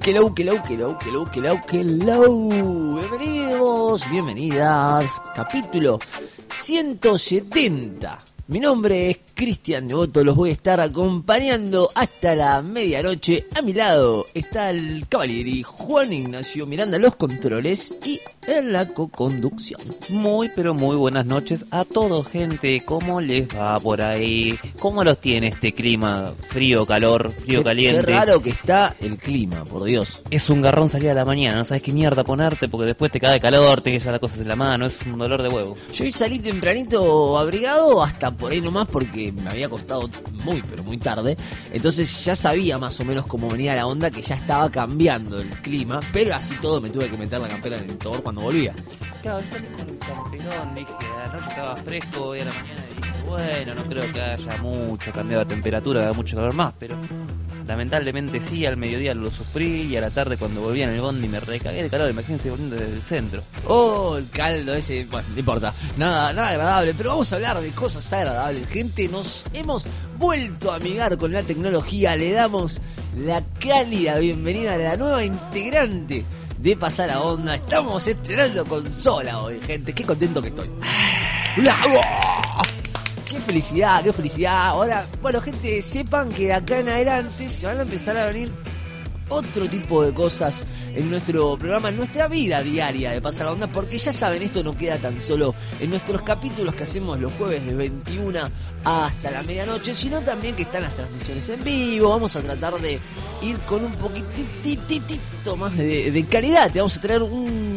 Hello. Bienvenidos, bienvenidas. Capítulo 170. Mi nombre es Cristian Devoto, los voy a estar acompañando hasta la medianoche. A mi lado está el caballero Juan Ignacio Miranda, los controles y en la co-conducción. Muy pero muy buenas noches a todos, gente. ¿Cómo les va por ahí? ¿Cómo los tiene este clima? Frío, calor, frío, caliente. Qué raro que está el clima, por Dios. Es un garrón salir a la mañana, no sabes qué mierda ponerte porque después te cae calor, te lleva las cosas en la mano, es un dolor de huevo. Yo hoy salí tempranito abrigado hasta por ahí nomás porque me había costado muy pero muy tarde, entonces ya sabía más o menos cómo venía la onda, que ya estaba cambiando el clima, pero así todo me tuve que meter la campera en el interior cuando volvía. Claro, salí con el camperón, dije, anoche estaba fresco, hoy a la mañana y dije, bueno, no creo que haya mucho cambiado la temperatura, haya mucho calor más, pero lamentablemente sí, al mediodía lo sufrí y a la tarde cuando volví en el bondi me recagué de calor, imagínense volviendo desde el centro. Oh, el caldo ese, bueno, no importa, nada agradable, pero vamos a hablar de cosas agradables. Gente, nos hemos vuelto a amigar con la tecnología, le damos la cálida bienvenida a la nueva integrante de Pasar la Onda. Estamos estrenando consola hoy, gente, qué contento que estoy. ¡Bravo! ¡Qué felicidad! Ahora, bueno, gente, sepan que acá en adelante se van a empezar a venir otro tipo de cosas en nuestro programa, en nuestra vida diaria de Pasar la Onda, porque ya saben, esto no queda tan solo en nuestros capítulos que hacemos los jueves de 21 hasta la medianoche, sino también que están las transmisiones en vivo. Vamos a tratar de ir con un poquitito más de calidad. Te vamos a traer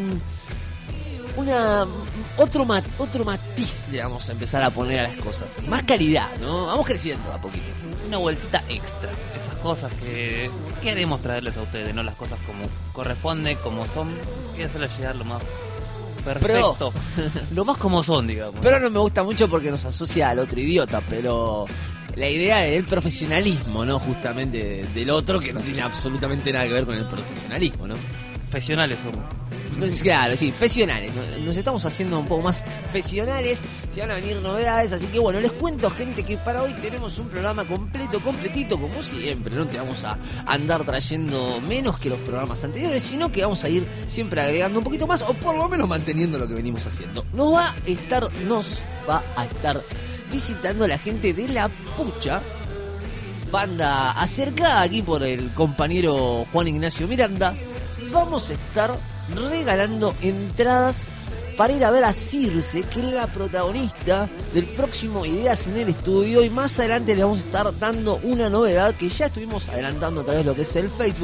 otro matiz le vamos a empezar a poner a las cosas. Más calidad, ¿no? Vamos creciendo a poquito. Una vueltita extra. Esas cosas que queremos traerles a ustedes, no las cosas como corresponde, como son. Quiero hacerles llegar lo más perfecto. Lo más como son, digamos. Pero no me gusta mucho porque nos asocia al otro idiota, pero la idea es el profesionalismo, ¿no? Justamente del otro, que no tiene absolutamente nada que ver con el profesionalismo, ¿no? Profesionales somos. Entonces, claro, sí, profesionales. Nos estamos haciendo un poco más profesionales. Se van a venir novedades, así que bueno, les cuento, gente, que para hoy tenemos un programa completito, como siempre. No te vamos a andar trayendo menos que los programas anteriores, sino que vamos a ir siempre agregando un poquito más, o por lo menos manteniendo lo que venimos haciendo. Nos va a estar visitando la gente de La Pucha, banda acercada aquí por el compañero Juan Ignacio Miranda. Vamos a estar regalando entradas para ir a ver a Circe, que es la protagonista del próximo Ideas en el Estudio, y más adelante les vamos a estar dando una novedad que ya estuvimos adelantando a través de lo que es el Facebook,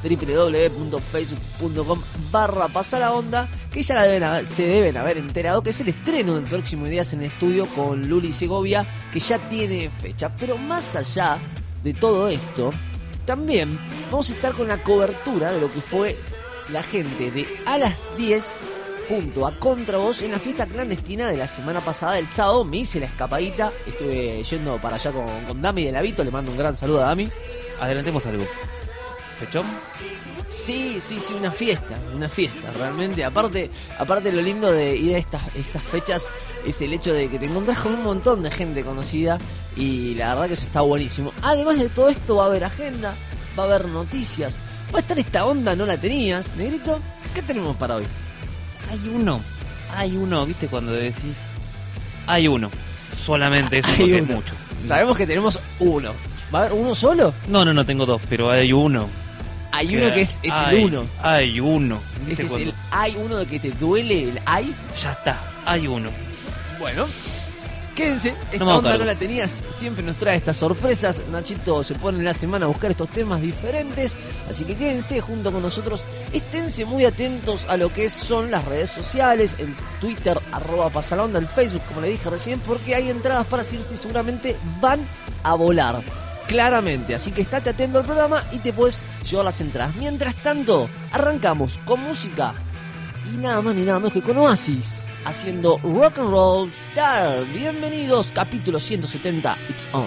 www.facebook.com/pasalaonda, que ya se deben haber enterado que es el estreno del próximo Ideas en el Estudio con Luli Segovia, que ya tiene fecha. Pero más allá de todo esto, también vamos a estar con la cobertura de lo que fue la gente de A las 10 junto a Contravoz en la fiesta clandestina de la semana pasada, del sábado. Me hice la escapadita, estuve yendo para allá con Dami de Lavito. Le mando un gran saludo a Dami. Adelantemos algo. ¿Fechón? Sí, una fiesta realmente. Aparte lo lindo de ir a estas fechas es el hecho de que te encontrás con un montón de gente conocida, y la verdad que eso está buenísimo. Además de todo esto, va a haber agenda, va a haber noticias, va a estar esta onda, no la tenías, Negrito. ¿Qué tenemos para hoy? Hay uno, ¿viste? Cuando decís hay uno, solamente eso, porque es mucho. Sabemos que tenemos uno. ¿Va a haber uno solo? No, tengo dos, pero hay uno. Hay uno que es el uno. Hay uno. Ese es el hay uno de que te duele el hay. Ya está, hay uno. Bueno, quédense, esta onda no la tenías, siempre nos trae estas sorpresas. Nachito se pone en la semana a buscar estos temas diferentes, así que quédense junto con nosotros. Esténse muy atentos a lo que son las redes sociales, el Twitter, @pasalaonda, el Facebook, como le dije recién, porque hay entradas para Circe y seguramente van a volar, claramente. Así que estate atento al programa y te puedes llevar las entradas. Mientras tanto, arrancamos con música y nada más ni nada menos que con Oasis, haciendo Rock and Roll Star. Bienvenidos, capítulo 170, It's On.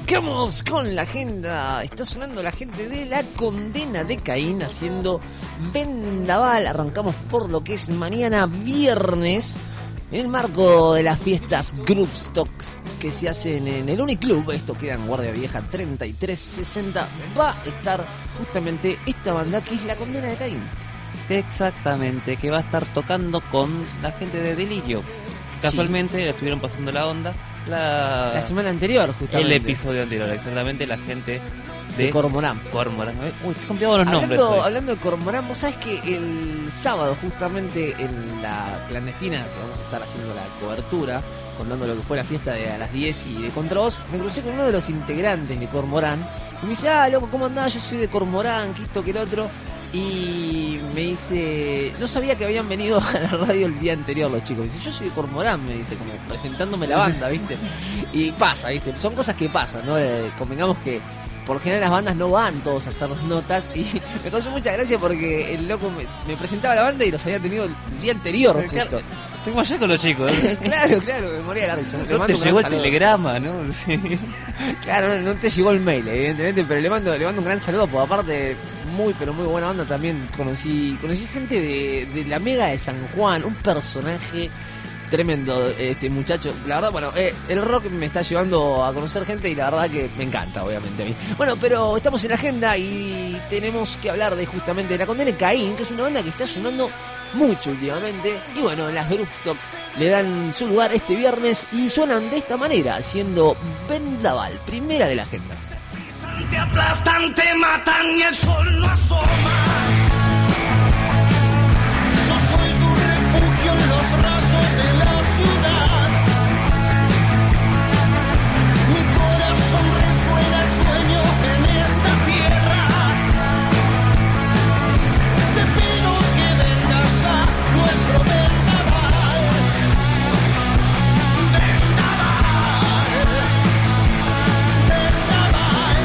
Arrancamos con la agenda. Está sonando la gente de La Condena de Caín haciendo Vendaval. Arrancamos por lo que es mañana viernes, en el marco de las fiestas Group Stocks que se hacen en el Uniclub. Esto queda en Guardia Vieja 3360. Va a estar justamente esta banda que es La Condena de Caín. Exactamente, que va a estar tocando con la gente de Delirio. Casualmente le estuvieron pasando la onda la semana anterior, justamente. El episodio anterior, exactamente, la gente de Cormorán. Uy, qué cambiado los nombres. Hablando de Cormorán, vos sabés que el sábado, justamente en la clandestina, que vamos a estar haciendo la cobertura, contando lo que fue la fiesta de a las 10 y de Contravoz, me crucé con uno de los integrantes de Cormorán y me dice, loco, ¿cómo andás? Yo soy de Cormorán, que esto, que el otro. Y me dice, no sabía que habían venido a la radio el día anterior los chicos. Me dice, yo soy de Cormorán, me dice, como presentándome la banda, ¿viste? Y pasa, ¿viste? Son cosas que pasan, ¿no? Convengamos que por lo general las bandas no van todos a hacer las notas. Y me causó mucha gracia porque el loco me presentaba la banda y los había tenido el día anterior, justo. Estuvimos allá con los chicos, Claro, me moría de la risa. No te llegó el telegrama, ¿no? Sí. Claro, no te llegó el mail, evidentemente, pero le mando un gran saludo, porque aparte, muy buena onda. También conocí gente de la Mega de San Juan, un personaje tremendo, este muchacho. La verdad, bueno, el rock me está llevando a conocer gente y la verdad que me encanta, obviamente, a mí. Bueno, pero estamos en la agenda y tenemos que hablar de justamente de La Condena de Caín, que es una banda que está sonando mucho últimamente. Y bueno, las Group Stocks le dan su lugar este viernes y suenan de esta manera, haciendo Vendaval, primera de la agenda. Te aplastan, te matan y el sol no asoma. Yo soy tu refugio en los rayos de la ciudad. Mi corazón resuena el sueño en esta tierra. Te pido que vengas a nuestro vendaval. Vendaval. Vendaval.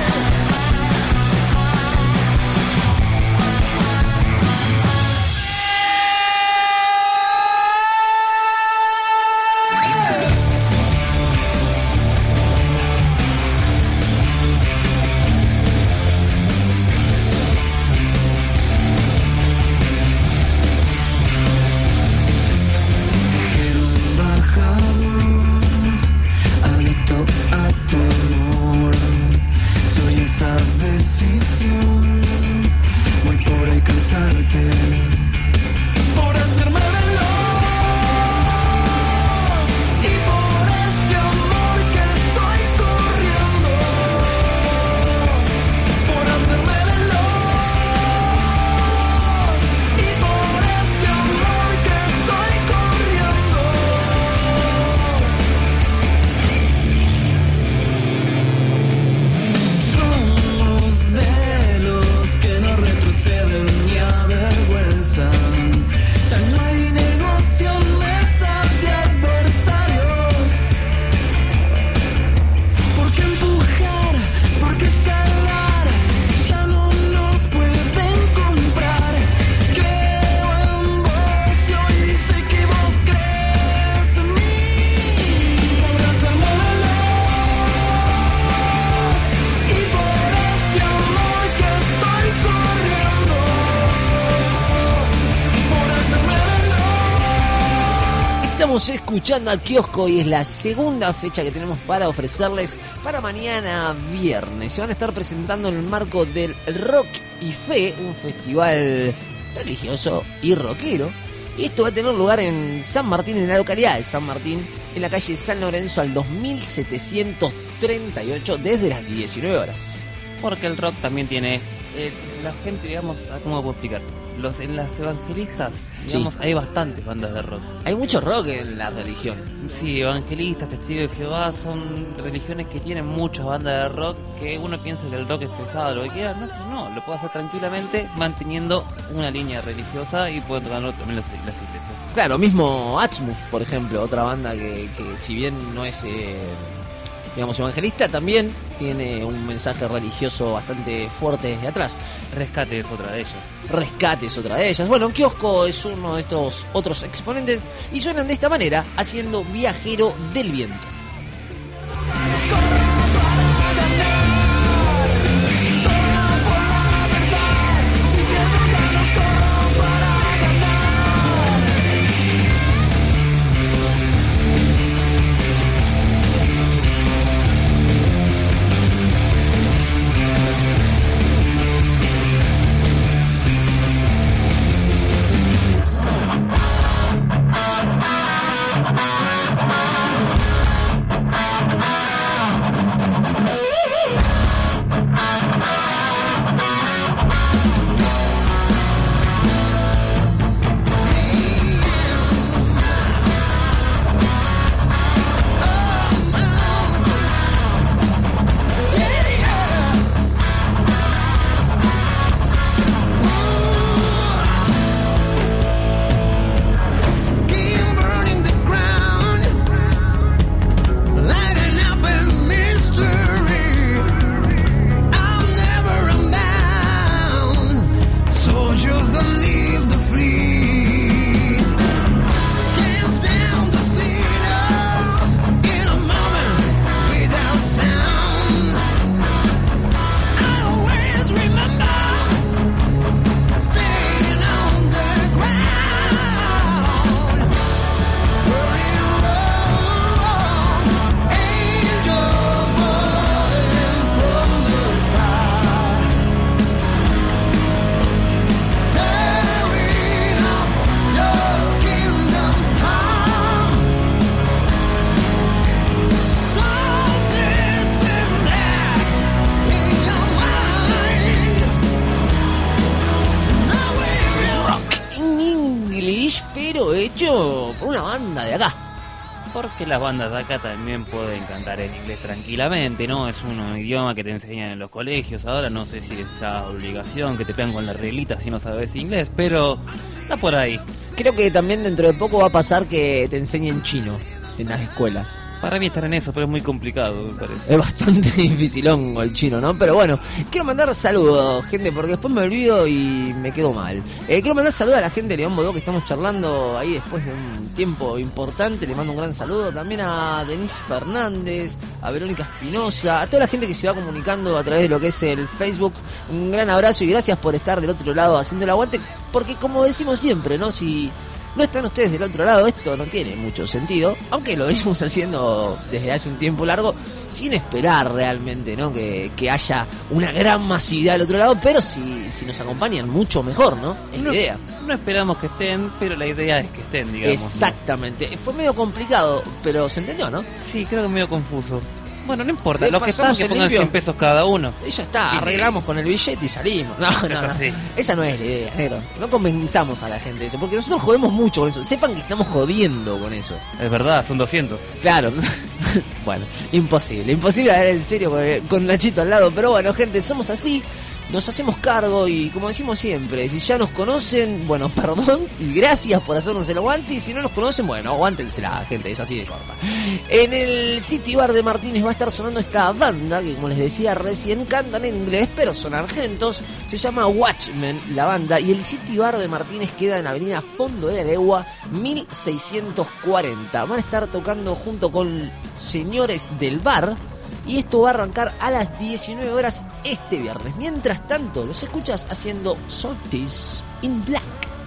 Estamos escuchando a Kiosco y es la segunda fecha que tenemos para ofrecerles para mañana viernes. Se van a estar presentando en el marco del Rock y Fe, un festival religioso y rockero. Y esto va a tener lugar en San Martín, en la localidad de San Martín, en la calle San Lorenzo al 2738, desde las 19 horas. Porque el rock también tiene la gente, digamos, ¿cómo puedo explicar? En las evangelistas, digamos, sí, hay bastantes bandas de rock. Hay mucho rock en la religión. Sí, evangelistas, testigos de Jehová, son religiones que tienen muchas bandas de rock, que uno piensa que el rock es pesado, lo que quiera, no, lo puede hacer tranquilamente manteniendo una línea religiosa y pueden tocarlo también las iglesias. Claro, mismo Atmos, por ejemplo, otra banda que si bien no es digamos evangelista, también tiene un mensaje religioso bastante fuerte desde atrás. Rescate es otra de ellas. Rescate es otra de ellas. Bueno, Kiosco es uno de estos otros exponentes y suenan de esta manera, haciendo Viajero del Viento. Para English, pero hecho por una banda de acá. Porque las bandas de acá también pueden cantar en inglés tranquilamente, ¿no? Es un idioma que te enseñan en los colegios. Ahora no sé si es esa obligación que te pegan con la reglita si no sabes inglés, pero está por ahí. Creo que también dentro de poco va a pasar que te enseñen chino en las escuelas. Para mí estar en eso, pero es muy complicado, me parece. Es bastante dificilón el chino, ¿no? Pero bueno, quiero mandar saludos, gente, porque después me olvido y me quedo mal. Quiero mandar saludos a la gente de León Bodó que estamos charlando ahí después de un tiempo importante. Le mando un gran saludo también a Denise Fernández, a Verónica Espinosa, a toda la gente que se va comunicando a través de lo que es el Facebook. Un gran abrazo y gracias por estar del otro lado haciendo el aguante, porque como decimos siempre, ¿no? Si no están ustedes del otro lado, esto no tiene mucho sentido, aunque lo venimos haciendo desde hace un tiempo largo, sin esperar realmente, ¿no? Que haya una gran masividad del otro lado, pero si nos acompañan, mucho mejor, ¿no? Es la idea. No esperamos que estén, pero la idea es que estén, digamos. Exactamente. ¿No? Fue medio complicado, pero se entendió, ¿no? Sí, creo que medio confuso. Bueno, no importa, Le los que están pasamos que el pongan limpio. 100 pesos cada uno. Y ya está, arreglamos con el billete y salimos. No. así. Esa no es la idea, negro. No convenzamos a la gente de eso, porque nosotros jodemos mucho con eso. Sepan que estamos jodiendo con eso. Es verdad, son 200. Claro. Bueno, imposible hablar en serio con Nachito al lado. Pero bueno, gente, somos así. Nos hacemos cargo y como decimos siempre, si ya nos conocen, bueno, perdón y gracias por hacernos el aguante. Y si no nos conocen, bueno, aguántensela, gente, es así de corta. En el City Bar de Martínez va a estar sonando esta banda que, como les decía recién, cantan en inglés pero son argentos. Se llama Watchmen la banda, y el City Bar de Martínez queda en Avenida Fondo de la Legua 1640. Van a estar tocando junto con Señores del Bar, y esto va a arrancar a las 19 horas este viernes. Mientras tanto, los escuchas haciendo Salties in Black.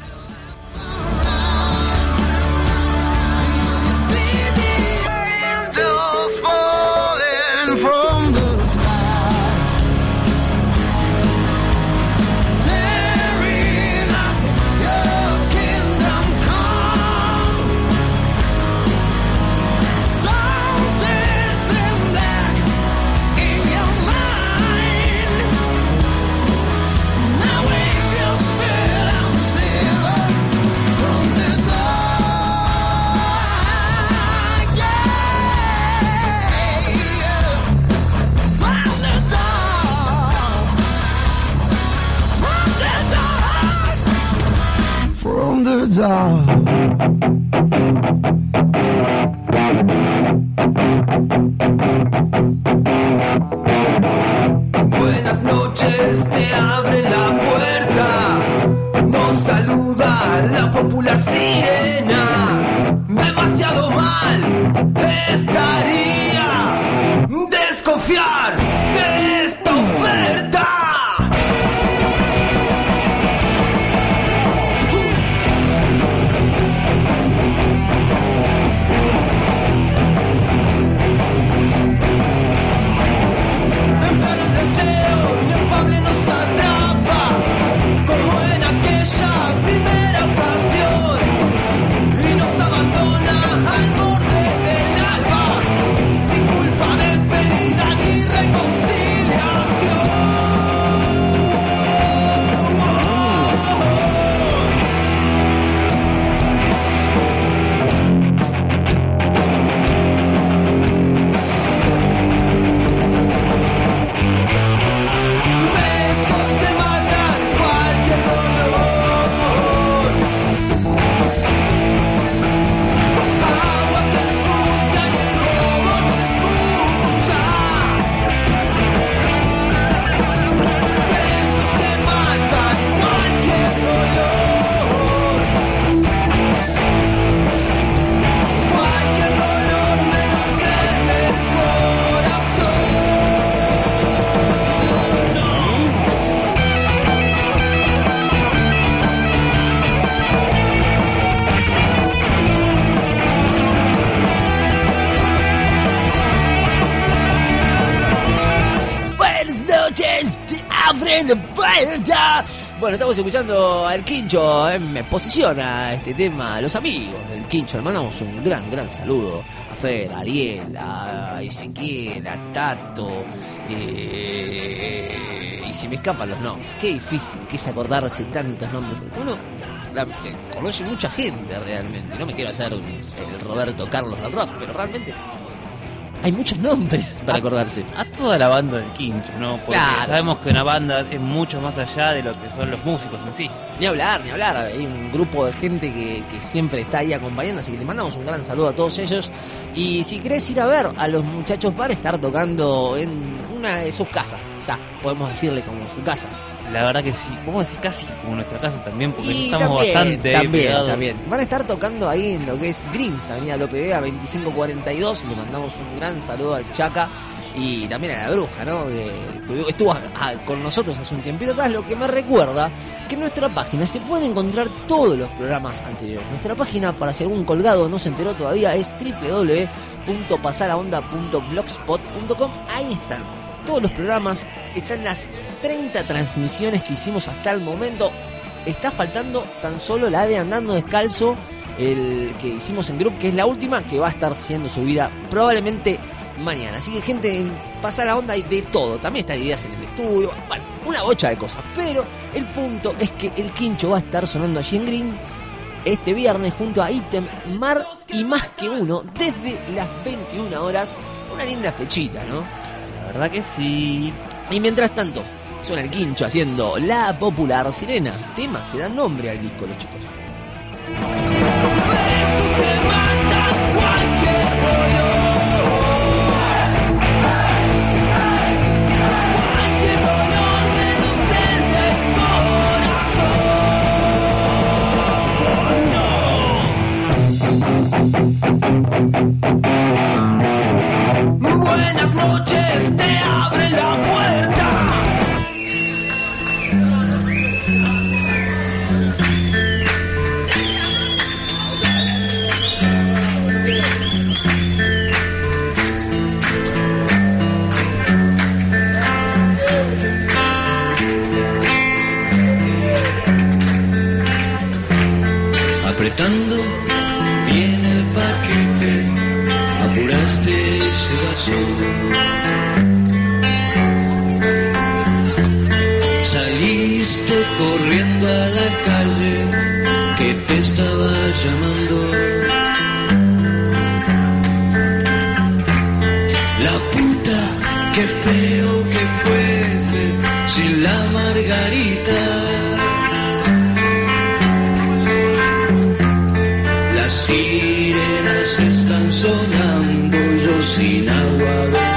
Buenas noches, te abre la puerta, nos saluda la popular sirena. Demasiado mal estaría desconfiar de esta oferta. Bueno, estamos escuchando al Quincho, me posiciona este tema, los amigos del Quincho. Le mandamos un gran saludo a Fer, a Ariel, a Ezequiel, a Tato, y si me escapan los nombres. Qué difícil que es acordarse tantos nombres. Uno conoce mucha gente realmente. No me quiero hacer el Roberto Carlos del rock, pero realmente hay muchos nombres para acordarse. A toda la banda del Quincho, ¿no? Porque Claro. sabemos que una banda es mucho más allá de lo que son los músicos en sí. Ni hablar. Hay un grupo de gente que siempre está ahí acompañando, así que le mandamos un gran saludo a todos ellos. Y si querés ir a ver a los muchachos, van a estar tocando en una de sus casas. Ya, podemos decirle como su casa. La verdad que sí, vamos a decir casi como nuestra casa también, porque Y estamos bastante ahí pegados. también. Van a estar tocando ahí en lo que es Greens, Avenida Lope Vega 2542. Le mandamos un gran saludo al Chaca y también a la Bruja, ¿no? Que estuvo con nosotros hace un tiempito atrás, lo que me recuerda que en nuestra página se pueden encontrar todos los programas anteriores. Nuestra página, para si algún colgado no se enteró todavía, es www.pasaraonda.blogspot.com. Ahí están todos los programas, están las 30 transmisiones que hicimos hasta el momento. Está faltando tan solo la de Andando Descalzo, el que hicimos en Group, que es la última, que va a estar siendo subida probablemente mañana. Así que, gente, en Pasar la Onda hay de todo. También está Ideas en el Estudio, bueno, una bocha de cosas. Pero el punto es que el Quincho va a estar sonando allí en Greens este viernes junto a Item, Mar y Más que Uno desde las 21 horas. Una linda fechita, ¿no? La verdad que sí. Y mientras tanto, suena el Quincho haciendo La Popular Sirena, temas que dan nombre al disco, los chicos. Besos que matan cualquier dolor. Cualquier dolor menos el del corazón. No. Buenas noches, te abre la puerta. Apretando bien el paquete, apuraste ese vaso. Saliste corriendo a la calle que te estaba llamando. La puta, qué feo que fuese sin la margarita. Las sirenas están sonando, yo sin agua bendita.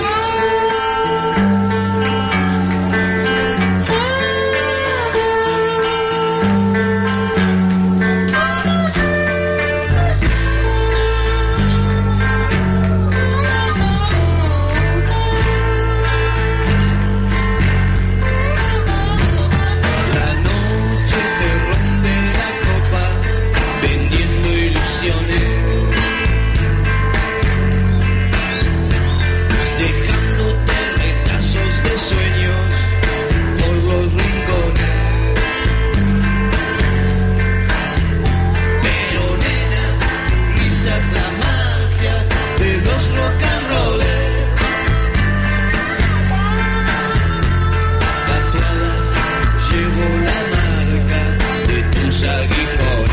La noche te rompe la copa, vendiendo ilusiones, dejándote retazos de sueños por los rincones. Pero nena, tu risa es la magia de los rock and rollers. Tatuada llevo la marca de tus aguijones.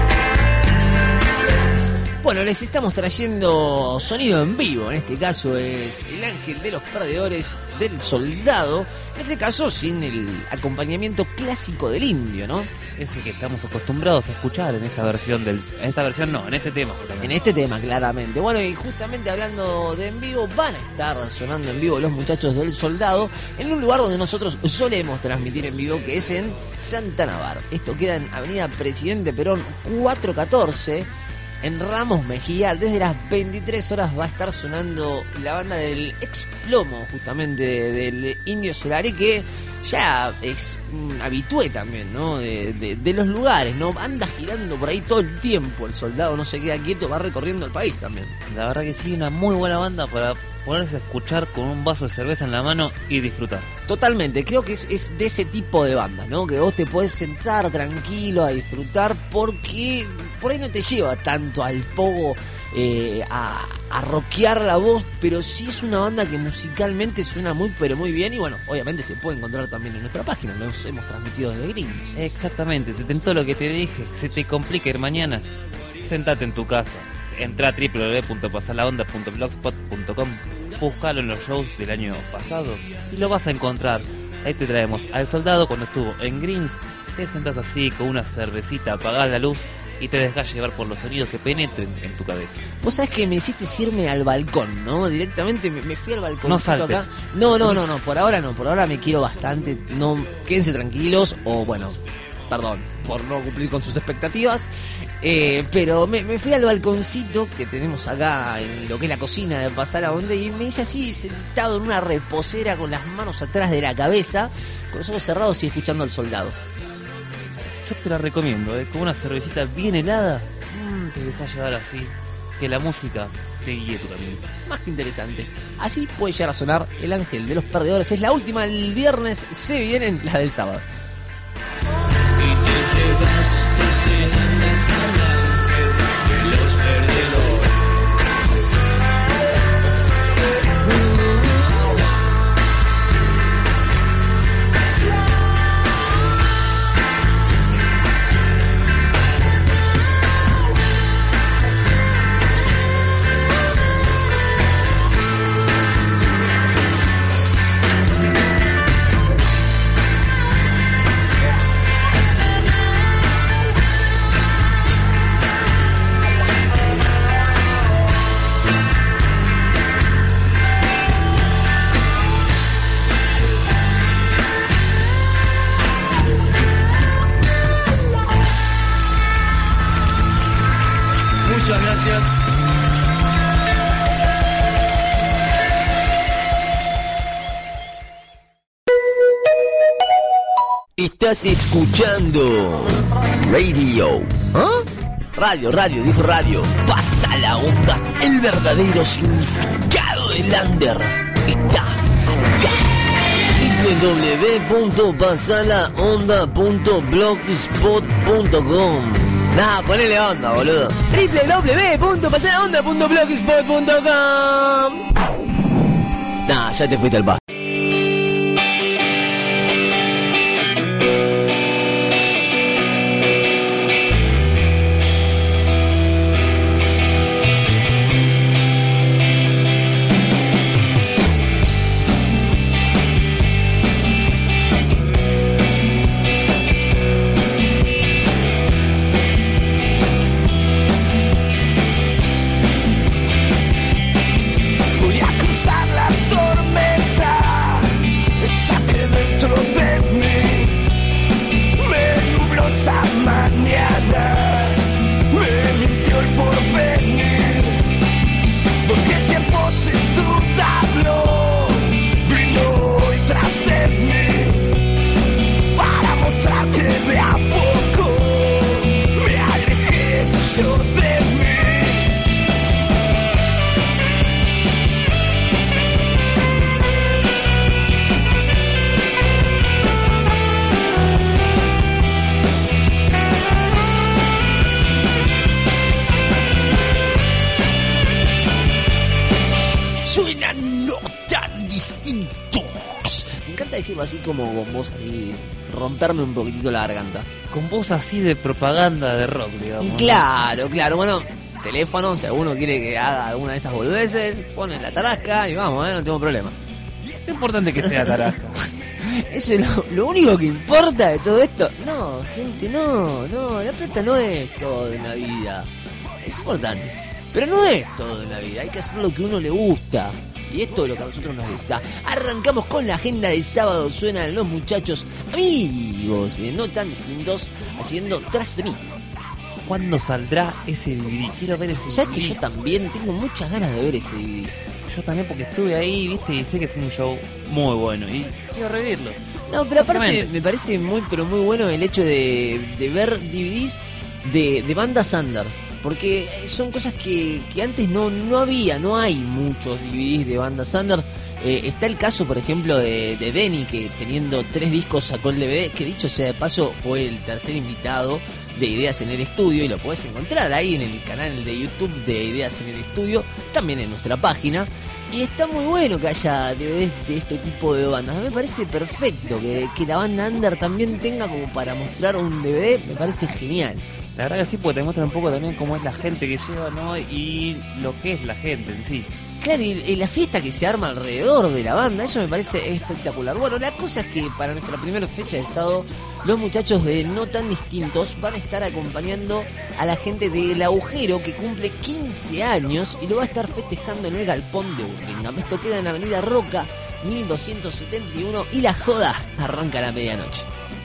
Bueno, les estamos trayendo sonido en vivo. En este caso es El Ángel de los Perdedores del Soldado. En este caso sin el acompañamiento clásico del indio, ¿no? Ese que estamos acostumbrados a escuchar en esta versión en este tema. En este tema, claramente. Bueno, y justamente hablando de en vivo, van a estar sonando en vivo los muchachos del Soldado en un lugar donde nosotros solemos transmitir en vivo, que es en Santana Bar. Esto queda en Avenida Presidente Perón 414, en Ramos Mejía. Desde las 23 horas va a estar sonando la banda del Explomo, justamente del Indio Solari, que ya es un habitué también, ¿no? De los lugares, ¿no? Anda girando por ahí todo el tiempo. El Soldado no se queda quieto, va recorriendo el país también. La verdad que sí, una muy buena banda para ponerse a escuchar con un vaso de cerveza en la mano y disfrutar. Totalmente, creo que es de ese tipo de banda, ¿no? Que vos te podés sentar tranquilo a disfrutar, porque por ahí no te lleva tanto al pogo a rockear la voz, pero sí es una banda que musicalmente suena muy pero muy bien. Y bueno, obviamente se puede encontrar también en nuestra página, nos hemos transmitido desde Greens. Exactamente, te tentó lo que te dije, se te complica ir mañana, sentate en tu casa, entra a www.pasalaonda.blogspot.com, búscalo en los shows del año pasado y lo vas a encontrar. Ahí te traemos al Soldado cuando estuvo en Greens, te sentás así con una cervecita, apagás la luz y te dejás llevar por los sonidos que penetren en tu cabeza. Vos sabés que me hiciste irme al balcón, ¿no? Directamente me fui al balcón. No saltes. Acá. No, por ahora me quiero bastante. No, quédense tranquilos, o bueno, perdón por no cumplir con sus expectativas. Pero me fui al balconcito que tenemos acá en lo que es la cocina de Pasar a Onda y me hice así, sentado en una reposera con las manos atrás de la cabeza, con los ojos cerrados y escuchando al Soldado. Yo te la recomiendo, con una cervecita bien helada, te dejas llevar así, que la música te guíe tu camino. Más que interesante. Así puede llegar a sonar El Ángel de los Perdedores. Es la última del viernes, se vienen las del sábado. Muchas gracias. Estás escuchando Radio. ¿Ah? Radio, dijo radio. Pasa la onda. El verdadero significado del under está acá. www.pasalaonda.blogspot.com. Nah, ponele onda, boludo. www.pasalaonda.blogspot.com. Nah, ya te fuiste al pasto. Decirlo así como con voz así, romperme un poquitito la garganta. Con voz así de propaganda de rock, digamos. Y claro, bueno, teléfono, si alguno quiere que haga alguna de esas boludeces, pone la tarasca y vamos, no tengo problema. Es importante que esté la tarasca. Eso es lo único que importa de todo esto. No, gente, no, la plata no es todo en la vida. Es importante, pero no es todo en la vida, hay que hacer lo que a uno le gusta. Y esto es lo que a nosotros nos gusta. Arrancamos con la agenda del sábado. Suenan los muchachos amigos, no tan distintos, haciendo Tras de mí. ¿Cuándo saldrá ese DVD? Quiero ver ese DVD. ¿Sabes que yo también tengo muchas ganas de ver ese DVD? Yo también, porque estuve ahí, viste, y sé que fue un show muy bueno y quiero revivirlo. No, pero aparte me parece muy, pero muy bueno el hecho de ver DVDs de bandas under. Porque son cosas que antes no había, no hay muchos DVDs de bandas under. Está el caso, por ejemplo, de Denny, que teniendo 3 discos sacó el DVD, que dicho sea de paso fue el tercer invitado de Ideas en el Estudio, y lo podés encontrar ahí en el canal de YouTube de Ideas en el Estudio, también en nuestra página. Y está muy bueno que haya DVDs de este tipo de bandas. A mí me parece perfecto que la banda under también tenga como para mostrar un DVD, me parece genial. La verdad que sí, porque te muestra un poco también cómo es la gente que lleva, ¿no? Y lo que es la gente en sí. Claro, y la fiesta que se arma alrededor de la banda, eso me parece espectacular. Bueno, la cosa es que para nuestra primera fecha de sábado, los muchachos de No Tan Distintos van a estar acompañando a la gente de El Agujero, que cumple 15 años y lo va a estar festejando en el Galpón de Burlingame. Esto queda en Avenida Roca, 1271, y la joda arranca a la medianoche.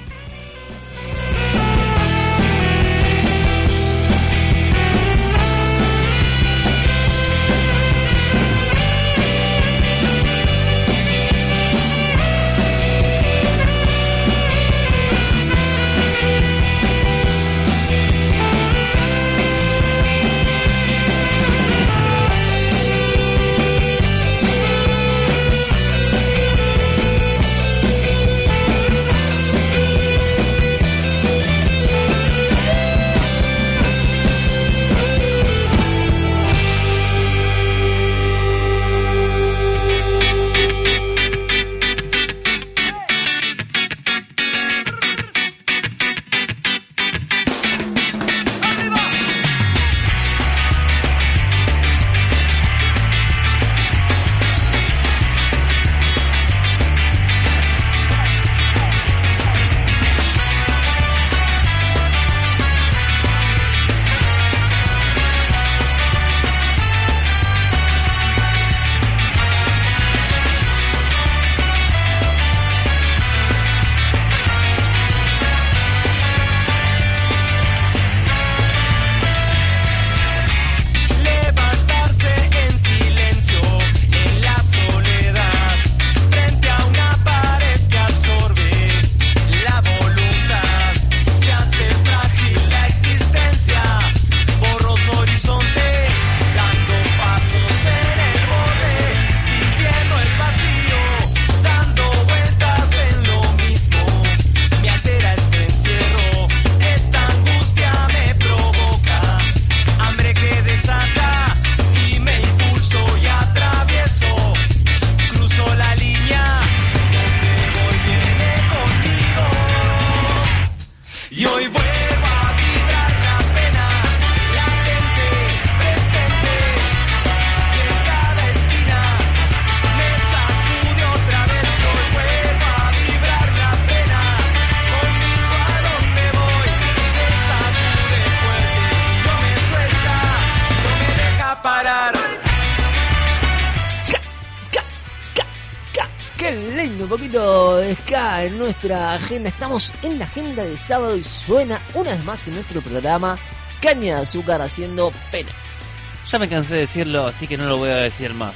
Un poquito de ska en nuestra agenda. Estamos en la agenda de sábado y suena una vez más en nuestro programa Caña de Azúcar haciendo pena. Ya me cansé de decirlo, así que no lo voy a decir más.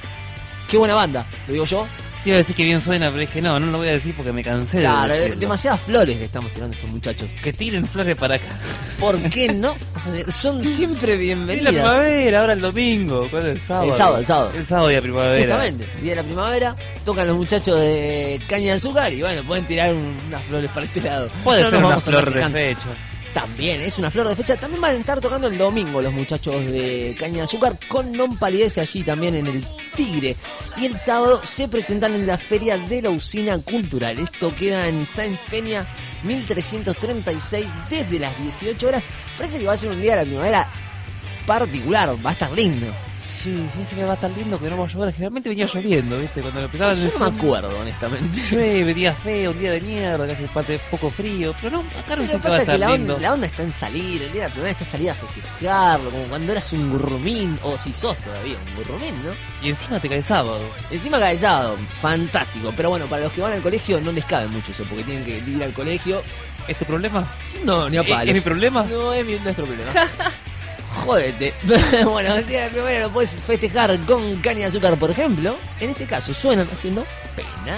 Qué buena banda, lo digo yo. Te iba a decir que bien suena, pero dije no lo voy a decir porque me cansé de Claro, decirlo. demasiadas flores le estamos tirando a estos muchachos. Que tiren flores para acá. ¿Por qué no? Son siempre Es la bienvenidas. primavera, ahora el domingo. ¿Cuál es el sábado? El sábado. El sábado y la primavera. Justamente, día de la primavera, tocan los muchachos de Caña de Azúcar y bueno, pueden tirar unas flores para este lado. Puede No ser nos una vamos a flor andar de quejando. fecha. También es una flor de fecha. También van a estar tocando el domingo los muchachos de Caña de Azúcar con Non Palidece allí también en el Tigre. Y el sábado se presentan en la Feria de la Usina Cultural. Esto queda en Sáenz Peña 1336 desde las 18 horas. Parece que va a ser un día de la primavera particular, va a estar lindo. Sí, dice que va a estar lindo, que no va a llover. Generalmente venía lloviendo, ¿viste? Cuando lo empezaba Yo no me acuerdo, honestamente. llueve, día feo, un día de mierda, que hace parte poco frío. Pero no, acá no Lo dice que que va a pasa es que estar lindo. la onda está en salir. El día de la primavera está salida a festejarlo, como cuando eras un gurrumín, o si sos todavía un gurrumín, ¿no? Y encima te cae sábado. Encima cae sábado, fantástico. Pero bueno, para los que van al colegio no les cabe mucho eso, porque tienen que ir al colegio. ¿Es tu problema? No, ni a palos. ¿Es mi problema? No, es nuestro problema. Jódete. Bueno, el día de la primavera lo puedes festejar con caña de azúcar, por ejemplo. En este caso, suenan haciendo pena.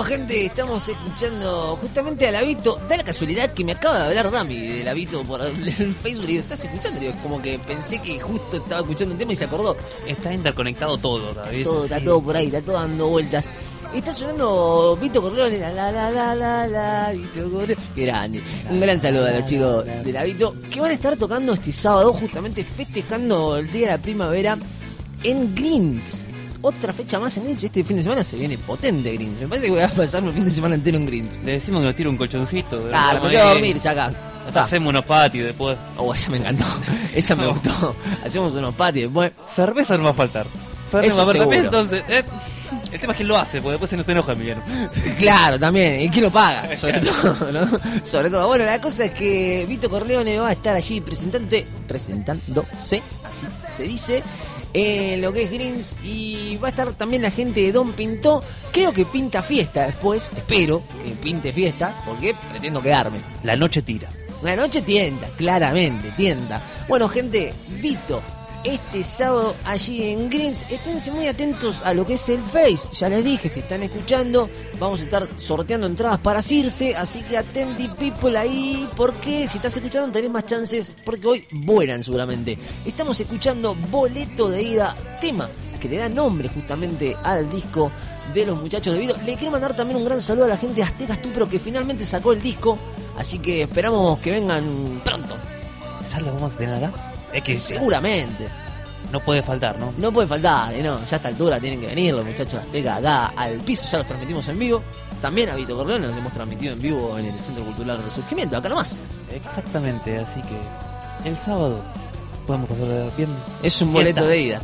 gente, estamos escuchando justamente a Lavito. Da la casualidad que me acaba de hablar Dami de Lavito por el Facebook. Y digo, ¿estás escuchando? Digo, como que pensé que justo estaba escuchando un tema y se acordó. Está interconectado todo, David. Todo, está todo por ahí, está todo dando vueltas. Está sonando Vito Corleone, la, Vito Corleone. Qué grande. Un gran saludo a los chicos de Lavito, que van a estar tocando este sábado, justamente festejando el Día de la Primavera en Greens. Otra fecha más en Greens. Este fin de semana se viene potente Greens. Me parece que voy a pasarme el fin de semana entero en Greens. Le decimos que nos tire un colchoncito. Claro, me quedo a dormir, chaca. Hacemos unos patios después. Oh, esa me encantó. Esa me gustó. Hacemos unos patios después. Cerveza no va a faltar. Eso va a haber también, seguro. entonces, el tema es quién lo hace, porque después se nos enoja Emiliano. Claro, también. ¿Y quién lo paga? Sobre todo, ¿no? Sobre todo. Bueno, la cosa es que Vito Corleone va a estar allí presentándose, así se dice, en lo que es Greens. Y va a estar también la gente de Don Pintó. Creo que pinta fiesta después. Espero que pinte fiesta, porque pretendo quedarme. La noche tira. Una noche tienta, claramente, tienta. Bueno, gente, Vito, este sábado allí en Greens, esténse muy atentos a lo que es el Face. Ya les dije, si están escuchando, vamos a estar sorteando entradas para Circe, así que atenti people ahí, porque si estás escuchando tenés más chances, porque hoy vuelan seguramente. Estamos escuchando Boleto de Ida, tema que le da nombre justamente al disco de los muchachos de Vito. Le quiero mandar también un gran saludo a la gente de Aztecas Tupro, que finalmente sacó el disco, así que esperamos que vengan pronto. ¿Ya lo vamos a tener acá? Es que Seguramente. no puede faltar, ¿no? No puede faltar, no, ya a esta altura tienen que venir los muchachos de Azteca acá al piso, ya los transmitimos en vivo. También a Vito Corleone nos hemos transmitido en vivo en el Centro Cultural Resurgimiento, acá nomás. Exactamente, así que el sábado podemos pasar bien. Es un boleto Fiesta. de ida.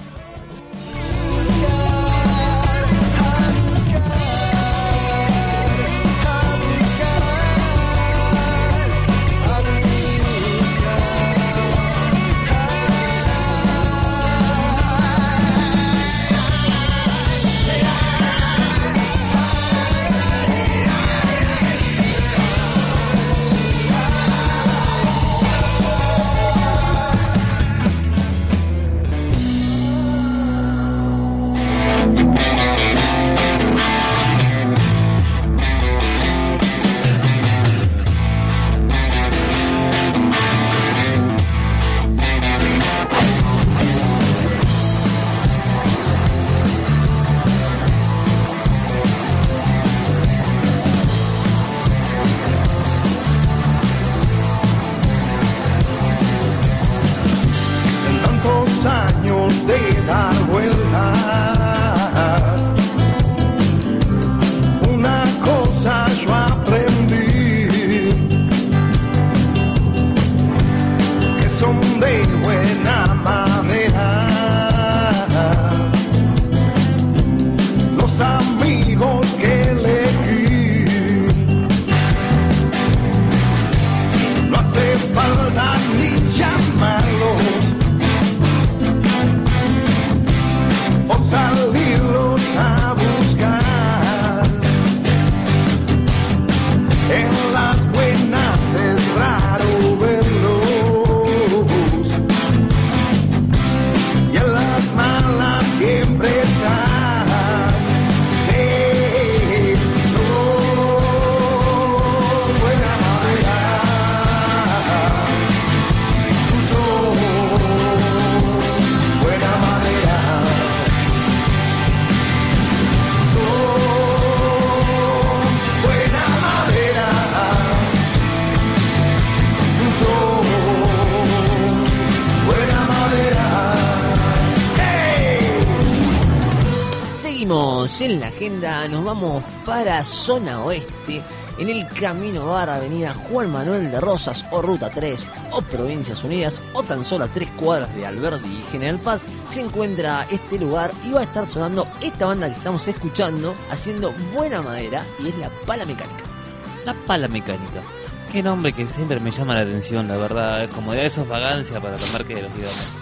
En la agenda nos vamos para zona oeste, en el Camino Bar, avenida Juan Manuel de Rosas, o Ruta 3, o Provincias Unidas, o tan solo a 3 cuadras de Alberdi y General Paz, se encuentra este lugar y va a estar sonando esta banda que estamos escuchando, haciendo buena madera, y es La Pala Mecánica. La Pala Mecánica. Qué nombre que siempre me llama la atención, la verdad. Es como de eso es vagancia para tomar que los digamos.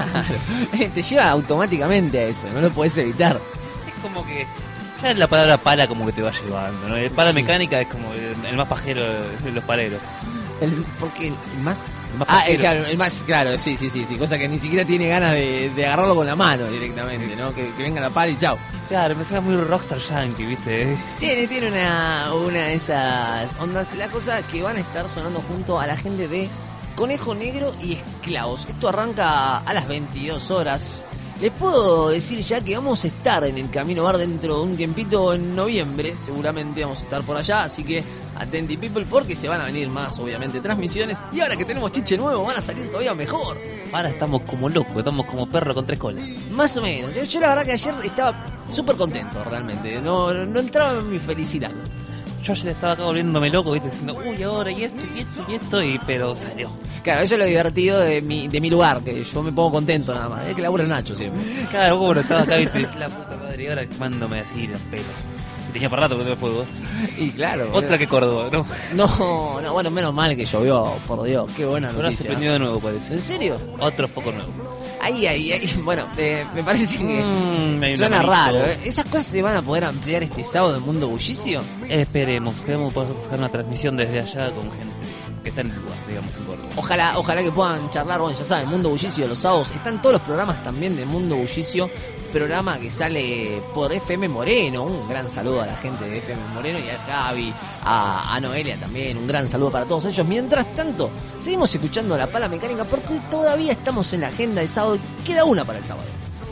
Claro, te lleva automáticamente a eso, no lo podés evitar. Como que ya la palabra pala como que te va llevando, ¿no? El pala Sí. mecánica es como el más pajero de los paleros. Porque el más El más Ah, pajero. claro, el más, claro, sí, cosa que ni siquiera tiene ganas de agarrarlo con la mano directamente, ¿no? Que venga la par y chao. Claro, me suena muy rockstar yankee, ¿viste? Tiene una de esas ondas. La cosa que van a estar sonando junto a la gente de Conejo Negro y Esclavos. Esto arranca a las 22 horas. Les puedo decir ya que vamos a estar en el Camino Bar dentro de un tiempito en noviembre. Seguramente vamos a estar por allá, así que atenti people porque se van a venir más, obviamente, transmisiones. Y ahora que tenemos chiche nuevo van a salir todavía mejor. Ahora estamos como locos, estamos como perro con 3 colas. Más o menos. Yo la verdad que ayer estaba súper contento realmente. No entraba en mi felicidad. Yo ayer estaba acá volviéndome loco, ¿viste? Diciendo, uy, ahora y esto, pero salió. Claro, eso es lo divertido de mi lugar, que yo me pongo contento nada más. Es que labura Nacho siempre. Claro, bueno, estaba acá, ¿viste? La puta madre, y ahora mándome así los pelos. Y tenía para rato que no me fuego. Y claro. Otra que Córdoba, ¿no? No, bueno, menos mal que llovió, por Dios. Qué buena Ahora se noticia. prendió de nuevo, parece. ¿En serio? Otro foco nuevo. Ahí. Bueno, me parece que hay un suena amigo. raro. ¿Esas cosas se van a poder ampliar este sábado en Mundo Bullicio? Esperemos poder buscar una transmisión desde allá con gente que está en el lugar, digamos, en Córdoba. Ojalá que puedan charlar. Bueno, ya saben, Mundo Bullicio los sábados. Están todos los programas también de Mundo Bullicio. Programa que sale por FM Moreno. Un gran saludo a la gente de FM Moreno y a Javi, a Noelia también. Un gran saludo para todos ellos. Mientras tanto, seguimos escuchando La Pala Mecánica porque todavía estamos en la agenda de sábado y queda una para el sábado.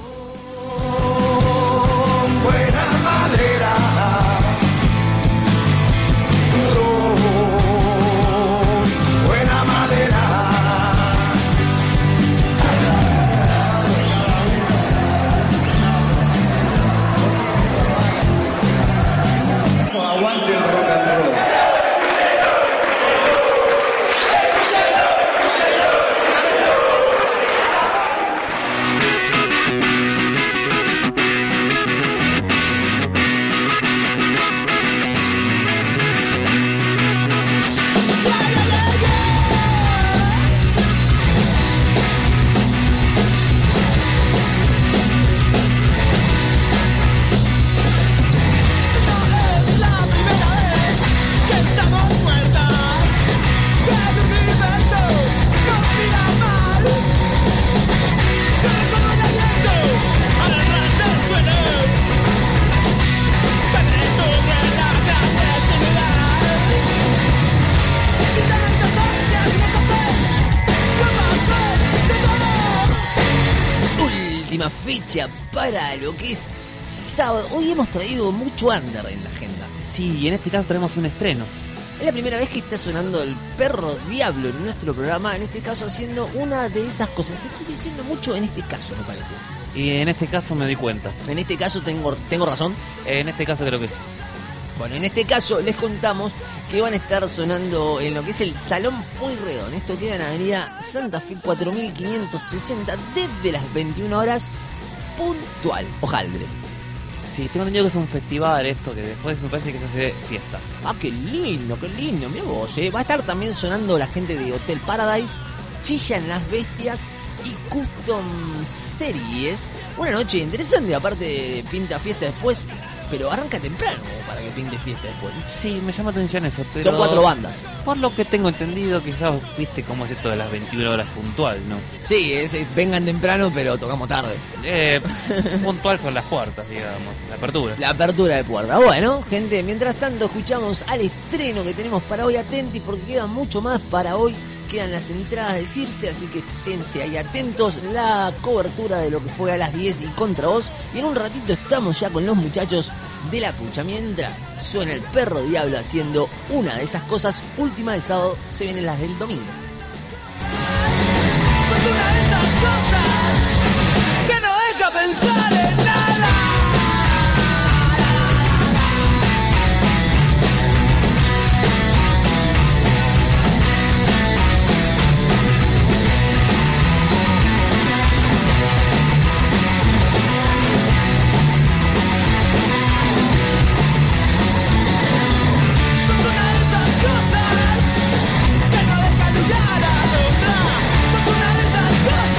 Buena madera, son buena madera. Aguante el rock and roll. Última fecha para lo que es sábado. Hoy hemos traído mucho under en la agenda. Sí, y en este caso tenemos un estreno. Es la primera vez que está sonando el perro diablo en nuestro programa, en este caso haciendo una de esas cosas. Se estoy diciendo mucho en este caso, me parece. Y en este caso me di cuenta. En este caso tengo razón. En este caso creo que sí. Bueno, en este caso les contamos que van a estar sonando en lo que es el Salón Pueyrredón. Esto queda en Avenida Santa Fe 4560 desde las 21 horas puntual. Hojaldre. Sí, tengo entendido que es un festival esto, que después me parece que se hace fiesta. Ah, qué lindo, mirá vos, Va a estar también sonando la gente de Hotel Paradise, Chillan las Bestias y Custom Series. Una noche interesante, aparte de pinta fiesta después, pero arranca temprano como para que pinte fiesta después. Sí, me llama atención eso, pero... Son 4 bandas. Por lo que tengo entendido, quizás viste cómo es esto de las 21 horas puntual, ¿no? Sí, vengan temprano, pero tocamos tarde. Puntual son las puertas, digamos, la apertura. La apertura de puerta. Bueno, gente, mientras tanto escuchamos al estreno que tenemos para hoy. Atenti porque queda mucho más para hoy. Quedan las entradas de Circe, así que esténse ahí atentos. La cobertura de lo que fue a las 10 y contra vos. Y en un ratito estamos ya con los muchachos de La Pucha. Mientras suena el perro diablo haciendo una de esas cosas. Última del sábado, se vienen las del domingo. Es una de esas cosas que no deja pensar en nada. Sos una de esas cosas que no dejan lugar a otra. Sos una de esas cosas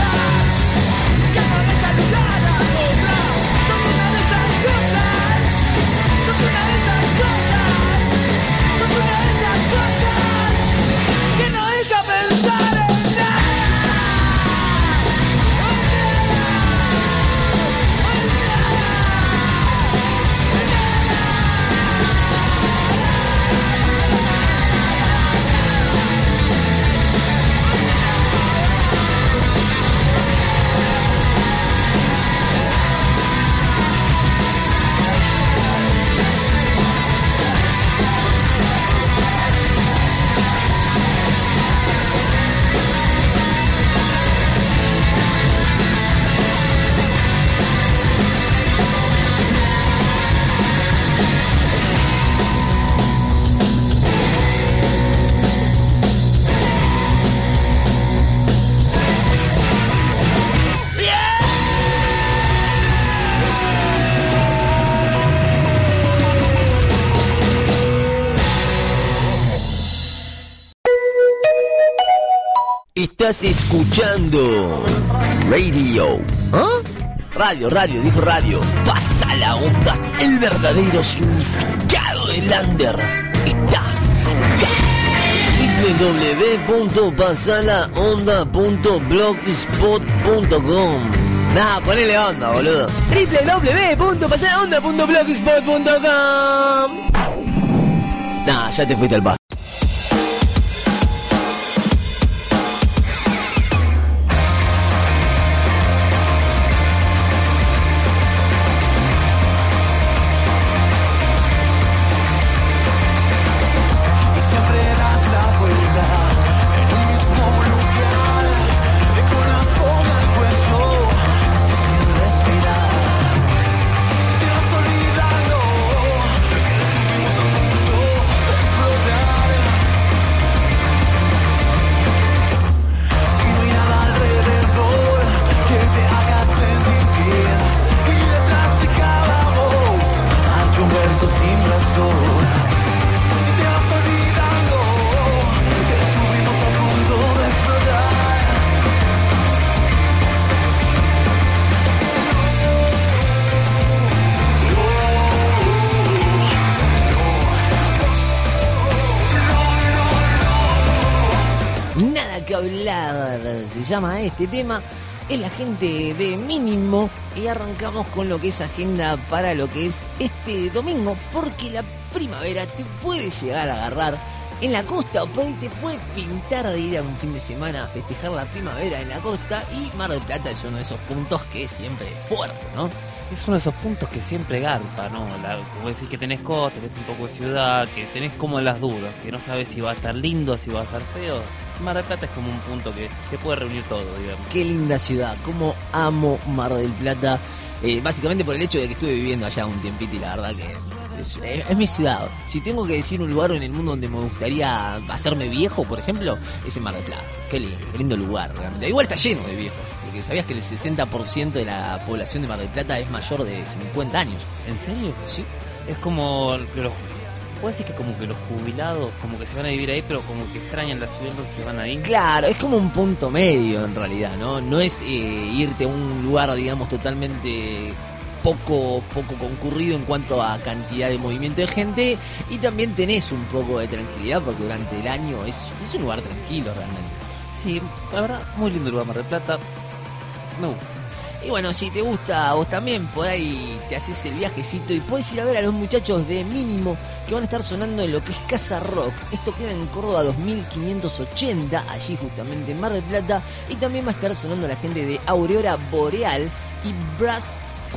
Estás escuchando Radio. ¿Ah? Radio, dijo radio. Pasa la onda. El verdadero significado del under está www.pasalaonda.blogspot.com. Nah, ponele onda, boludo. www.pasalaonda.blogspot.com. Nah, ya te fuiste al paso. Se llama este tema, es la gente de Mínimo y arrancamos con lo que es agenda para lo que es este domingo, porque la primavera te puede llegar a agarrar en la costa o por ahí te puede pintar de ir a un fin de semana a festejar la primavera en la costa, y Mar del Plata es uno de esos puntos que siempre es fuerte, ¿no? Es uno de esos puntos que siempre garpa, ¿no? Como decís que tenés costa, tenés un poco de ciudad, que tenés como las dudas, que no sabes si va a estar lindo, si va a estar feo. Mar del Plata es como un punto que puede reunir todo, digamos. Qué linda ciudad, cómo amo Mar del Plata, básicamente por el hecho de que estuve viviendo allá un tiempito y la verdad que es mi ciudad. Si tengo que decir un lugar en el mundo donde me gustaría hacerme viejo, por ejemplo, es en Mar del Plata. Qué lindo lugar, realmente. Igual está lleno de viejos, porque sabías que el 60% de la población de Mar del Plata es mayor de 50 años. ¿En serio? Sí. Es como que puedo decir que como que los jubilados como que se van a vivir ahí, pero como que extrañan la ciudad y se van ahí. Claro, es como un punto medio en realidad, ¿no? No es irte a un lugar, digamos, totalmente poco concurrido en cuanto a cantidad de movimiento de gente, y también tenés un poco de tranquilidad porque durante el año es un lugar tranquilo realmente. Sí, la verdad, muy lindo el lugar Mar del Plata, me gusta. Y bueno, si te gusta a vos también, por ahí te haces el viajecito y podés ir a ver a los muchachos de Mínimo que van a estar sonando en lo que es Casa Rock. Esto queda en Córdoba 2580, allí justamente en Mar del Plata. Y también va a estar sonando la gente de Aurora Boreal y Brass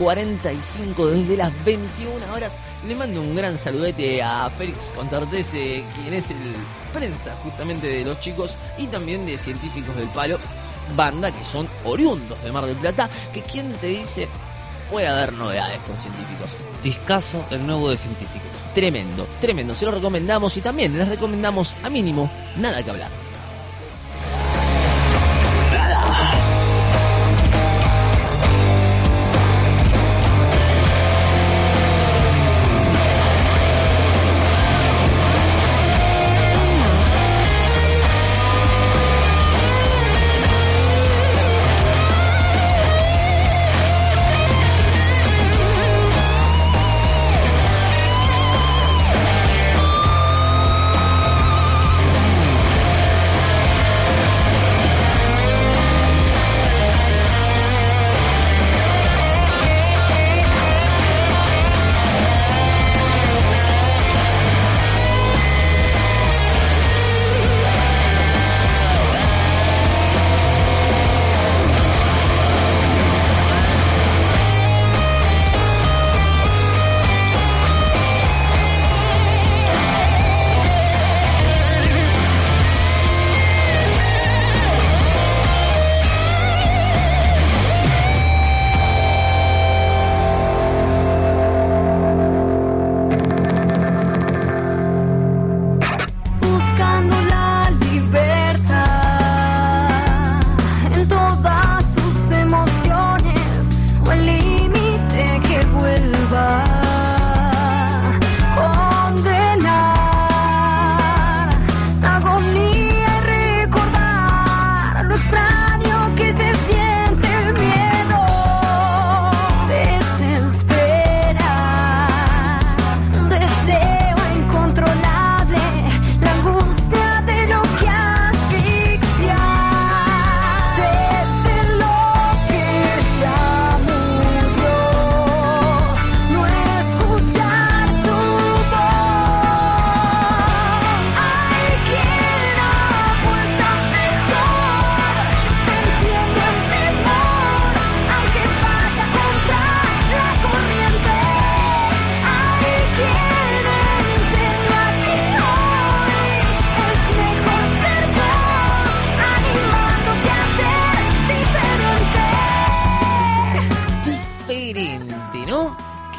45 desde las 21 horas. Le mando un gran saludete a Félix Contartese, quien es el prensa justamente de los chicos y también de Científicos del Palo, banda que son oriundos de Mar del Plata, que quien te dice puede haber novedades con Científicos. Discazo el nuevo de Científicos. Tremendo, se lo recomendamos y también les recomendamos a Mínimo Nada que Hablar.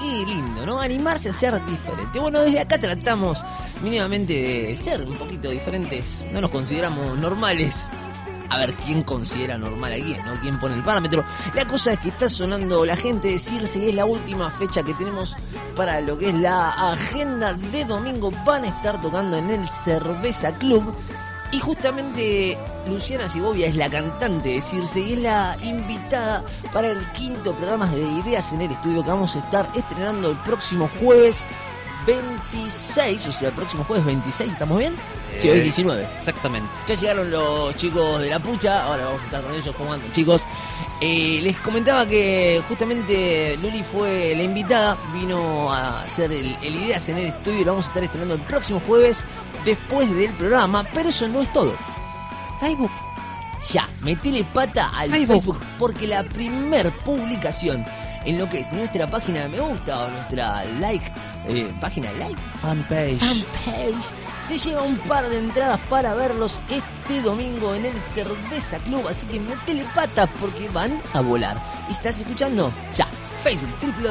qué lindo, ¿no? Animarse a ser diferente. Bueno, desde acá tratamos mínimamente de ser un poquito diferentes. No nos consideramos normales. A ver, ¿quién considera normal a quién, no? ¿Quién pone el parámetro? La cosa es que está sonando la gente decirse que es la última fecha que tenemos para lo que es la agenda de domingo. Van a estar tocando en el Cerveza Club. Y justamente Luciana Segovia es la cantante de Circe y es la invitada para el 5º programa de Ideas en el Estudio que vamos a estar estrenando el próximo jueves 26, o sea, el próximo jueves 26, ¿estamos bien? Sí, hoy 19. Exactamente. Ya llegaron los chicos de La Pucha, ahora vamos a estar con ellos. ¿Cómo andan, chicos? Les comentaba que justamente Luli fue la invitada, vino a hacer el Ideas en el Estudio y lo vamos a estar estrenando el próximo jueves después del programa, pero eso no es todo. Facebook. Ya, metele pata al Facebook porque la primer publicación en lo que es nuestra página de me gusta o nuestra página de like, fanpage, se lleva un par de entradas para verlos este domingo en el Cerveza Club, así que metele patas porque van a volar. ¿Y estás escuchando? Ya, Facebook,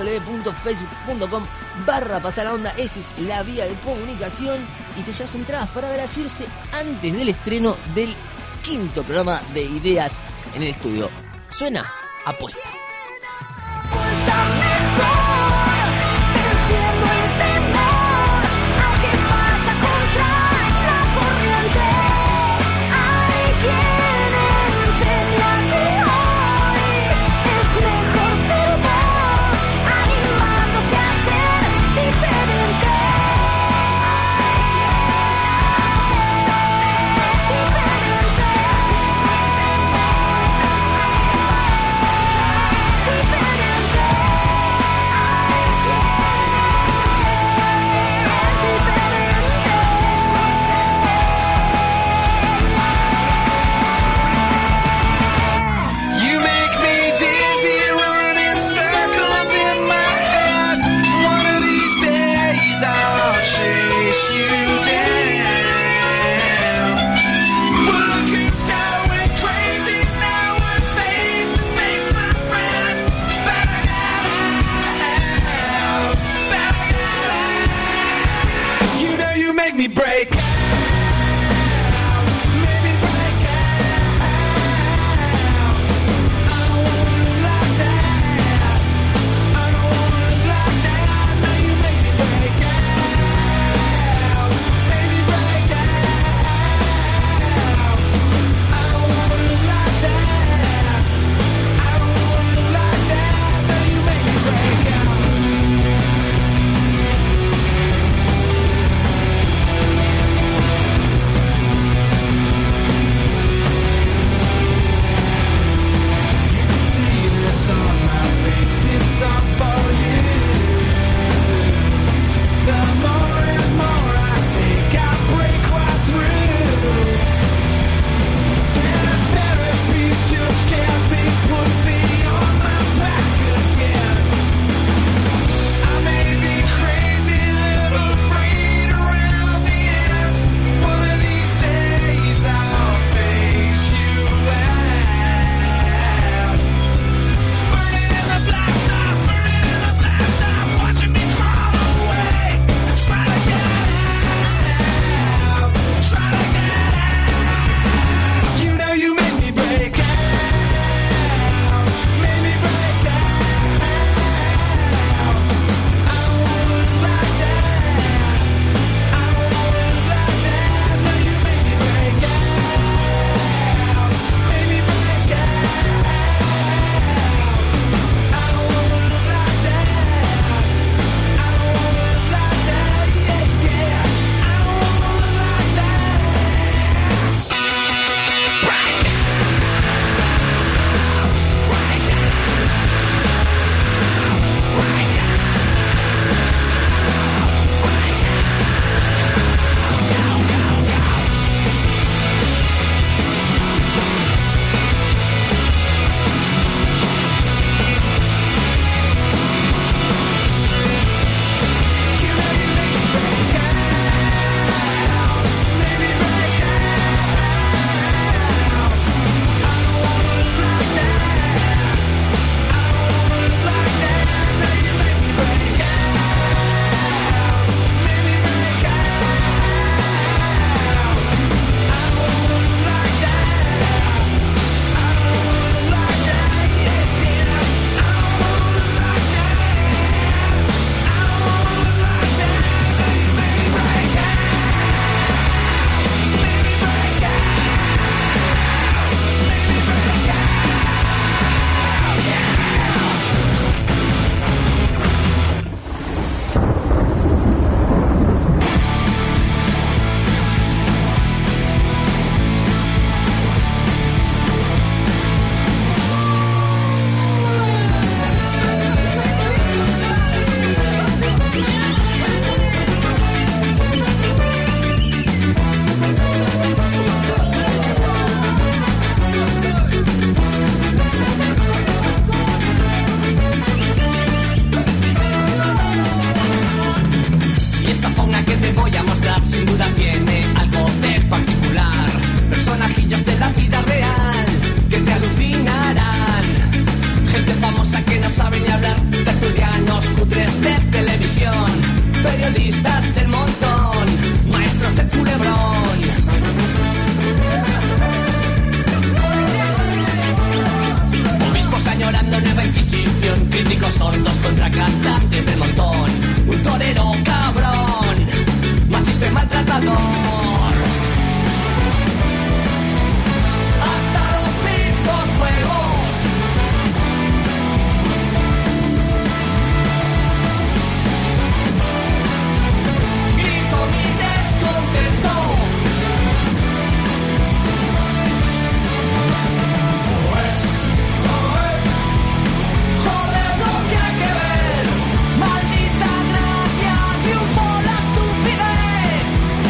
www.facebook.com/pasaronda, esa es la vía de comunicación y te llevas entradas para ver a Circe antes del estreno del 5º programa de Ideas en el Estudio. Suena Apuesta. Está mejor, venciendo el temor, aunque vaya contra la corriente. Hay quien enseña que hoy es mejor ser vos, animándose a ser diferente. Hay quien diferente. periodistas del montón, maestros del culebrón. Obispos añorando nueva inquisición, críticos sordos contra cantantes del montón. Un torero cabrón, machista y maltratador. Hasta los mismos juegos. Grito mi descontento. Joder lo que hay que ver. Maldita gracia, triunfó la estupidez.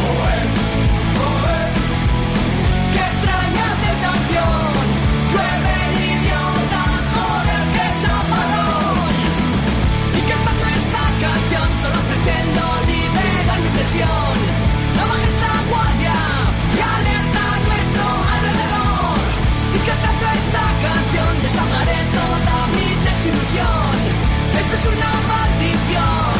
Qué extraña sensación. Llueven idiotas, joder, qué chaparrón. Y cantando esta canción solo pretendo liberar mi presión. No bajes la guardia y alerta a nuestro alrededor. Y cantando esta canción desahogaré toda mi desilusión. Esto es una maldición.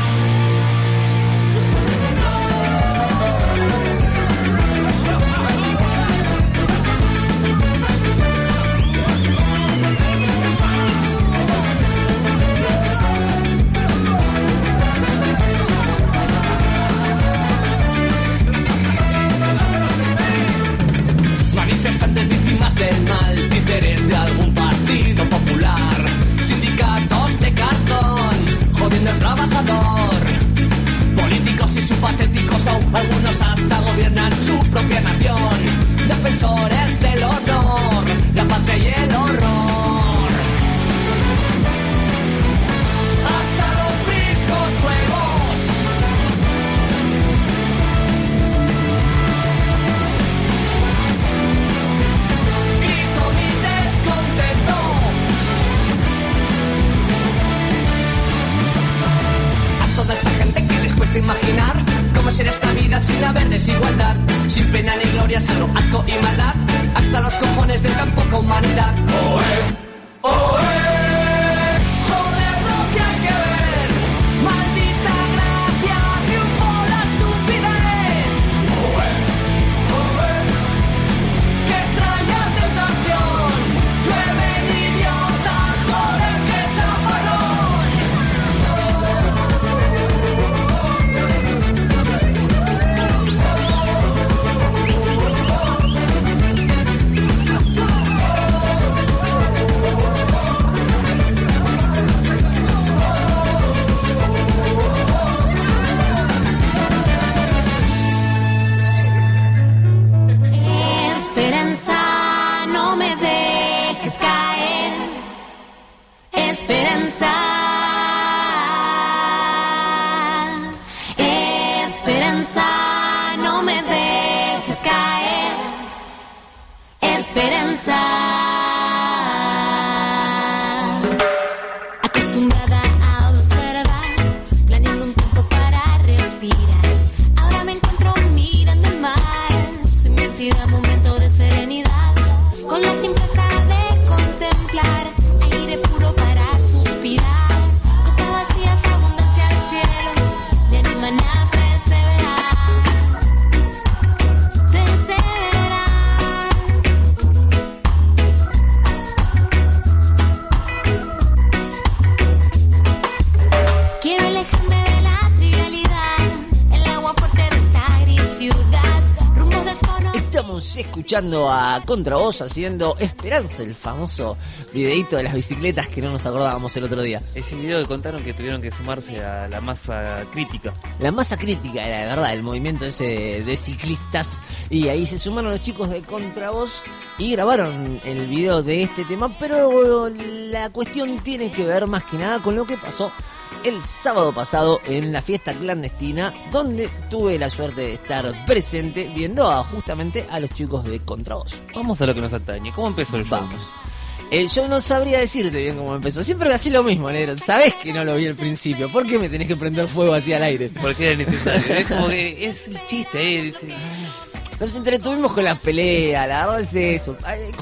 Manifestantes víctimas del mal, títeres de algún partido popular, sindicatos de cartón, jodiendo al trabajador, políticos y subpatéticos, aún algunos hasta gobiernan su propia nación, defensores del honor, la patria y el horror. Hasta los mismos juegos. Grito mi descontento. A toda esta gente que les cuesta imaginar cómo será esta vida sin haber desigualdad, sin pena ni gloria, solo asco y maldad, hasta los cojones de tan poca humanidad. Joder lo que hay que ver. Maldita gracia, triunfó la estupidez. Qué extraña sensación. Llueven idiotas, joder, qué chaparrón. Esperanza, no me dejes caer. Esperanza, esperanza, no me dejes caer. Esperanza. Acostumbrada a observar, planeando un tiempo para respirar. Ahora me encuentro mirando el mar, su inmensidad, momento de serenidad, con la simpleza de contemplar, aire puro para suspirar, costa vacías, abundancia del cielo, me animan a perseverar, perseverar. Quiero alejarme de la trivialidad, el agua fuerte de esta gris ciudad, rumbo desconocido. Estamos escuchando a Contravoz haciendo Esperanza, el famoso videíto de las bicicletas que no nos acordábamos el otro día. Ese video que contaron que tuvieron que sumarse a la masa crítica. La masa crítica era de verdad el movimiento ese de ciclistas, y ahí se sumaron los chicos de Contravoz y grabaron el video de este tema, pero la cuestión tiene que ver más que nada con lo que pasó el sábado pasado en la fiesta clandestina, donde tuve la suerte de estar presente viendo justamente a los chicos de Contravoz. Vamos a lo que nos atañe. ¿Cómo empezó el show? Vamos. Yo no sabría decirte bien cómo empezó. Siempre así lo mismo, negro. Sabés que no lo vi al principio. ¿Por qué me tenés que prender fuego así al aire? Porque era necesario. Es como que es el chiste, dice. Nos entretuvimos con la pelea, la verdad es eso. Hay cosas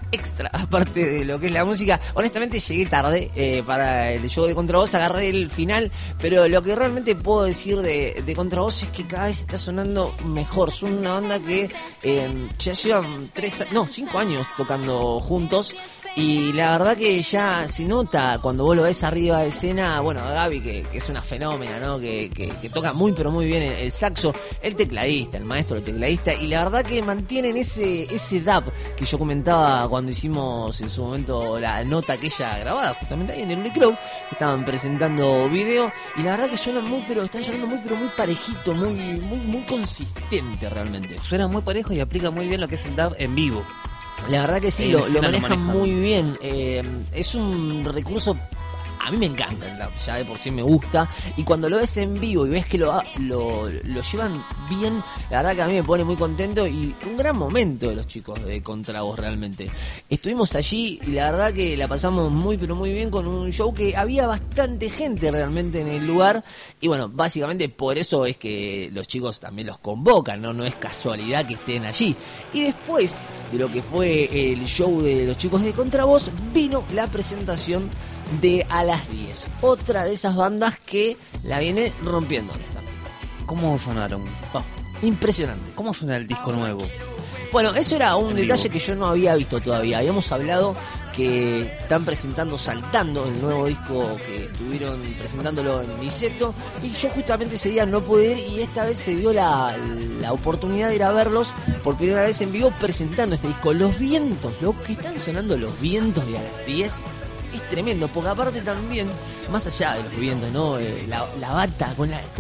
extra, aparte de lo que es la música. Honestamente llegué tarde para el show de Contravoz, agarré el final, pero lo que realmente puedo decir de Contravoz es que cada vez está sonando mejor. Son una banda que ya llevan 5 años tocando juntos. Y la verdad que ya se nota cuando vos lo ves arriba de escena. Bueno, Gaby, que es una fenómena, ¿no? Que toca muy pero muy bien el saxo, el tecladista, el maestro del tecladista. Y la verdad que mantienen ese dub que yo comentaba cuando hicimos en su momento la nota aquella grabada justamente ahí en el Unicrow, que estaban presentando video. Y la verdad que están sonando muy parejito, muy consistente realmente. Suena muy parejo y aplica muy bien lo que es el dub en vivo. La verdad que sí, lo manejan muy bien. Es un recurso, a mí me encanta el dub, ya de por sí me gusta. Y cuando lo ves en vivo y ves que lo llevan bien, la verdad que a mí me pone muy contento. Y un gran momento de los chicos de Contravoz realmente. Estuvimos allí y la verdad que la pasamos muy pero muy bien con un show que había bastante gente realmente en el lugar. Y bueno, básicamente por eso es que los chicos también los convocan, no es casualidad que estén allí. Y después de lo que fue el show de los chicos de Contravoz, vino la presentación de A las 10, otra de esas bandas que la viene rompiendo honestamente. ¿Cómo sonaron? Impresionante. ¿Cómo suena el disco nuevo? Bueno, eso era un En detalle vivo. que yo no había visto todavía. Habíamos hablado que están presentando Saltando, el nuevo disco que estuvieron presentándolo en Niceto, y yo justamente ese día no pude ir y esta vez se dio la oportunidad de ir a verlos por primera vez en vivo presentando este disco. Los vientos, lo que están sonando los vientos de A las 10 es tremendo, porque aparte también, más allá de los vientos, ¿no? La bata con la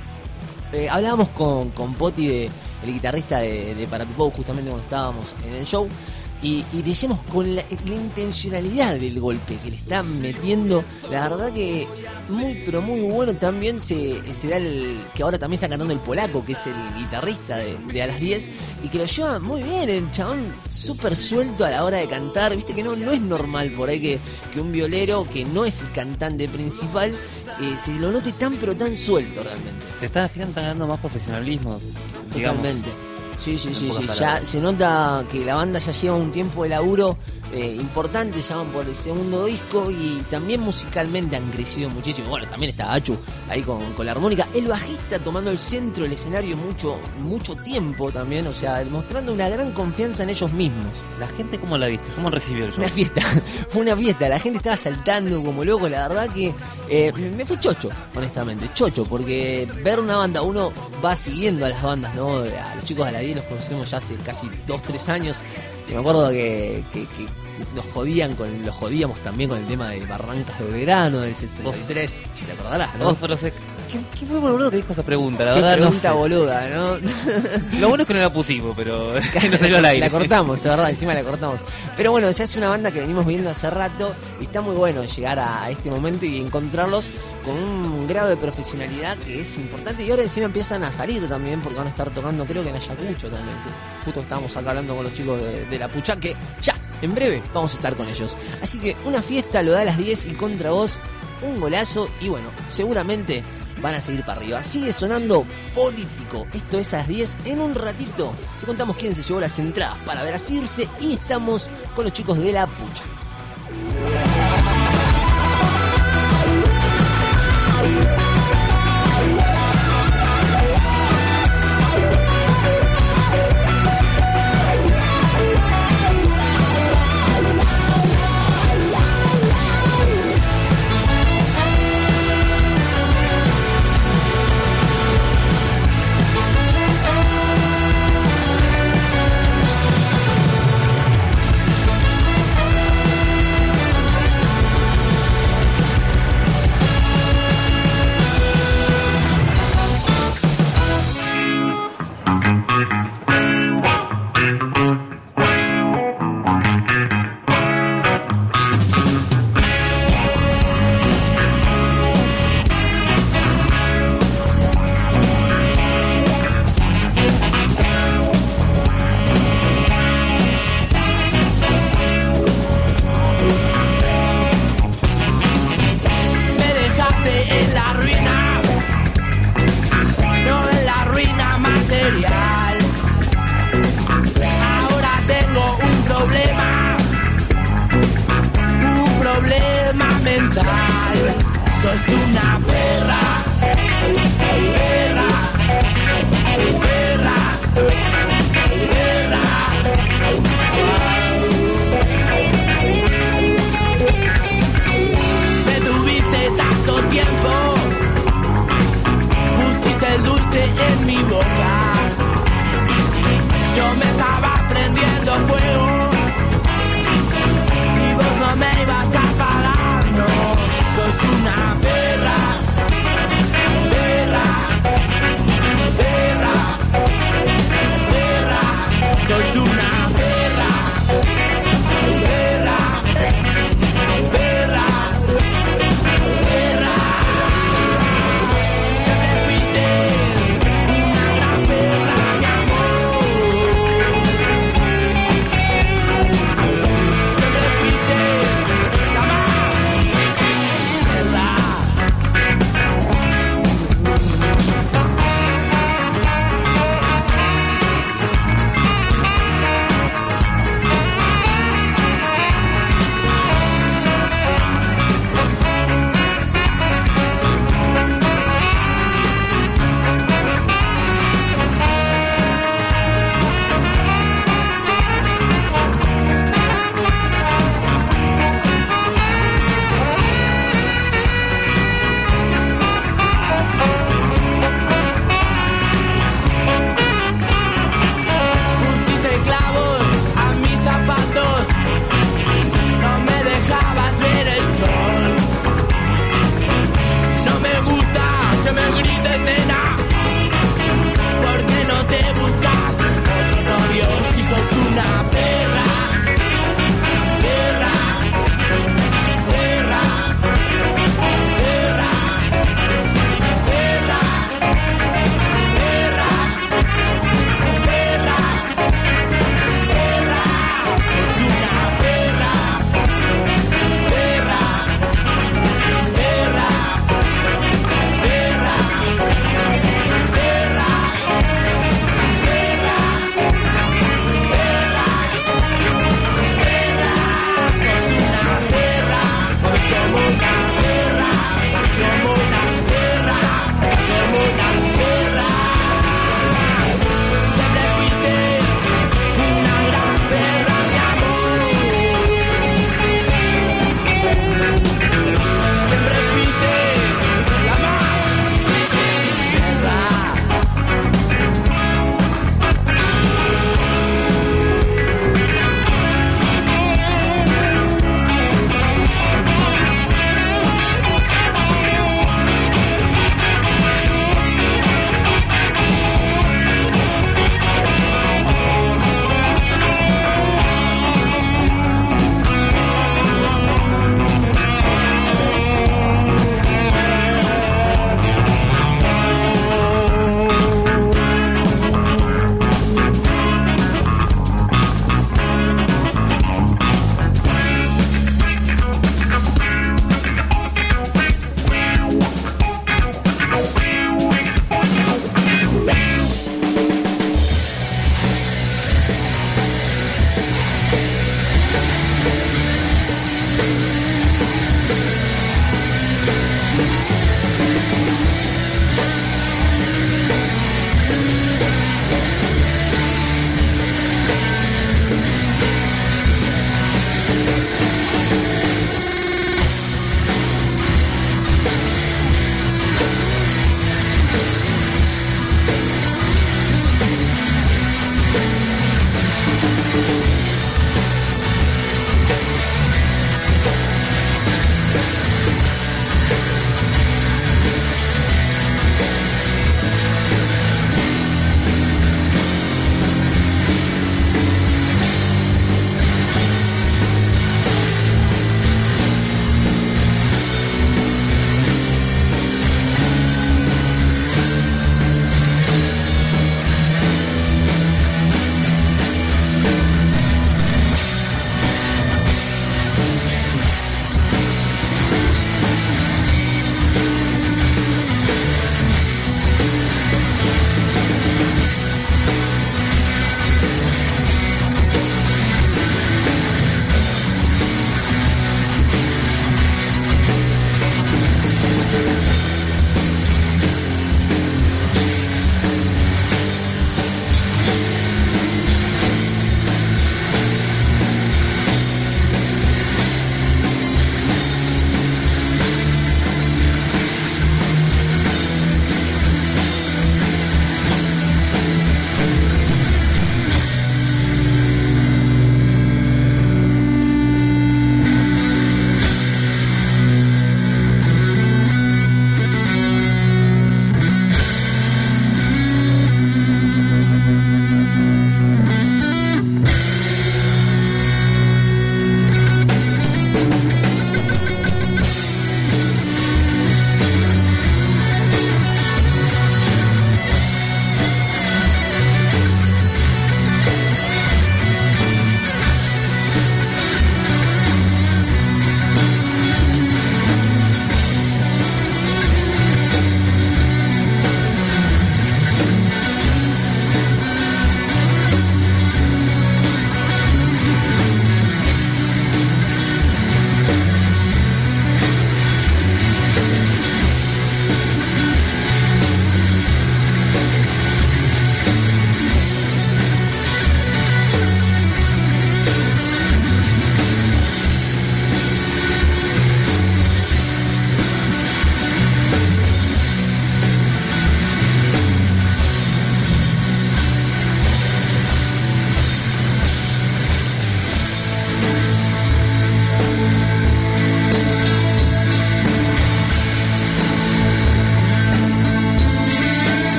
hablábamos con Poti, el guitarrista de Parapipou, justamente cuando estábamos en el show, y decíamos con la intencionalidad del golpe que le están metiendo, la verdad que muy pero muy bueno. También se da que ahora también está cantando el polaco, que es el guitarrista de A las 10, y que lo lleva muy bien, el chabón súper suelto a la hora de cantar. Viste que no es normal por ahí que un violero que no es el cantante principal se lo note tan pero tan suelto realmente. Se está ganando más profesionalismo. digamos. Totalmente. Sí. pocas Ya palabras. se nota que la banda ya lleva un tiempo de laburo importante, ya van por el segundo disco y también musicalmente han crecido muchísimo. Bueno, también está Achu ahí con la armónica. El bajista tomando el centro del escenario mucho tiempo también, o sea, demostrando una gran confianza en ellos mismos. ¿La gente cómo la viste? ¿Cómo recibió el show? Una fiesta, fue una fiesta, la gente estaba saltando como loco, la verdad que me fui chocho, honestamente, porque ver una banda, uno va siguiendo a las bandas, ¿no? A los chicos de la 10 los conocemos ya hace casi 2-3 años, y me acuerdo que los jodíamos también con el tema de Barrancas de Belgrano, del 63, si te acordarás, ¿no? Pero ¿qué fue boludo que dijo esa pregunta? La Qué verdad pregunta no sé. boluda, ¿no? Lo bueno es que no la pusimos, pero no salió al aire. La cortamos, la verdad, encima la cortamos. Pero bueno, se hace una banda que venimos viendo hace rato y está muy bueno llegar a este momento y encontrarlos con un grado de profesionalidad que es importante. Y ahora encima empiezan a salir también porque van a estar tocando, creo que en Ayacucho también, que justo estábamos acá hablando con los chicos de La Pucha, que ya, en breve, vamos a estar con ellos. Así que una fiesta lo da a las 10 y Contravoz, un golazo y bueno, seguramente van a seguir para arriba. Sigue sonando Político. Esto es a las 10. En un ratito te contamos quién se llevó las entradas para ver a Circe y estamos con los chicos de La Pucha.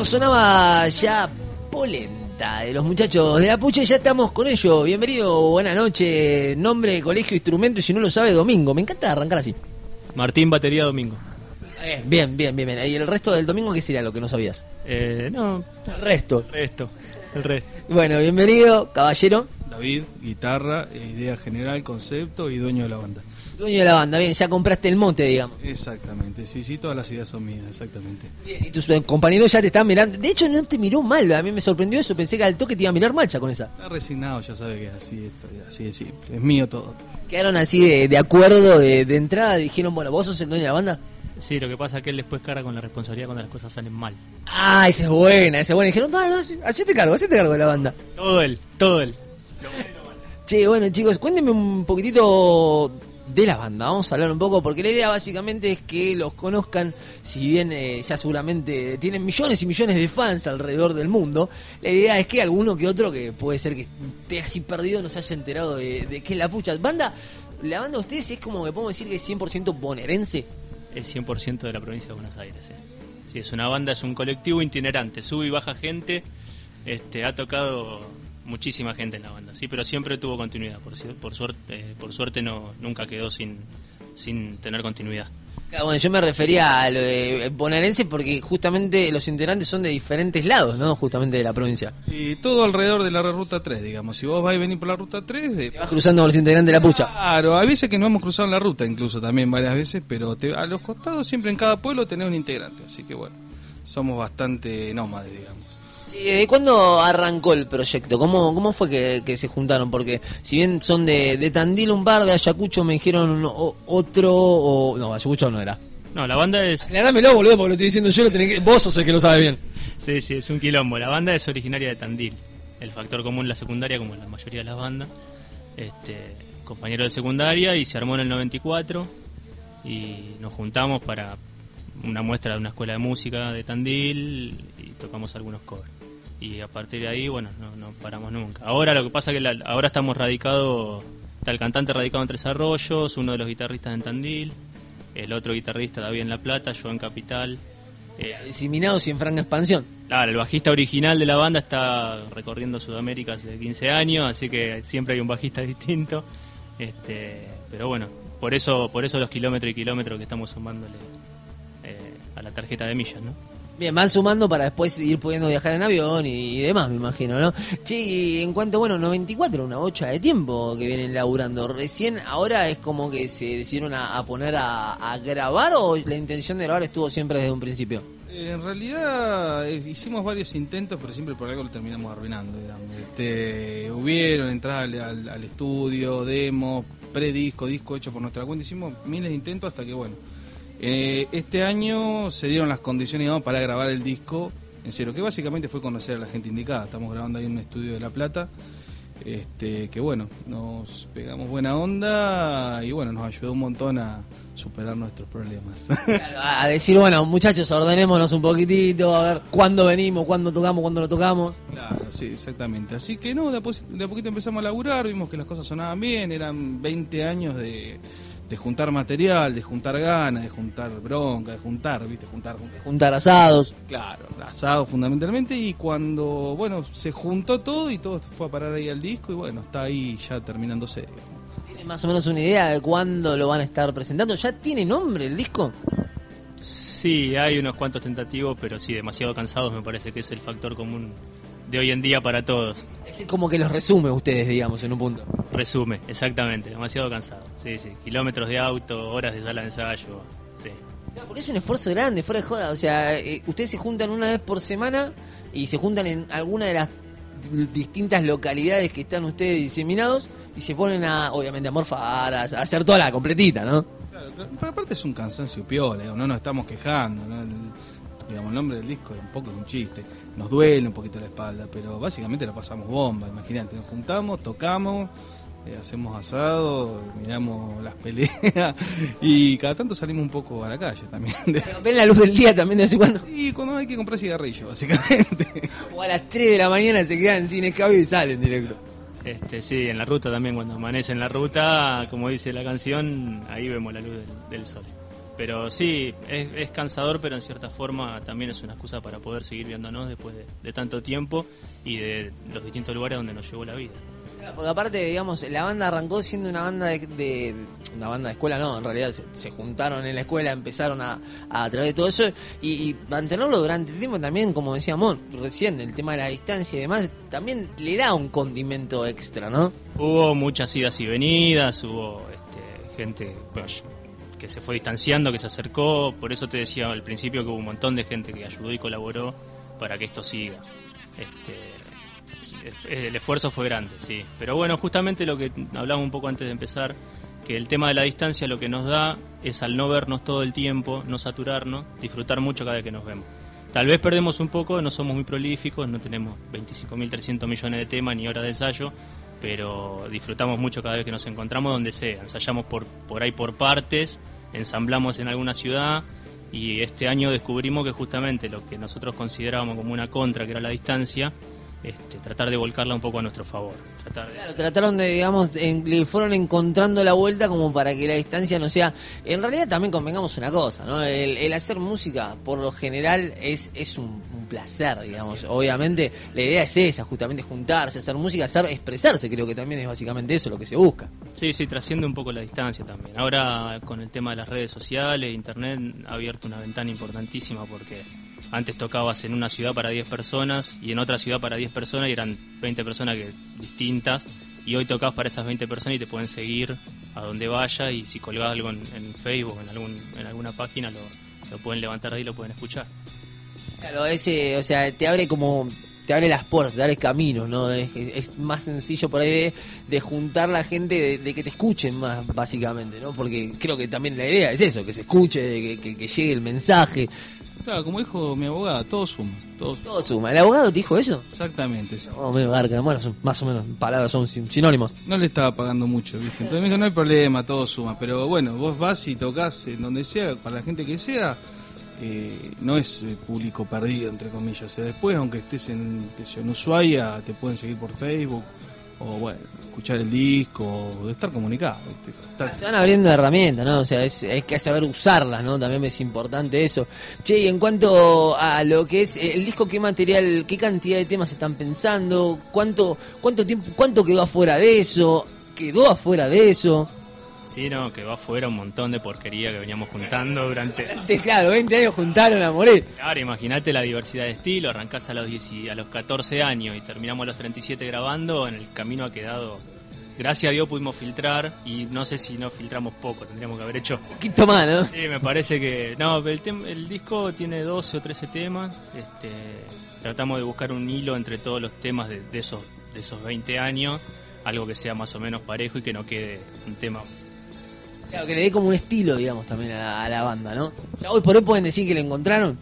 sonaba ya Polenta de los muchachos de la Pucha, y ya estamos con ellos. Bienvenido, buenas noches. Nombre, colegio, instrumento, y si no lo sabe, Domingo. Me encanta arrancar así. Martín, batería, Domingo. Bien. ¿Y el resto del domingo qué sería lo que no sabías? No, El resto. el resto. Bueno, bienvenido, caballero. David, guitarra, idea general, concepto y dueño de la banda. Dueño de la banda, bien, ya compraste el mote, digamos. Exactamente, sí, todas las ideas son mías, exactamente. Bien, y tus compañeros ya te están mirando. De hecho, no te miró mal, a mí me sorprendió eso. Pensé que al toque te iba a mirar mal ya con esa. Está resignado, ya sabe que es así de simple, es mío todo. Quedaron así de acuerdo de entrada, dijeron, bueno, ¿vos sos el dueño de la banda? Sí, lo que pasa es que él después carga con la responsabilidad cuando las cosas salen mal. Ah, esa es buena. Dijeron, no, hacete cargo de la banda. Todo él. Che, bueno, chicos, cuéntenme un poquitito de la banda. Vamos a hablar un poco, porque la idea básicamente es que los conozcan. Si bien ya seguramente tienen millones y millones de fans alrededor del mundo, la idea es que alguno que otro que puede ser que esté así perdido no se haya enterado de qué es la Pucha. La banda de ustedes es como que podemos decir que es 100% bonaerense. Es 100% de la provincia de Buenos Aires. Sí, es una banda, es un colectivo itinerante. Sube y baja gente. Ha tocado muchísima gente en la banda, sí, pero siempre tuvo continuidad. Por suerte nunca quedó sin tener continuidad. Claro, bueno, yo me refería a lo de bonaerense porque justamente los integrantes son de diferentes lados, ¿no? Justamente de la provincia. Y todo alrededor de la ruta 3, digamos. Si vos vas y venís por la ruta 3... Te vas cruzando con los integrantes de la Pucha. Claro, hay veces que nos hemos cruzado en la ruta, incluso también varias veces, pero a los costados siempre en cada pueblo tenés un integrante. Así que bueno, somos bastante nómades, digamos. ¿De cuándo arrancó el proyecto? ¿Cómo fue que se juntaron? Porque si bien son de Tandil un par, de Ayacucho me dijeron otro... No, Ayacucho no era. No, la banda es... Aclarámelo, boludo, porque lo estoy diciendo yo, vos sos el que lo sabe bien. Sí, es un quilombo. La banda es originaria de Tandil. El factor común la secundaria, como la mayoría de las bandas. Compañero de secundaria, y se armó en el 94. Y nos juntamos para una muestra de una escuela de música de Tandil y tocamos algunos covers. Y a partir de ahí, bueno, no paramos nunca. Ahora lo que pasa es que ahora estamos radicados, está el cantante radicado en Tres Arroyos, uno de los guitarristas en Tandil, el otro guitarrista David en La Plata, yo en Capital. Diseminados y en franca expansión. Claro, el bajista original de la banda está recorriendo Sudamérica hace 15 años, así que siempre hay un bajista distinto. Pero bueno, por eso los kilómetros y kilómetros que estamos sumándole a la tarjeta de millas, ¿no? Bien, van sumando para después ir pudiendo viajar en avión y demás, me imagino, ¿no? Che, y en cuanto, 94, una bocha de tiempo que vienen laburando. Recién, ahora es como que se decidieron a poner a grabar, ¿o la intención de grabar estuvo siempre desde un principio? En realidad hicimos varios intentos, pero siempre por algo lo terminamos arruinando, digamos. Hubieron entradas al estudio, demos, predisco, disco hecho por nuestra cuenta. Hicimos miles de intentos hasta que, bueno, este año se dieron las condiciones, digamos, para grabar el disco en serio, que básicamente fue conocer a la gente indicada. Estamos grabando ahí en un estudio de La Plata, que bueno, nos pegamos buena onda y bueno, nos ayudó un montón a superar nuestros problemas. Claro, a decir, bueno, muchachos, ordenémonos un poquitito, a ver cuándo venimos, cuándo tocamos, cuándo no tocamos. Claro, sí, exactamente. Así que no, de a poquito empezamos a laburar, vimos que las cosas sonaban bien, eran 20 años de juntar material, de juntar ganas, de juntar bronca, de juntar asados. Claro, asados fundamentalmente, y cuando, bueno, se juntó todo y todo fue a parar ahí al disco y bueno, está ahí ya terminándose. ¿Tiene más o menos una idea de cuándo lo van a estar presentando? ¿Ya tiene nombre el disco? Sí, hay unos cuantos tentativos, pero sí, demasiado cansados me parece que es el factor común de hoy en día para todos. Es como que los resume ustedes, digamos, en un punto. Resume, exactamente, demasiado cansado. Sí, kilómetros de auto, horas de sala de ensayo, sí. No, porque es un esfuerzo grande, fuera de joda. O sea, ustedes se juntan una vez por semana y se juntan en alguna de las distintas localidades que están ustedes diseminados y se ponen obviamente, a morfar, a hacer toda la completita, ¿no? Claro, pero aparte es un cansancio piola, no nos estamos quejando, ¿no? El nombre del disco es un chiste. Nos duele un poquito la espalda, pero básicamente la pasamos bomba. Imagínate, nos juntamos, tocamos, hacemos asado, miramos las peleas y cada tanto salimos un poco a la calle también. Pero ven la luz del día también de vez en cuando. Y cuando hay que comprar cigarrillos, básicamente. O a las 3 de la mañana se quedan sin escabio y salen directo. Sí, en la ruta también, cuando amanece en la ruta, como dice la canción, ahí vemos la luz del sol. Pero sí, es cansador, pero en cierta forma también es una excusa para poder seguir viéndonos después de tanto tiempo y de los distintos lugares donde nos llevó la vida. Porque aparte, digamos, la banda arrancó siendo una banda de una banda de escuela, no, en realidad se juntaron en la escuela, empezaron a través de todo eso y mantenerlo durante el tiempo también, como decíamos recién, el tema de la distancia y demás, también le da un condimento extra, ¿no? Hubo muchas idas y venidas, hubo gente que se fue distanciando, que se acercó, por eso te decía al principio que hubo un montón de gente que ayudó y colaboró para que esto siga. El esfuerzo fue grande, sí. Pero bueno, justamente lo que hablamos un poco antes de empezar, que el tema de la distancia lo que nos da es al no vernos todo el tiempo, no saturarnos, disfrutar mucho cada vez que nos vemos. Tal vez perdemos un poco, no somos muy prolíficos, no tenemos 25.300 millones de temas ni horas de ensayo, pero disfrutamos mucho cada vez que nos encontramos donde sea. Ensayamos por ahí por partes, ensamblamos en alguna ciudad y este año descubrimos que justamente lo que nosotros considerábamos como una contra, que era la distancia, tratar de volcarla un poco a nuestro favor. Claro, trataron de, digamos, le fueron encontrando la vuelta como para que la distancia no sea... En realidad también convengamos una cosa, ¿no? El hacer música, por lo general, es un placer, digamos. Sí. Obviamente, la idea es esa, justamente juntarse, hacer música, expresarse, creo que también es básicamente eso lo que se busca. Sí, trasciende un poco la distancia también. Ahora, con el tema de las redes sociales, internet, ha abierto una ventana importantísima porque... Antes tocabas en una ciudad para 10 personas y en otra ciudad para 10 personas y eran 20 personas distintas, y hoy tocas para esas 20 personas y te pueden seguir a donde vaya, y si colgás algo en Facebook, en alguna página, lo pueden levantar de ahí y lo pueden escuchar. Claro, o sea, te abre las puertas, te abre caminos, ¿no? Es más sencillo por ahí de juntar la gente, de que te escuchen más, básicamente, ¿no? Porque creo que también la idea es eso, que se escuche, de que llegue el mensaje. Claro, como dijo mi abogada, todo suma. Todo suma. ¿El abogado te dijo eso? Exactamente. Sí. No, me barca. Bueno, son, más o menos, palabras son sinónimos. No le estaba pagando mucho, ¿viste? Entonces me dijo, no hay problema, todo suma. Pero bueno, vos vas y tocas en donde sea, para la gente que sea, no es público perdido, entre comillas. O sea, después, aunque estés en Ushuaia, te pueden seguir por Facebook, o bueno, escuchar el disco, o de estar comunicado, ¿viste? Se van abriendo herramientas, ¿no? O sea, hay que saber usarlas, ¿no? También es importante eso. Che, y en cuanto a lo que es el disco, ¿qué material, qué cantidad de temas están pensando? ¿Cuánto tiempo, cuánto quedó afuera de eso? ¿Quedó afuera de eso? Sí, no, que va afuera un montón de porquería que veníamos juntando durante... Claro, 20 años juntaron a morir. Claro, imagínate la diversidad de estilo, arrancás a los 14 años y terminamos a los 37 grabando, en el camino ha quedado... Gracias a Dios pudimos filtrar, y no sé si no filtramos poco, tendríamos que haber hecho... Un poquito más, ¿no? Sí, me parece que... No, el disco tiene 12 o 13 temas, tratamos de buscar un hilo entre todos los temas de esos 20 años, algo que sea más o menos parejo y que no quede un tema... Claro, que le dé como un estilo, digamos, también a la banda, ¿no? Ya hoy por hoy pueden decir que le encontraron.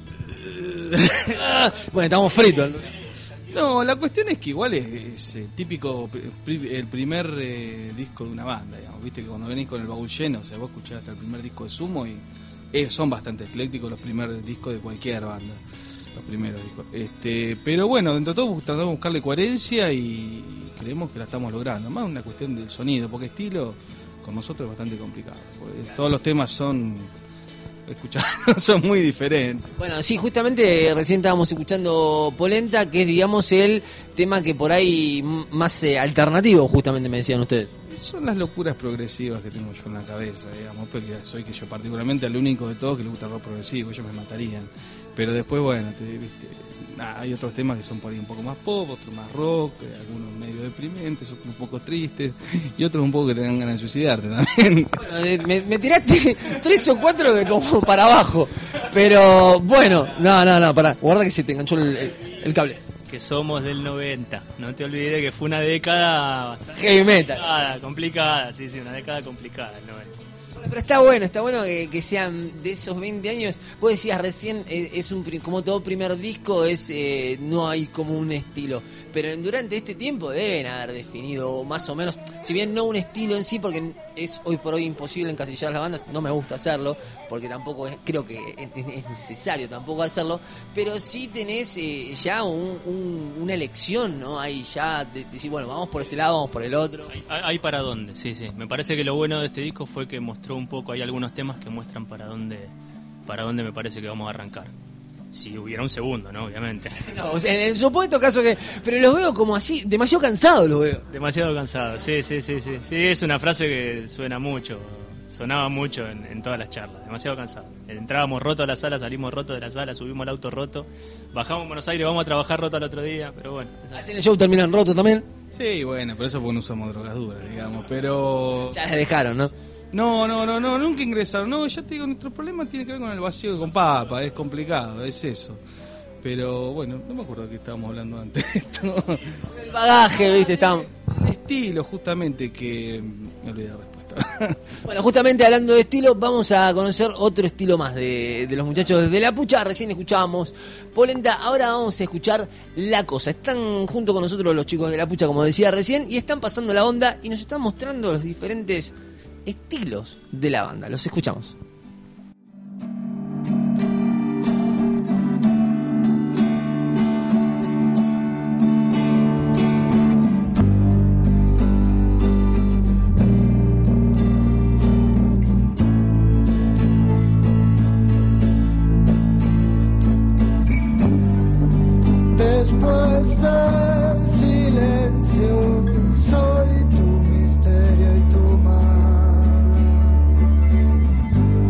Bueno, estamos fritos. No, la cuestión es que igual es típico, el primer disco de una banda, digamos. Viste que cuando venís con el baúl lleno, o sea, vos escuchás hasta el primer disco de Sumo y son bastante eclécticos los primeros discos de cualquier banda. Los primeros discos. Pero bueno, dentro de todo tratamos de buscarle coherencia y creemos que la estamos logrando. Más una cuestión del sonido, porque estilo... Con nosotros es bastante complicado. Todos los temas son muy diferentes. Bueno, sí, justamente recién estábamos escuchando Polenta, que es, digamos, el tema que por ahí más alternativo, justamente me decían ustedes. Son las locuras progresivas que tengo yo en la cabeza, digamos, porque soy que yo particularmente el único de todos que le gusta el rock progresivo, ellos me matarían. Pero después, bueno, hay otros temas que son por ahí un poco más pop, otros más rock, algunos medio deprimentes, otros un poco tristes, y otros un poco que tengan ganas de suicidarte también. Bueno, me tiraste 3 o 4 de como para abajo, pero bueno, no, pará, guarda que se te enganchó el cable. Que somos del 90, no te olvides que fue una década bastante heavy metal. Complicada, sí, una década complicada el 90. Pero está bueno que sean de esos 20 años. Vos decías recién, como todo primer disco, no hay como un estilo. Pero durante este tiempo deben haber definido más o menos, si bien no un estilo en sí, porque es hoy por hoy imposible encasillar las bandas, no me gusta hacerlo, porque tampoco creo que es necesario tampoco hacerlo, pero sí tenés ya una elección, ¿no? Ahí ya decir, bueno, vamos por este lado, vamos por el otro. Hay para dónde, sí. Me parece que lo bueno de este disco fue que mostró un poco, hay algunos temas que muestran para dónde me parece que vamos a arrancar. Si hubiera un segundo, ¿no? Obviamente. No, o sea, en el supuesto caso que... Pero los veo como así, demasiado cansados los veo. Demasiado cansado, sí. Sí, es una frase que sonaba mucho en todas las charlas. Demasiado cansado. Entrábamos rotos a la sala, salimos rotos de la sala, subimos el auto roto, bajamos a Buenos Aires, vamos a trabajar roto al otro día, pero bueno. ¿Hacen el show terminan roto también? Sí, bueno, por eso porque no usamos drogas duras, digamos, pero... Ya las dejaron, ¿no? No, nunca ingresaron. No, ya te digo, nuestro problema tiene que ver con el vacío y con papa, es complicado, es eso. Pero bueno, no me acuerdo de qué estábamos hablando antes de esto. El bagaje, ¿viste? Estamos... El estilo, justamente, que... Me olvidé la respuesta. Bueno, justamente hablando de estilo, vamos a conocer otro estilo más de los muchachos de La Pucha. Recién escuchábamos Polenta, ahora vamos a escuchar La Cosa. Están junto con nosotros los chicos de La Pucha, como decía recién, y están pasando la onda y nos están mostrando los diferentes estilos de la banda. Los escuchamos. Después del silencio, soy tu misterio y tu mar.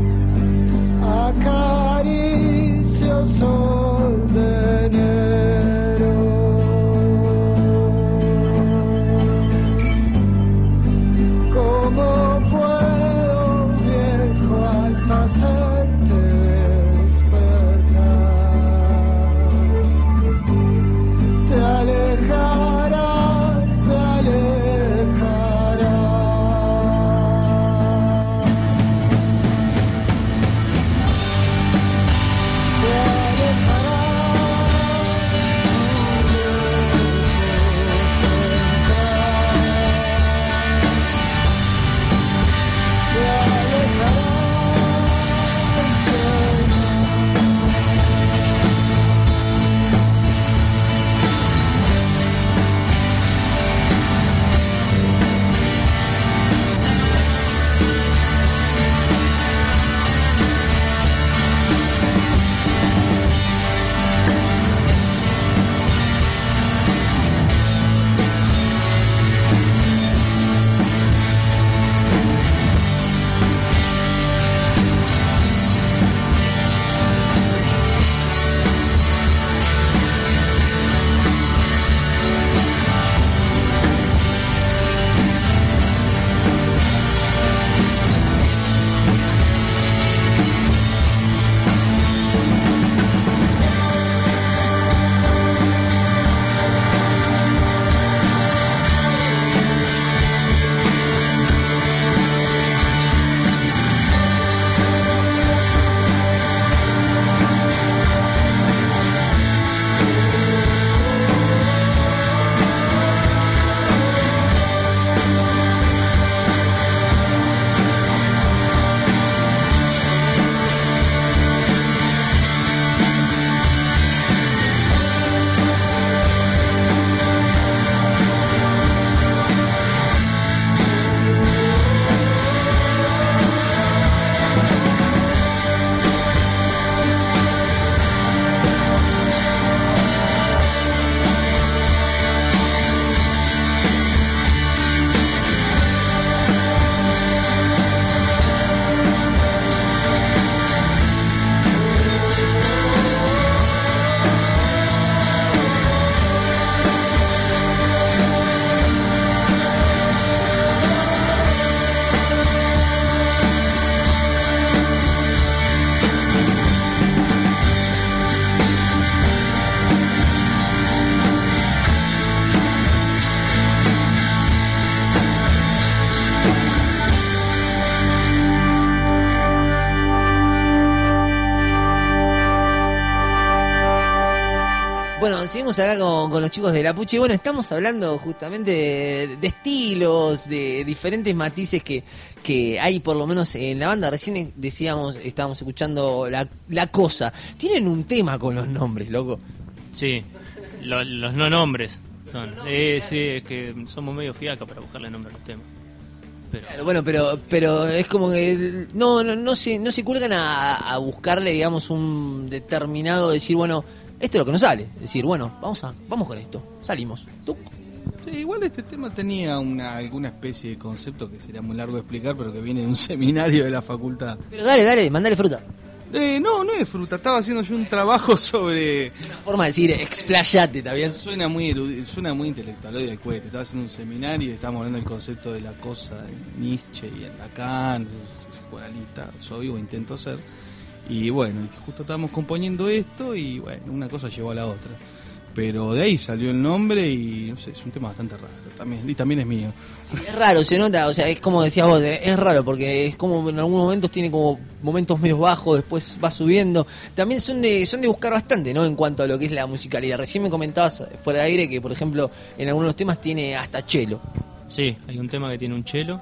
Bueno, seguimos acá con los chicos de La Pucha y bueno, estamos hablando justamente de estilos, de diferentes matices que hay por lo menos en la banda. Recién decíamos, estábamos escuchando la Cosa. Tienen un tema con los nombres, loco. Sí, los no nombres son. Sí, es que somos medio fiacas para buscarle nombre a los temas. Pero... Claro, bueno, pero es como que no se cuelgan a buscarle, digamos, un determinado, decir, bueno, esto es lo que nos sale. Decir, bueno, vamos con esto, salimos. ¿Tú? Sí, igual este tema tenía alguna especie de concepto que sería muy largo de explicar, pero que viene de un seminario de la facultad. Pero dale, mandale fruta. No es fruta, estaba haciendo yo un trabajo sobre... Una forma de decir, explayate, ¿está bien? Suena muy intelectual hoy del cohete. Estaba haciendo un seminario y estábamos hablando del concepto de la cosa en Nietzsche y en Lacan, psicoanalista soy o intento ser. Y bueno, justo estábamos componiendo esto y bueno, una cosa llevó a la otra. Pero de ahí salió el nombre y no sé, es un tema bastante raro también, y también es mío. Sí, es raro, se nota, o sea, es como decías vos, es raro porque es como en algunos momentos tiene como momentos medio bajos, después va subiendo. También son de buscar bastante, ¿no? En cuanto a lo que es la musicalidad. Recién me comentabas fuera de aire que, por ejemplo, en algunos temas tiene hasta cello. Sí, hay un tema que tiene un cello.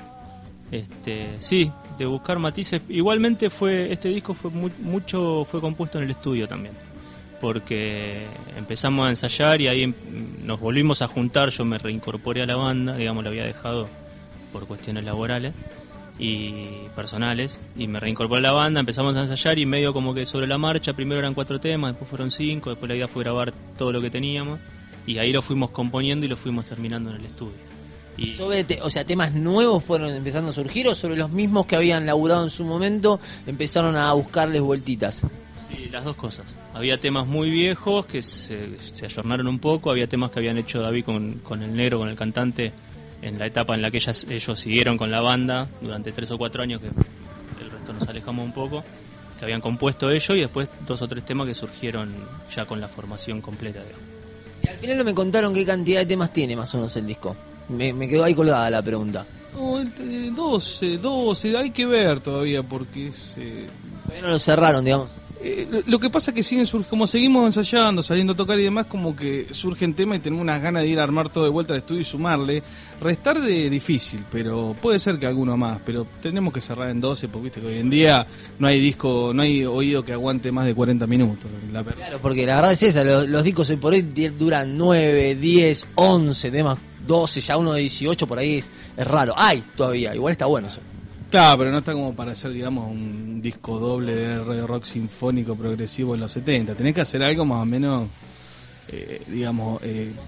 Sí, de buscar matices. Igualmente este disco fue fue compuesto en el estudio también. Porque empezamos a ensayar y ahí nos volvimos a juntar, yo me reincorporé a la banda, digamos, la había dejado por cuestiones laborales y personales, y me reincorporé a la banda, empezamos a ensayar y medio como que sobre la marcha, primero eran 4 temas, después fueron 5, después la idea fue grabar todo lo que teníamos, y ahí lo fuimos componiendo y lo fuimos terminando en el estudio. Y... ¿Temas nuevos fueron empezando a surgir o sobre los mismos que habían laburado en su momento empezaron a buscarles vueltitas? Sí, las dos cosas. Había temas muy viejos que se ayornaron un poco, había temas que habían hecho David con el negro, con el cantante, en la etapa en la que ellos siguieron con la banda durante 3 o 4 años, que el resto nos alejamos un poco, que habían compuesto ellos, y después 2 o 3 temas que surgieron ya con la formación completa, digamos. Y al final no me contaron qué cantidad de temas tiene más o menos el disco. Me quedó ahí colgada la pregunta. No, 12, hay que ver todavía porque todavía no lo cerraron, digamos. Lo que pasa es que siguen como seguimos ensayando, saliendo a tocar y demás, como que surgen temas y tenemos unas ganas de ir a armar todo de vuelta al estudio y sumarle. Restar de difícil, pero puede ser que alguno más, pero tenemos que cerrar en 12 porque viste que hoy en día no hay oído que aguante más de 40 minutos. Claro, porque la verdad es esa, los discos hoy por hoy duran 9, 10, 11 temas, 12, ya uno de 18 por ahí es raro. Hay todavía, igual está bueno eso. Claro, pero no está como para hacer, digamos, un disco doble de rock sinfónico progresivo en los 70. Tenés que hacer algo más o menos, digamos...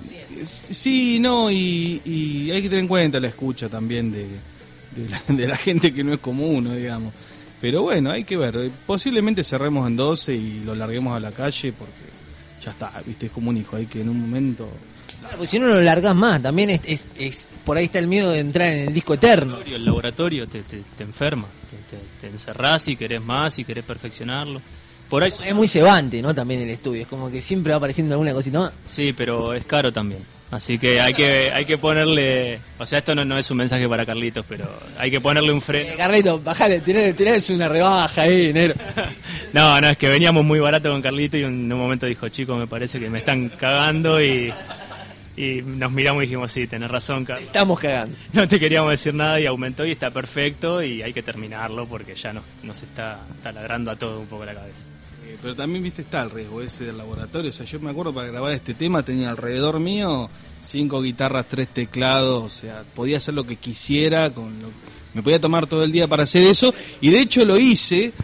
sí, no, y hay que tener en cuenta la escucha también de la gente que no es como uno, digamos. Pero bueno, hay que ver. Posiblemente cerremos en 12 y lo larguemos a la calle porque ya está, viste, es como un hijo. Hay que en un momento... Claro, pues si no lo largas más, también es por ahí está el miedo de entrar en el disco eterno. El laboratorio te enferma, te encerrás y querés más y querés perfeccionarlo. Por ahí es muy cebante, ¿no? También el estudio, es como que siempre va apareciendo alguna cosita más. Sí, pero es caro también. Así que hay que ponerle, o sea, esto no es un mensaje para Carlitos, pero hay que ponerle un freno. Carlitos, bajale, tenés una rebaja ahí, negro. No, es que veníamos muy barato con Carlitos y en un momento dijo, chicos, me parece que me están cagando y nos miramos y dijimos, sí, tenés razón, Carlos. Estamos cagando. No te queríamos decir nada y aumentó y está perfecto y hay que terminarlo porque ya nos está ladrando a todo un poco la cabeza. Pero también, viste, está el riesgo ese del laboratorio. O sea, yo me acuerdo para grabar este tema tenía alrededor mío 5 guitarras, 3 teclados. O sea, podía hacer lo que quisiera. Me podía tomar todo el día para hacer eso. Y de hecho lo hice.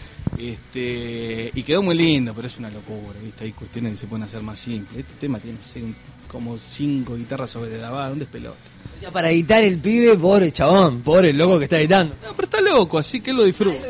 Y quedó muy lindo, pero es una locura, ¿viste? Hay cuestiones que se pueden hacer más simples. Este tema tiene, no sé, como 5 guitarras sobre la base, ¿dónde es pelota? O sea, para editar el pibe, pobre chabón, pobre el loco que está editando. No, pero está loco, así que él lo disfruta.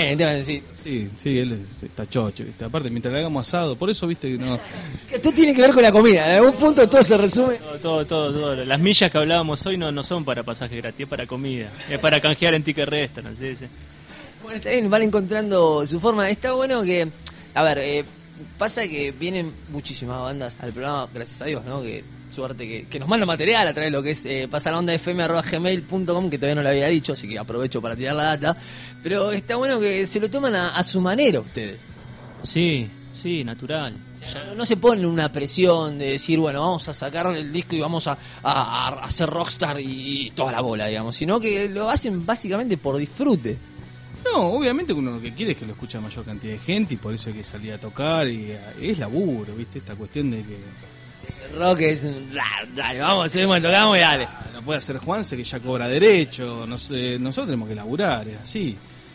Sí, él está chocho, ¿viste? Aparte, mientras le hagamos asado, por eso, ¿viste? Que no... Esto tiene que ver con la comida, en algún punto todo se resume. Todo. Las millas que hablábamos hoy no son para pasaje gratis, es para comida. Es para canjear en Ticket Restaurant, ¿sí? Bueno, está bien, van encontrando su forma. Está bueno que, a ver, pasa que vienen muchísimas bandas al programa, gracias a Dios, ¿no? Que suerte que nos manda material a través de lo que es pasarondaFM@gmail.com, que todavía no lo había dicho, así que aprovecho para tirar la data. Pero está bueno que se lo toman a su manera ustedes. Sí, Sí, natural. No se pone una presión de decir, bueno, vamos a sacar el disco y vamos a hacer rockstar y toda la bola, digamos, sino que lo hacen básicamente por disfrute. No, obviamente uno lo que quiere es que lo escuche mayor cantidad de gente y por eso hay que salir a tocar y es laburo, ¿viste? Esta cuestión de que El rock es un... Dale, vamos, subimos, tocamos y dale. no puede hacer Juanse que ya cobra derecho, no sé, nosotros tenemos que laburar, es así.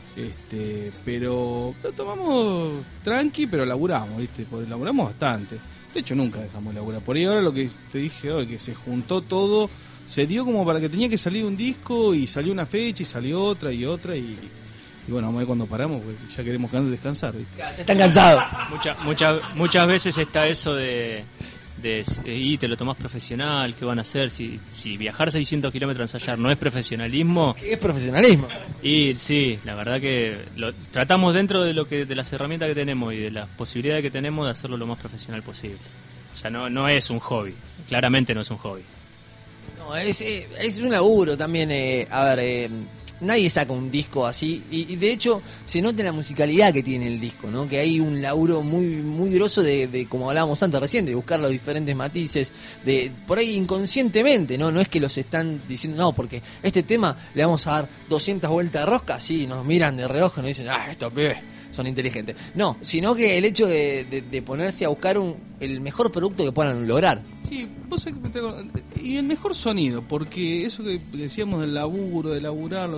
Pero lo tomamos tranqui, pero laburamos, ¿viste? Porque laburamos bastante. De hecho, nunca dejamos de laburar. Por ahí ahora lo que te dije hoy, que se juntó todo, se dio como para que tenía que salir un disco y salió una fecha y salió otra y otra y bueno, vamos a ver cuando paramos, porque ya queremos descansar, ¿viste? Ya están cansados. Muchas veces está eso de y te lo tomás profesional, ¿qué van a hacer? Si viajar 600 kilómetros a ensayar no es profesionalismo. ¿Qué es profesionalismo? Y sí, la verdad que tratamos dentro de de las herramientas que tenemos y de las posibilidades que tenemos de hacerlo lo más profesional posible. O sea, no es un hobby, claramente no es un hobby. No, es un laburo también. Nadie saca un disco así y de hecho se nota la musicalidad que tiene el disco, ¿no? Que hay un laburo muy grosso de como hablábamos antes recién, de buscar los diferentes matices, de por ahí inconscientemente, no es que los están diciendo, no, porque este tema le vamos a dar 200 vueltas de rosca, sí, nos miran de reojo y nos dicen, estos pibes son inteligentes. No, sino que el hecho de ponerse a buscar el mejor producto que puedan lograr. Sí, vos sabés que y el mejor sonido, porque eso que decíamos del laburo, de laburarlo,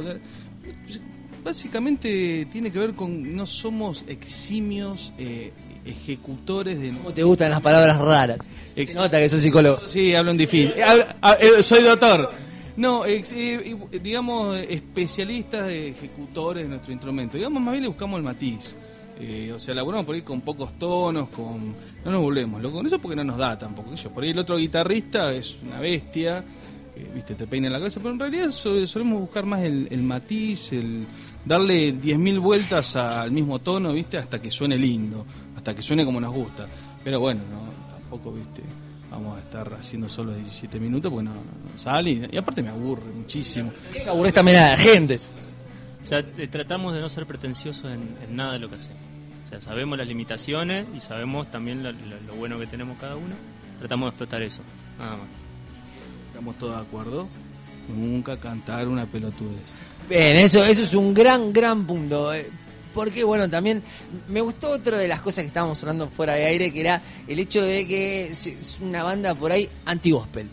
básicamente tiene que ver con no somos eximios ejecutores de... ¿Cómo te gustan las palabras raras? Se nota que sos psicólogo. Sí, hablo en difícil. Soy doctor. No, digamos especialistas ejecutores de nuestro instrumento. Digamos, más bien le buscamos el matiz. O sea, laburamos por ahí con pocos tonos, no nos volvemos locos con eso porque no nos da tampoco. Por ahí el otro guitarrista es una bestia, viste, te peina la cabeza, pero en realidad solemos buscar más el matiz, el darle 10.000 vueltas al mismo tono, viste, hasta que suene lindo, hasta que suene como nos gusta. Pero bueno, no, tampoco, viste, vamos a estar haciendo solo 17 minutos porque no sale y aparte me aburre muchísimo. ¿Qué aburres también a la gente? O sea, tratamos de no ser pretenciosos en nada de lo que hacemos. O sea, sabemos las limitaciones y sabemos también lo bueno que tenemos cada uno. Tratamos de explotar eso, nada más. Estamos todos de acuerdo. Nunca cantar una pelotudez. Bien, eso es un gran punto. Porque, bueno, también me gustó otra de las cosas que estábamos hablando fuera de aire, que era el hecho de que es una banda por ahí anti-gospel.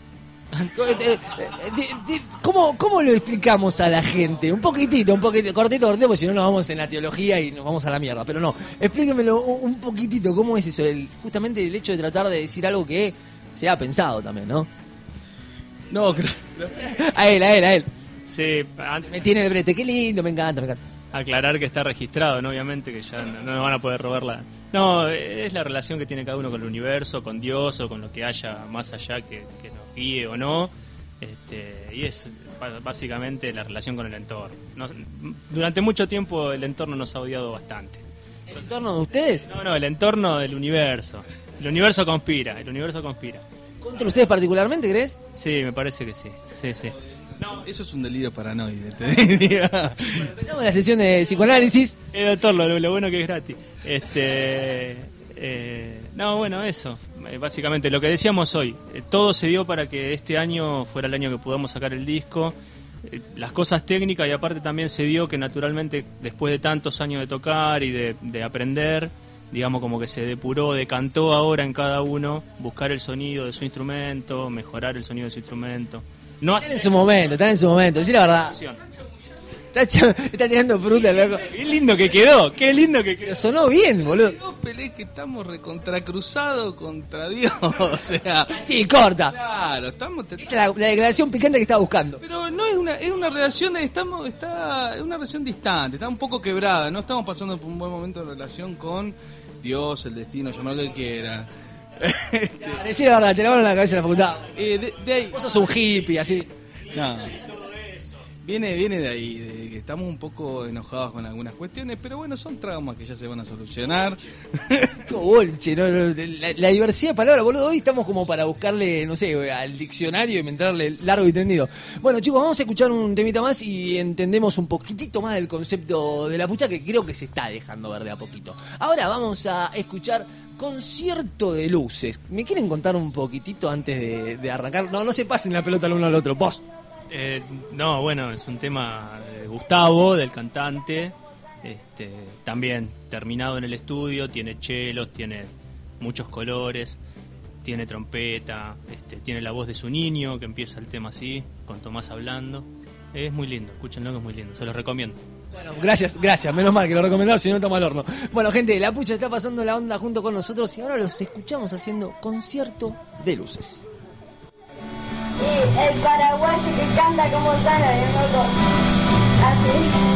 ¿Cómo lo explicamos a la gente? Un poquitito, cortito, porque si no nos vamos en la teología y nos vamos a la mierda. Pero no, explíquemelo un poquitito, ¿cómo es eso? Justamente el hecho de tratar de decir algo que se ha pensado también, ¿no? No, claro. A él. Sí, Me tiene el brete, qué lindo, me encanta. Aclarar que está registrado, ¿no? Obviamente que ya no nos van a poder robar la... No, es la relación que tiene cada uno con el universo, con Dios o con lo que haya más allá que nos guíe o no. Y es básicamente la relación con el entorno. Durante mucho tiempo el entorno nos ha odiado bastante. ¿El entorno de ustedes? No, el entorno del universo. El universo conspira. ¿Contra ustedes particularmente, crees? Sí, me parece que sí. Sí. No, eso es un delirio paranoide, te diría. Empezamos la sesión de psicoanálisis. Doctor, lo bueno que es gratis. No, bueno, eso. Básicamente lo que decíamos hoy. Todo se dio para que este año fuera el año que podamos sacar el disco. Las cosas técnicas y aparte también se dio que naturalmente después de tantos años de tocar y de aprender, digamos como que se depuró, decantó ahora en cada uno, buscar el sonido de su instrumento, mejorar el sonido de su instrumento. No Están en su momento, decí la verdad. Está tirando fruta, loco. Qué lindo que quedó. Sonó bien, boludo. Yo peleé que estamos recontracruzados contra Dios, o sea... Sí, corta. Claro, estamos... Esa es la declaración picante que estaba buscando. Pero no es una relación, es una relación distante, está un poco quebrada, no estamos pasando por un buen momento de relación con Dios, el destino, llamarlo que quiera. Decí la verdad, te lavaron la cabeza en la facultad. De ahí. Vos sos un hippie, así. No. Viene de ahí, de que estamos un poco enojados con algunas cuestiones, pero bueno, son traumas que ya se van a solucionar. Bolche, ¿no? La diversidad de palabras, boludo. Hoy estamos como para buscarle, no sé, al diccionario y entrarle largo y tendido. Bueno, chicos, vamos a escuchar un temita más y entendemos un poquitito más del concepto de la pucha, que creo que se está dejando ver de a poquito. Ahora vamos a escuchar Concierto de Luces. ¿Me quieren contar un poquitito antes de arrancar? No se pasen la pelota el uno al otro. Vos. No, bueno, es un tema de Gustavo, del cantante. También terminado en el estudio, tiene chelos, tiene muchos colores, tiene trompeta, tiene la voz de su niño, que empieza el tema así, con Tomás hablando. Es muy lindo, escúchenlo, que es muy lindo, se los recomiendo. Bueno, gracias, menos mal que lo recomendaron, si no estamos al horno. Bueno, gente, la pucha está pasando la onda junto con nosotros y ahora los escuchamos haciendo Concierto de Luces. Y el paraguayo que canta como sana de moto. Así.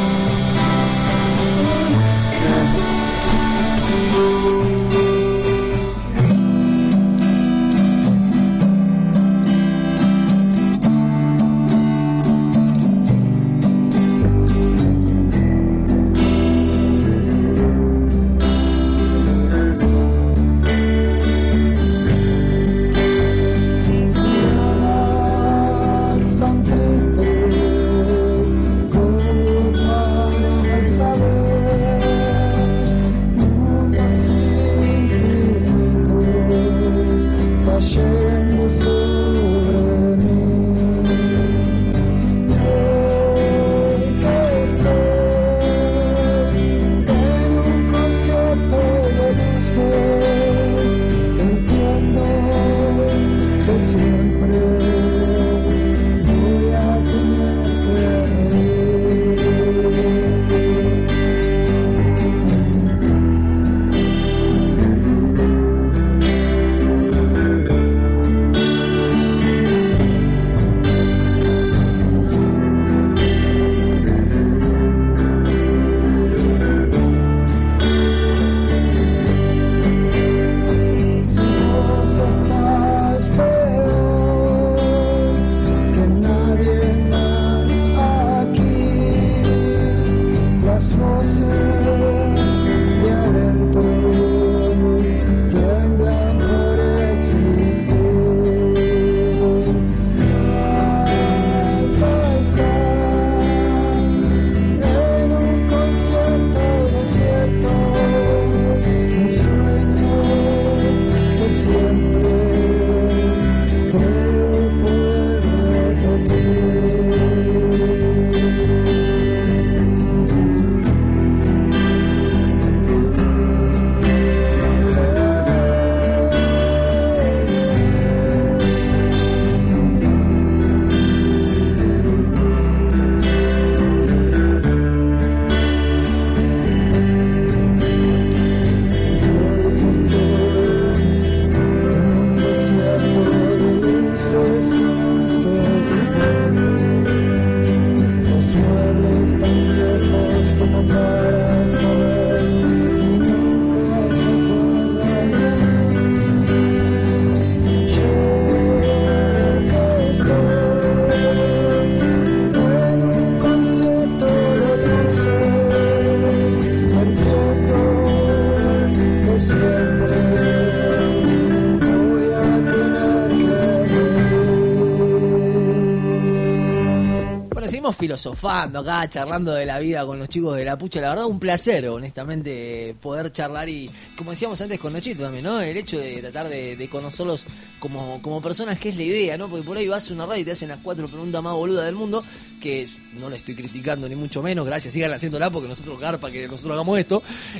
Filosofando acá, charlando de la vida con los chicos de la pucha, la verdad un placer, honestamente, poder charlar y, como decíamos antes con Nachito también, ¿no? El hecho de tratar de conocerlos como personas, que es la idea, ¿no? Porque por ahí vas a una radio y te hacen las 4 preguntas más boludas del mundo, que no le estoy criticando ni mucho menos, gracias, sigan haciéndola porque nosotros garpa que nosotros hagamos esto,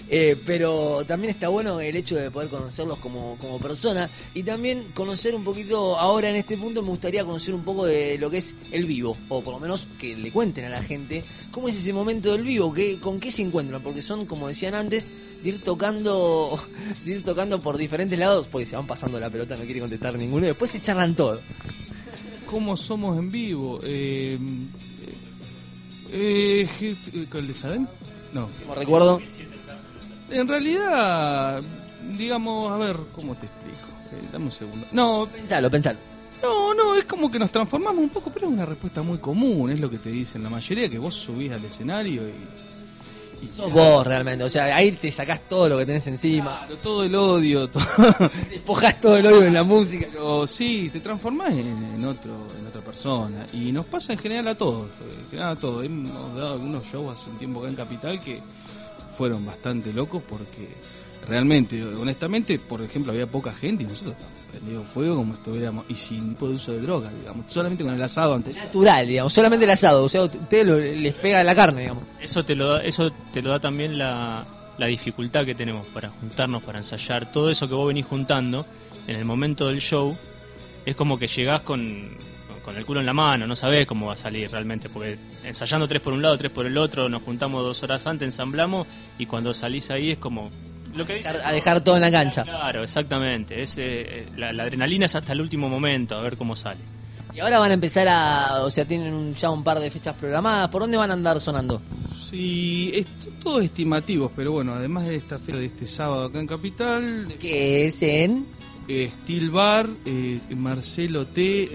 pero también está bueno el hecho de poder conocerlos como personas y también conocer un poquito, ahora en este punto me gustaría conocer un poco de lo que es el vivo, o por lo menos que le cuenten a la gente cómo es ese momento del vivo, con qué se encuentran, porque son, como decían antes, de ir tocando por diferentes lados, porque se van pasando la pelota, no quiere contestar ninguno, y después se charlan todo. ¿Cómo somos en vivo? ¿Saben? No. Como recuerdo. En realidad, digamos, a ver, ¿cómo te explico? Dame un segundo. No, pensalo. No, es como que nos transformamos un poco, pero es una respuesta muy común, es lo que te dicen la mayoría, que vos subís al escenario y Sos vos realmente, o sea, ahí te sacás todo lo que tenés encima, claro, todo el odio, todo. despojás todo el odio en la música. Pero sí, te transformás en otra persona. Y nos pasa en general a todos. Hemos dado algunos shows hace un tiempo acá en Capital que fueron bastante locos porque realmente, honestamente, por ejemplo, había poca gente y nosotros estábamos prendidos fuego como si estuviéramos, y sin tipo de uso de droga, digamos, solamente con el asado anterior. Natural, digamos, solamente el asado, o sea, ustedes les pega la carne, digamos. Eso te lo da también la dificultad que tenemos para juntarnos, para ensayar. Todo eso que vos venís juntando en el momento del show es como que llegás con el culo en la mano, no sabés cómo va a salir realmente, porque ensayando 3 por un lado, 3 por el otro, nos juntamos 2 horas antes, ensamblamos, y cuando salís ahí es como lo que dice, A dejar todo en la cancha. Claro, exactamente. Es la adrenalina es hasta el último momento, a ver cómo sale. Y ahora van a empezar o sea, tienen ya un par de fechas programadas. ¿Por dónde van a andar sonando? Sí, todos estimativos, pero bueno, además de esta fecha de este sábado acá en Capital, Que es en... Steel Bar, Marcelo T,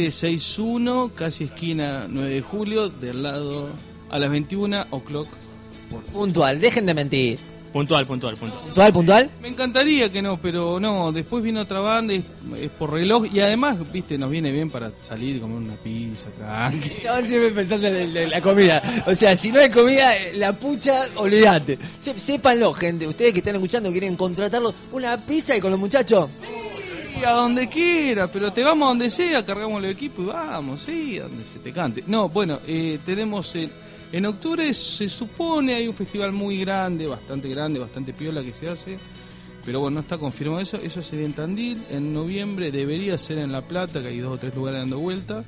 961, casi esquina 9 de julio, del lado a las 21 o'clock. Puntual, dejen de mentir. Puntual. ¿Puntual? Me encantaría que no, pero no, después viene otra banda, es por reloj, y además, viste, nos viene bien para salir y comer una pizza, tranqui. Chabón siempre pensando en la comida. O sea, si no hay comida, la pucha, olvídate. Sépanlo, gente, ustedes que están escuchando, quieren contratarlo, una pizza y con los muchachos. Sí, a donde quiera, pero te vamos a donde sea, cargamos el equipo y vamos, sí, a donde se te cante. No, bueno, tenemos... En octubre se supone hay un festival muy grande, bastante piola que se hace, pero bueno, no está confirmado eso sería en Tandil. En noviembre debería ser en La Plata, que hay 2 o 3 lugares dando vuelta,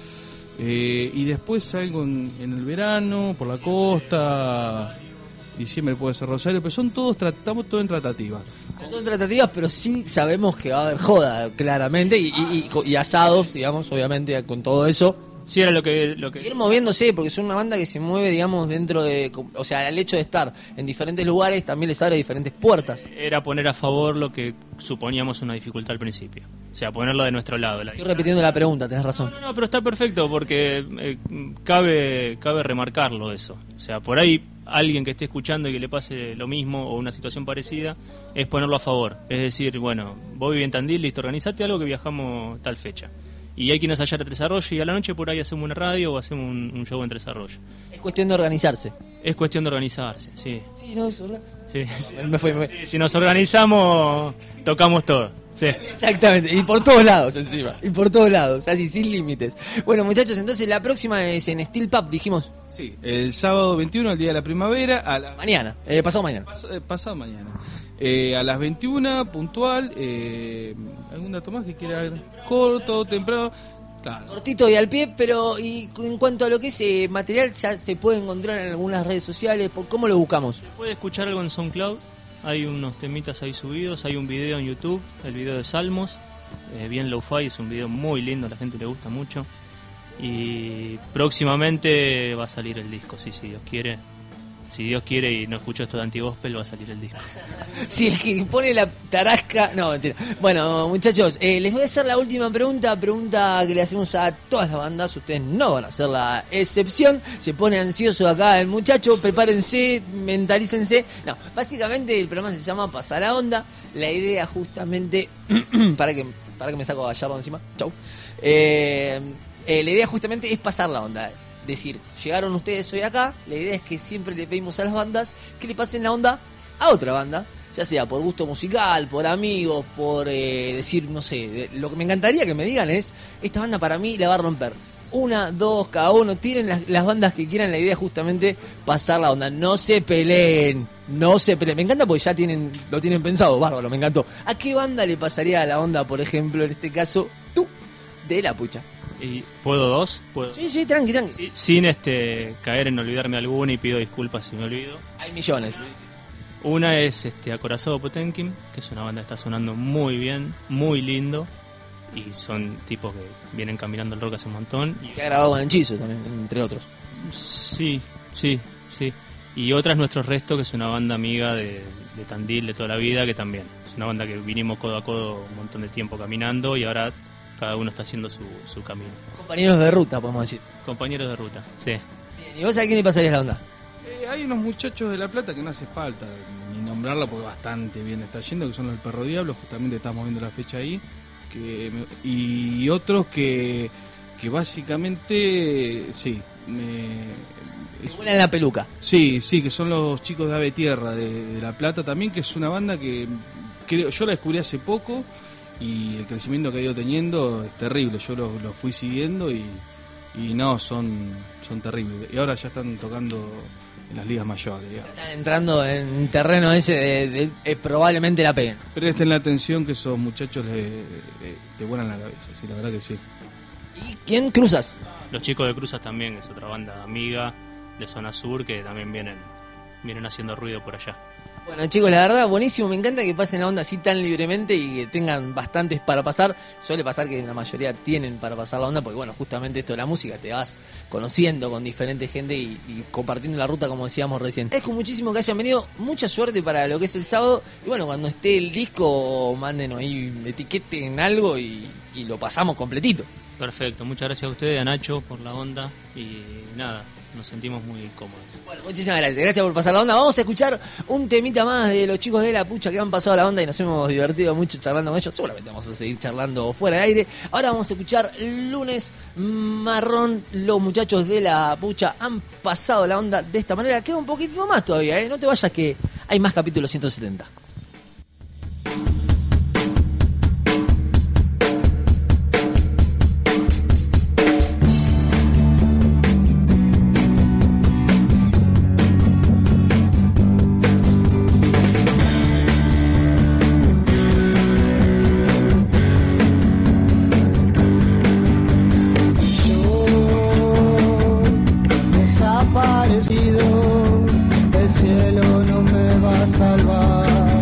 y después algo en el verano, por la costa, diciembre puede ser Rosario, pero estamos todos en tratativa. Todo en tratativas, pero sí sabemos que va a haber joda, claramente, y asados, digamos, obviamente, con todo eso. Sí, era lo que... Ir moviéndose, porque son una banda que se mueve, digamos, dentro de... O sea, el hecho de estar en diferentes lugares también les abre diferentes puertas. Era poner a favor lo que suponíamos una dificultad al principio. O sea, ponerlo de nuestro lado. Estoy repitiendo la pregunta, tenés razón. No, pero está perfecto, porque cabe remarcarlo eso. O sea, por ahí alguien que esté escuchando y que le pase lo mismo o una situación parecida, es ponerlo a favor. Es decir, bueno, vos vivís en Tandil, listo, organizate algo que viajamos tal fecha. Y hay que ensayar a Tres Arroyos y a la noche por ahí hacemos una radio o hacemos un show en Tres Arroyos. Es cuestión de organizarse. Es cuestión de organizarse, sí. Sí, no, es verdad. Sí. Me fui. Sí, si nos organizamos, tocamos todo. Sí. Exactamente, y por todos lados encima. Y por todos lados, así, sin límites. Bueno, muchachos, entonces la próxima es en Steel Pub, dijimos. Sí, el sábado 21, el día de la primavera. Mañana, pasado mañana. Pasado mañana. A las 21, puntual. ¿Algún dato más que quiera agregar? Corto, temprano. Claro. Cortito y al pie, pero y en cuanto a lo que es material, ya se puede encontrar en algunas redes sociales. ¿Cómo lo buscamos? Se puede escuchar algo en SoundCloud. Hay unos temitas ahí subidos. Hay un video en YouTube, el video de Salmos. Bien lo-fi, es un video muy lindo, a la gente le gusta mucho. Y próximamente va a salir el disco, sí, si Dios quiere. Si Dios quiere y no escucho esto de anti-gospel, va a salir el disco. Si el que pone la tarasca... No, mentira. Bueno, muchachos, les voy a hacer la última pregunta que le hacemos a todas las bandas. Ustedes no van a hacer la excepción. Se pone ansioso acá el muchacho. Prepárense, mentalícense. No, básicamente el programa se llama Pasar a Onda. La idea justamente... para que me saco a Gallardo encima. Chau. La idea justamente es pasar la onda. Decir, llegaron ustedes hoy acá, la idea es que siempre le pedimos a las bandas que le pasen la onda a otra banda, ya sea por gusto musical, por amigos, por decir, no sé, lo que me encantaría que me digan es, esta banda para mí la va a romper. 1, 2, cada uno, tiren las bandas que quieran, la idea es justamente pasar la onda, no se peleen, me encanta porque ya lo tienen pensado, bárbaro, me encantó. ¿A qué banda le pasaría la onda, por ejemplo, en este caso, tú, de La Pucha? ¿Y puedo 2? ¿Puedo? Sí, tranqui. Sí, sin caer en olvidarme alguna y pido disculpas si me olvido. Hay millones. Una es Acorazado Potemkin, que es una banda que está sonando muy bien, muy lindo. Y son tipos que vienen caminando el rock hace un montón. Que ha grabado con Hechizo también, entre otros. Sí. Y otra es Nuestro Resto, que es una banda amiga de Tandil de toda la vida, que también es una banda que vinimos codo a codo un montón de tiempo caminando y ahora cada uno está haciendo su camino. Compañeros de ruta, podemos decir. Compañeros de ruta, sí. Bien, ¿y vos a quién le pasarías la onda? Hay unos muchachos de La Plata que no hace falta ni nombrarla porque bastante bien está yendo, que son los del Perro Diablo, justamente estamos viendo la fecha ahí, y otros que básicamente, sí, Vuelan la peluca. Sí, que son los chicos de Ave Tierra de La Plata también, que es una banda que yo la descubrí hace poco y el crecimiento que ha ido teniendo es terrible. Yo lo fui siguiendo y no, son terribles. Y ahora ya están tocando en las ligas mayores, digamos. Están entrando en terreno ese de probablemente la peguen. Presten la atención que esos muchachos te vuelan la cabeza, sí, la verdad que sí. ¿Y quién cruzas? Los chicos de Cruzas también, es otra banda amiga de Zona Sur que también vienen haciendo ruido por allá. Bueno, chicos, la verdad, buenísimo. Me encanta que pasen la onda así tan libremente y que tengan bastantes para pasar. Suele pasar que la mayoría tienen para pasar la onda porque, bueno, justamente esto de la música, te vas conociendo con diferente gente y compartiendo la ruta, como decíamos recién. Es con muchísimo que hayan venido. Mucha suerte para lo que es el sábado. Y bueno, cuando esté el disco, mándenos ahí, etiqueten algo y lo pasamos completito. Perfecto, muchas gracias a ustedes, a Nacho, por la onda y nada, nos sentimos muy cómodos. Bueno, muchísimas gracias por pasar la onda. Vamos a escuchar un temita más de los chicos de La Pucha que han pasado la onda y nos hemos divertido mucho charlando con ellos. Seguramente vamos a seguir charlando fuera de aire. Ahora vamos a escuchar Lunes Marrón. Los muchachos de La Pucha han pasado la onda de esta manera. Queda un poquito más todavía, ¿eh? No te vayas que hay más capítulos 170. Desaparecido, el cielo no me va a salvar.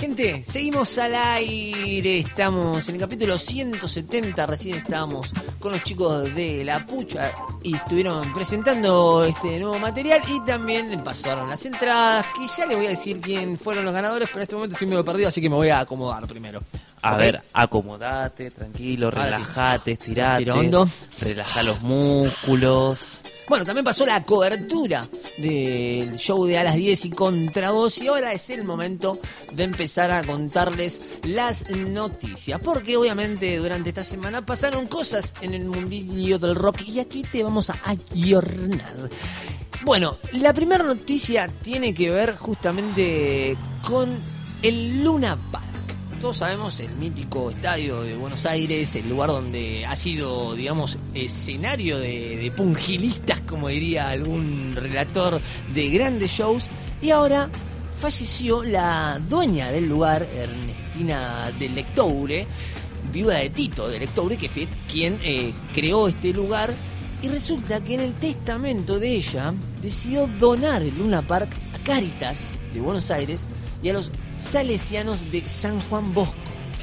Gente, seguimos al aire, estamos en el capítulo 170, recién estábamos con los chicos de La Pucha y estuvieron presentando este nuevo material y también pasaron las entradas, que ya les voy a decir quién fueron los ganadores, pero en este momento estoy medio perdido, así que me voy a acomodar primero. A ver, acomodate, tranquilo, Ahora relajate, sí. estirate, Respiro hondo. relajá los músculos. Bueno, también pasó la cobertura del show de A las 10 y Contravoz y ahora es el momento de empezar a contarles las noticias, porque obviamente durante esta semana pasaron cosas en el mundillo del rock y aquí te vamos a ayornar. Bueno, la primera noticia tiene que ver justamente con el Luna Park. Todos sabemos el mítico estadio de Buenos Aires, el lugar donde ha sido, digamos, escenario de pungilistas, como diría algún relator de grandes shows. Y ahora falleció la dueña del lugar, Ernestina de Lectoure, viuda de Tito de Lectoure, que fue quien creó este lugar. Y resulta que en el testamento de ella decidió donar el Luna Park a Cáritas de Buenos Aires y a los salesianos de San Juan Bosco.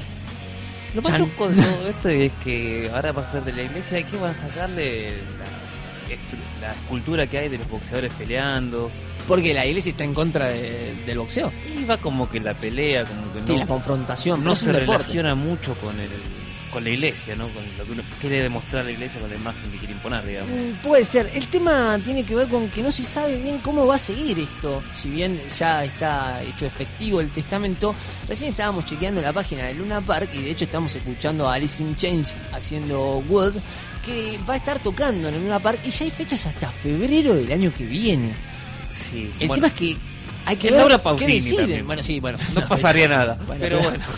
Lo más Chan. loco de todo esto es que ahora va a ser de la iglesia, ¿de qué van a sacarle la escultura que hay de los boxeadores peleando? Porque la iglesia está en contra del boxeo. Y va como que la pelea, como que Sí, no, la confrontación. no pero es se un deporte. relaciona mucho con la iglesia, ¿no? Con lo que uno quiere demostrar la iglesia, con la imagen que quiere imponer, digamos. Puede ser. El tema tiene que ver con que no se sabe bien cómo va a seguir esto. Si bien ya está hecho efectivo el testamento, recién estábamos chequeando la página de Luna Park y de hecho estamos escuchando a Alice in Chains haciendo Wood, que va a estar tocando en el Luna Park y ya hay fechas hasta febrero del año que viene. Sí, El bueno, tema es que hay que es ver Laura qué Pausini deciden. también. Bueno, sí, bueno. no pasaría nada. Bueno, pero claro. bueno,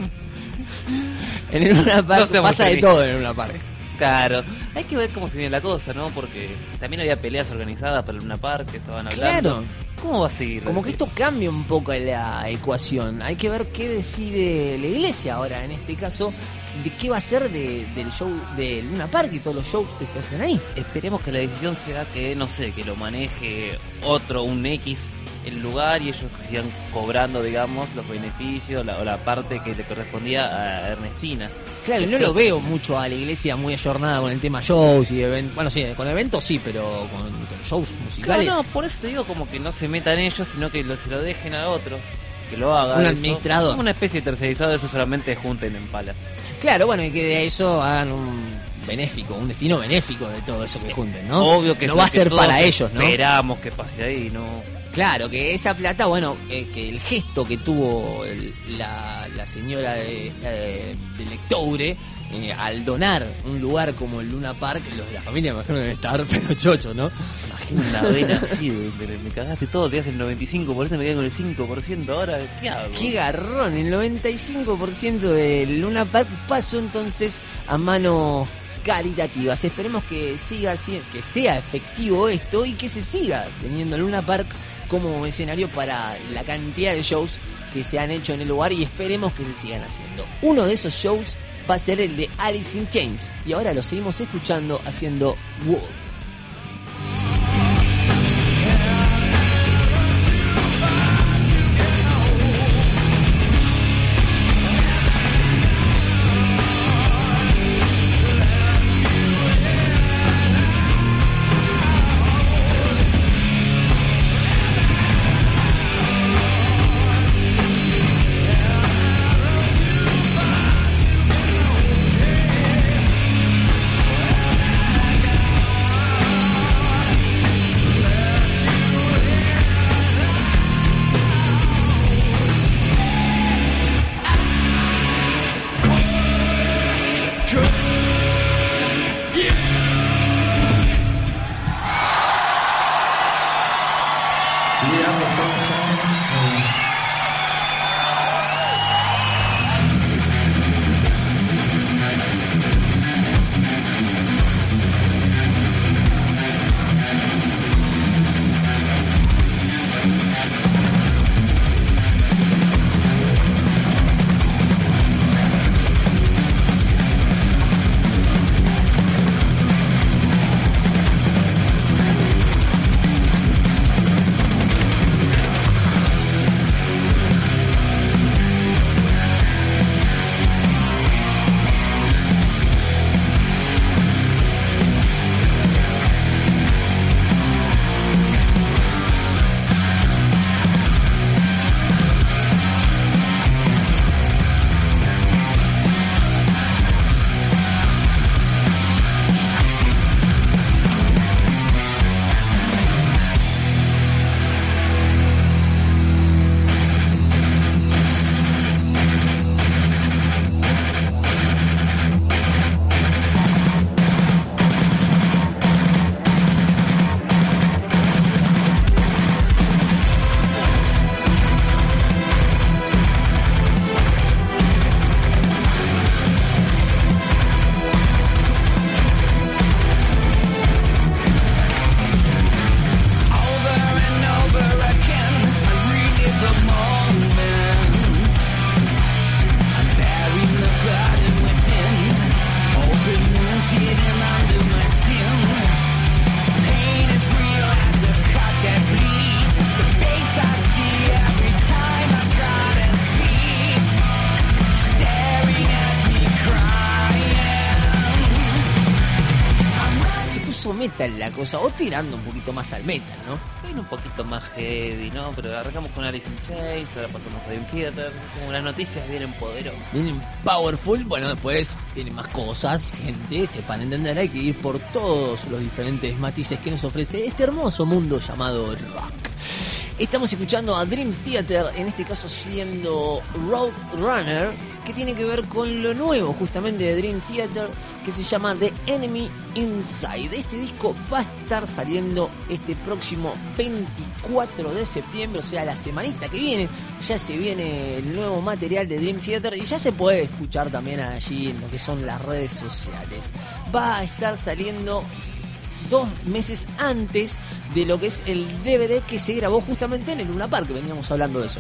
En el Luna Park No seamos pasa de felices. todo en el Luna Park. claro. Hay que ver cómo se viene la cosa, ¿no? Porque también había peleas organizadas para el Luna Park que estaban hablando. Claro. ¿Cómo va a seguir? Como que esto cambia un poco la ecuación. Hay que ver qué decide la iglesia ahora, en este caso, de qué va a ser del show de Luna Park y todos los shows que se hacen ahí. Esperemos que la decisión sea que, no sé, que lo maneje un X el lugar y ellos que sigan cobrando, digamos, los beneficios o la parte que le correspondía a Ernestina. Claro, no lo veo mucho a la iglesia muy ayornada con el tema shows y eventos. Bueno, sí, con eventos sí, pero con shows musicales. Claro, no, por eso te digo como que no se metan ellos, sino que se lo dejen a otro, que lo haga. Un eso. administrador. Como una especie de tercerizado de eso, solamente junten en pala. Claro, bueno, y que de eso hagan un benéfico, un destino benéfico de todo eso que junten, ¿no? Obvio que no es va lo a que ser todos para ellos, ¿no? Esperamos que pase ahí, ¿no? Claro, que esa plata, bueno, que el gesto que tuvo la señora de Lectoure al donar un lugar como el Luna Park, los de la familia me imagino deben estar pero chocho, ¿no? Imagino una vena así, me cagaste todo, te das el 95%, por eso me quedé con el 5%, ahora, ¿qué hago? ¡Qué garrón! El 95% del Luna Park pasó entonces a manos caritativas. Esperemos que que sea efectivo esto y que se siga teniendo el Luna Park como escenario para la cantidad de shows que se han hecho en el lugar y esperemos que se sigan haciendo. Uno de esos shows va a ser el de Alice in Chains y ahora lo seguimos escuchando haciendo Wood. I metal la cosa, o tirando un poquito más al metal, ¿no? Viene un poquito más heavy, ¿no? Pero arrancamos con Alice in Chains, ahora pasamos a Dream Theater. Como las noticias vienen poderosas. Vienen powerful, bueno, después vienen más cosas, gente, sepan entender, hay que ir por todos los diferentes matices que nos ofrece este hermoso mundo llamado rock. Estamos escuchando a Dream Theater, en este caso siendo Roadrunner, que tiene que ver con lo nuevo justamente de Dream Theater, que se llama The Enemy Inside. Este disco va a estar saliendo este próximo 24 de septiembre, o sea, la semanita que viene. Ya se viene el nuevo material de Dream Theater y ya se puede escuchar también allí en lo que son las redes sociales. Va a estar saliendo 2 meses antes de lo que es el DVD que se grabó justamente en el Luna Park, que veníamos hablando de eso.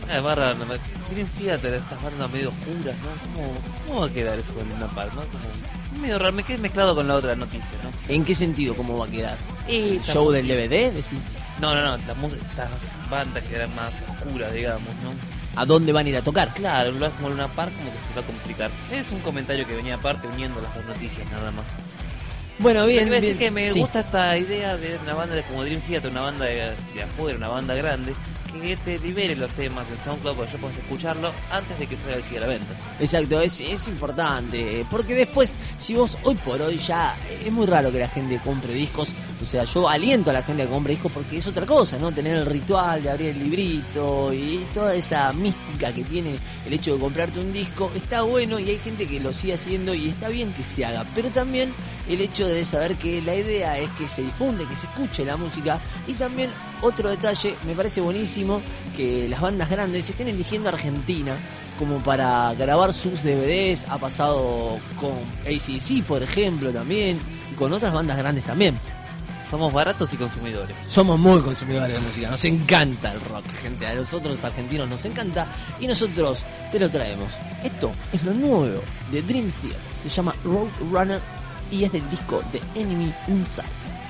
Dream Theater, estas bandas medio oscuras, ¿no? ¿Cómo va a quedar eso en Luna Park, no? Como medio raro, me quedé mezclado con la otra noticia, ¿no? ¿En qué sentido cómo va a quedar? ¿El show del DVD, decís? No, estas bandas que eran más oscuras, digamos, ¿no? ¿A dónde van a ir a tocar? Claro, un lugar como Luna Park como que se va a complicar. Es un comentario que venía aparte uniendo las dos noticias, nada más. Bueno, bien, bien. bien. Que me Sí. gusta esta idea de una banda como Dream Theater, una banda de afuera, una banda grande, que te libere los temas en SoundCloud para que ya puedas escucharlo antes de que salga el CD a la venta. Exacto, es importante, porque después, si vos hoy por hoy ya, es muy raro que la gente compre discos, o sea, yo aliento a la gente a que compre discos porque es otra cosa, ¿no? Tener el ritual de abrir el librito y toda esa mística que tiene el hecho de comprarte un disco, está bueno y hay gente que lo sigue haciendo y está bien que se haga, pero también el hecho de saber que la idea es que se difunde, que se escuche la música y también otro detalle, me parece buenísimo que las bandas grandes estén eligiendo Argentina como para grabar sus DVDs. Ha pasado con AC/DC, por ejemplo, también, y con otras bandas grandes también. Somos baratos y consumidores. Somos muy consumidores de música, nos encanta el rock, gente. A nosotros los argentinos nos encanta y nosotros te lo traemos. Esto es lo nuevo de Dream Theater, se llama Roadrunner y es del disco The Enemy Inside.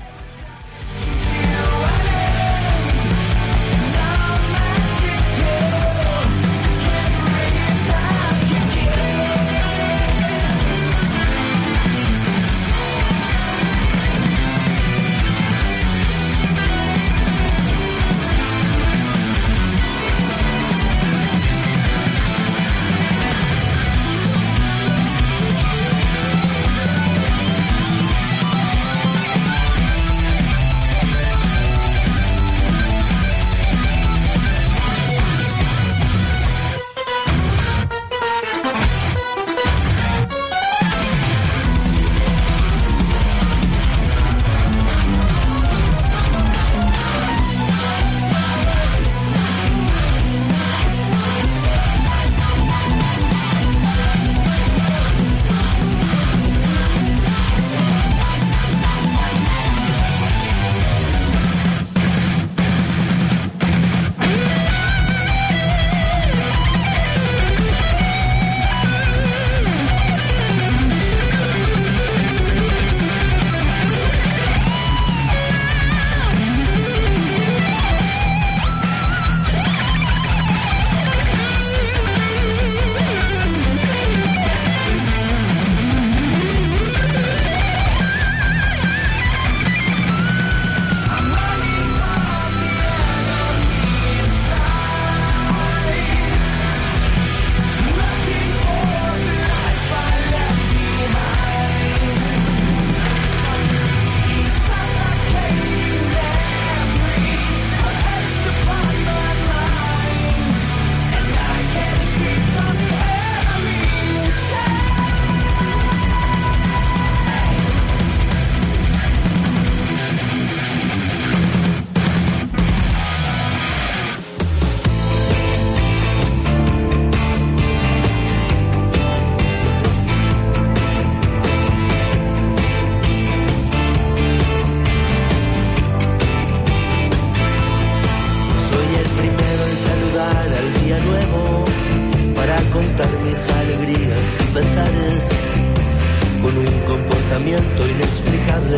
comportamiento inexplicable.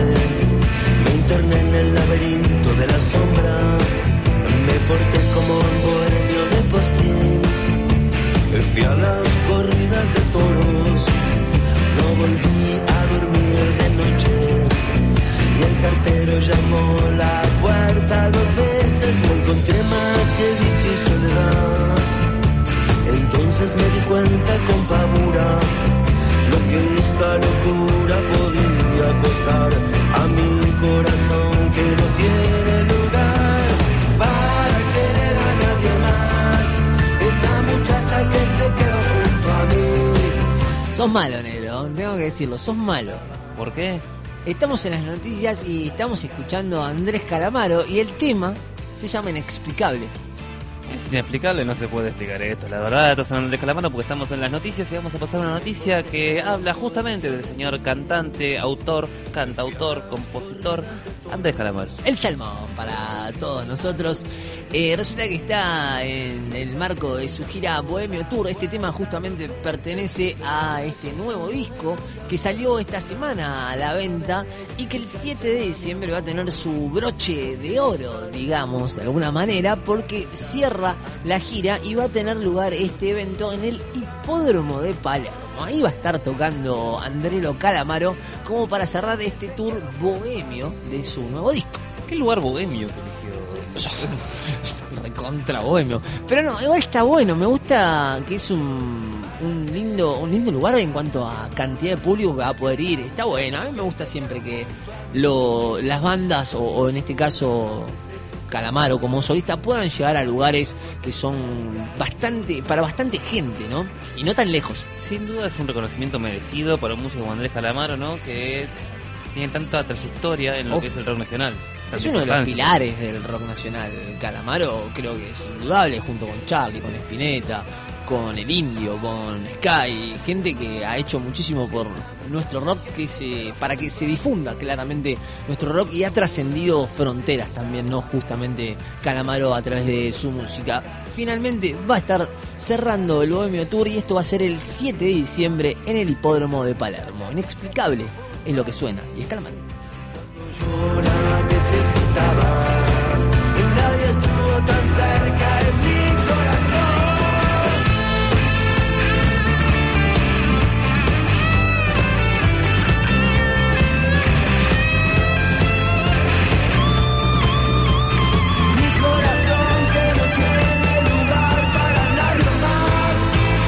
Me interné en el laberinto de la sombra. Me porté como un bohemio de postín. Fui a las corridas de toros. No volví a dormir de noche. Y el cuenta con pavura lo que esta locura podía costar a mi corazón que no tiene lugar para querer a nadie más. Esa muchacha que se quedó junto a mí. Sos malo, negro, tengo que decirlo, sos malo. ¿Por qué? Estamos en las noticias y estamos escuchando a Andrés Calamaro y el tema se llama Inexplicable. Es inexplicable, no se puede explicar esto. La verdad, estás hablando de Calamaro porque estamos en las noticias y vamos a pasar una noticia que habla justamente del señor cantante, autor, cantautor, compositor, Andrés Calamaro. El salmón para todos nosotros. Resulta que está en el marco de su gira Bohemio Tour. Este tema justamente pertenece a este nuevo disco que salió esta semana a la venta y que el 7 de diciembre va a tener su broche de oro, digamos, de alguna manera, porque cierra la gira y va a tener lugar este evento en el Hipódromo de Palermo. Ahí va a estar tocando Andrés Calamaro como para cerrar este tour bohemio de su nuevo disco. ¿Qué lugar bohemio que eligió? Recontra bohemio. Pero no, igual está bueno. Me gusta que es un lindo lugar en cuanto a cantidad de público que va a poder ir. Está bueno. A mí me gusta siempre que las bandas, o en este caso Calamaro como solista, puedan llegar a lugares que son para bastante gente, ¿no? Y no tan lejos. Sin duda es un reconocimiento merecido para un músico como Andrés Calamaro, ¿no? Que tiene tanta trayectoria en lo que es el rock nacional. Es uno de los pilares del rock nacional. Calamaro creo que es indudable, junto con Charlie, con Spinetta, con El Indio, con Sky, gente que ha hecho muchísimo por nuestro rock, para que se difunda claramente nuestro rock, y ha trascendido fronteras también, ¿no? Justamente Calamaro a través de su música. Finalmente va a estar cerrando el Bohemio Tour y esto va a ser el 7 de diciembre en el Hipódromo de Palermo. Inexplicable es lo que suena y es Calamaro. Yo la necesitaba, nadie estuvo tan cerca en mi corazón. Mi corazón que no tiene lugar para nadie más.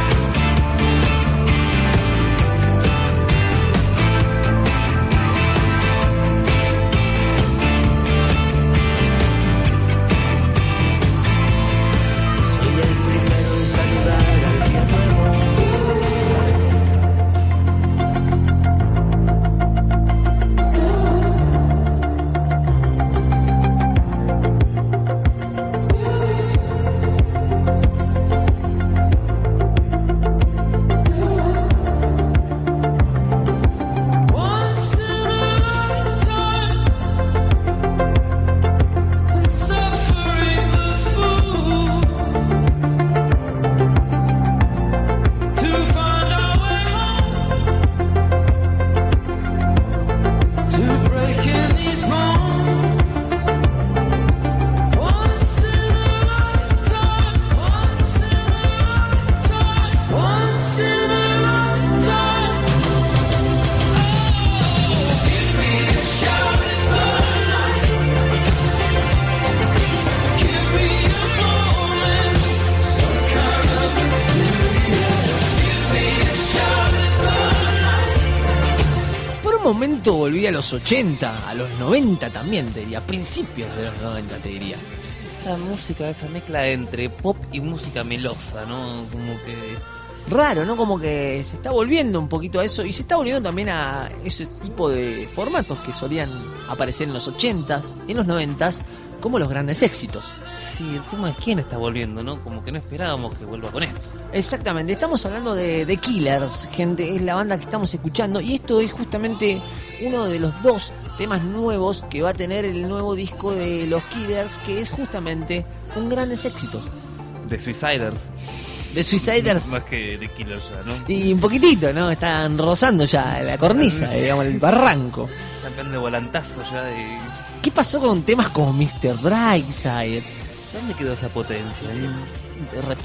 Volví a los 80, a los 90 también, te diría, principios de los 90 te diría. Esa música, esa mezcla entre pop y música melosa, ¿no? Como que... Raro, ¿no? Como que se está volviendo un poquito a eso y se está volviendo también a ese tipo de formatos que solían aparecer en los 80s, en los 90s, como los grandes éxitos. Sí, el tema es quién está volviendo, ¿no? Como que no esperábamos que vuelva con esto. Exactamente, estamos hablando de The Killers, gente, es la banda que estamos escuchando y esto es justamente uno de los dos temas nuevos que va a tener el nuevo disco de los Killers, que es justamente un grandes éxitos. The Suiciders. The Suiciders. Más que The Killers ya, ¿no? Y un poquitito, ¿no? Están rozando ya la cornisa, digamos, el barranco. Están de volantazo ya y... ¿Qué pasó con temas como Mr. Brightside? ¿Dónde quedó esa potencia?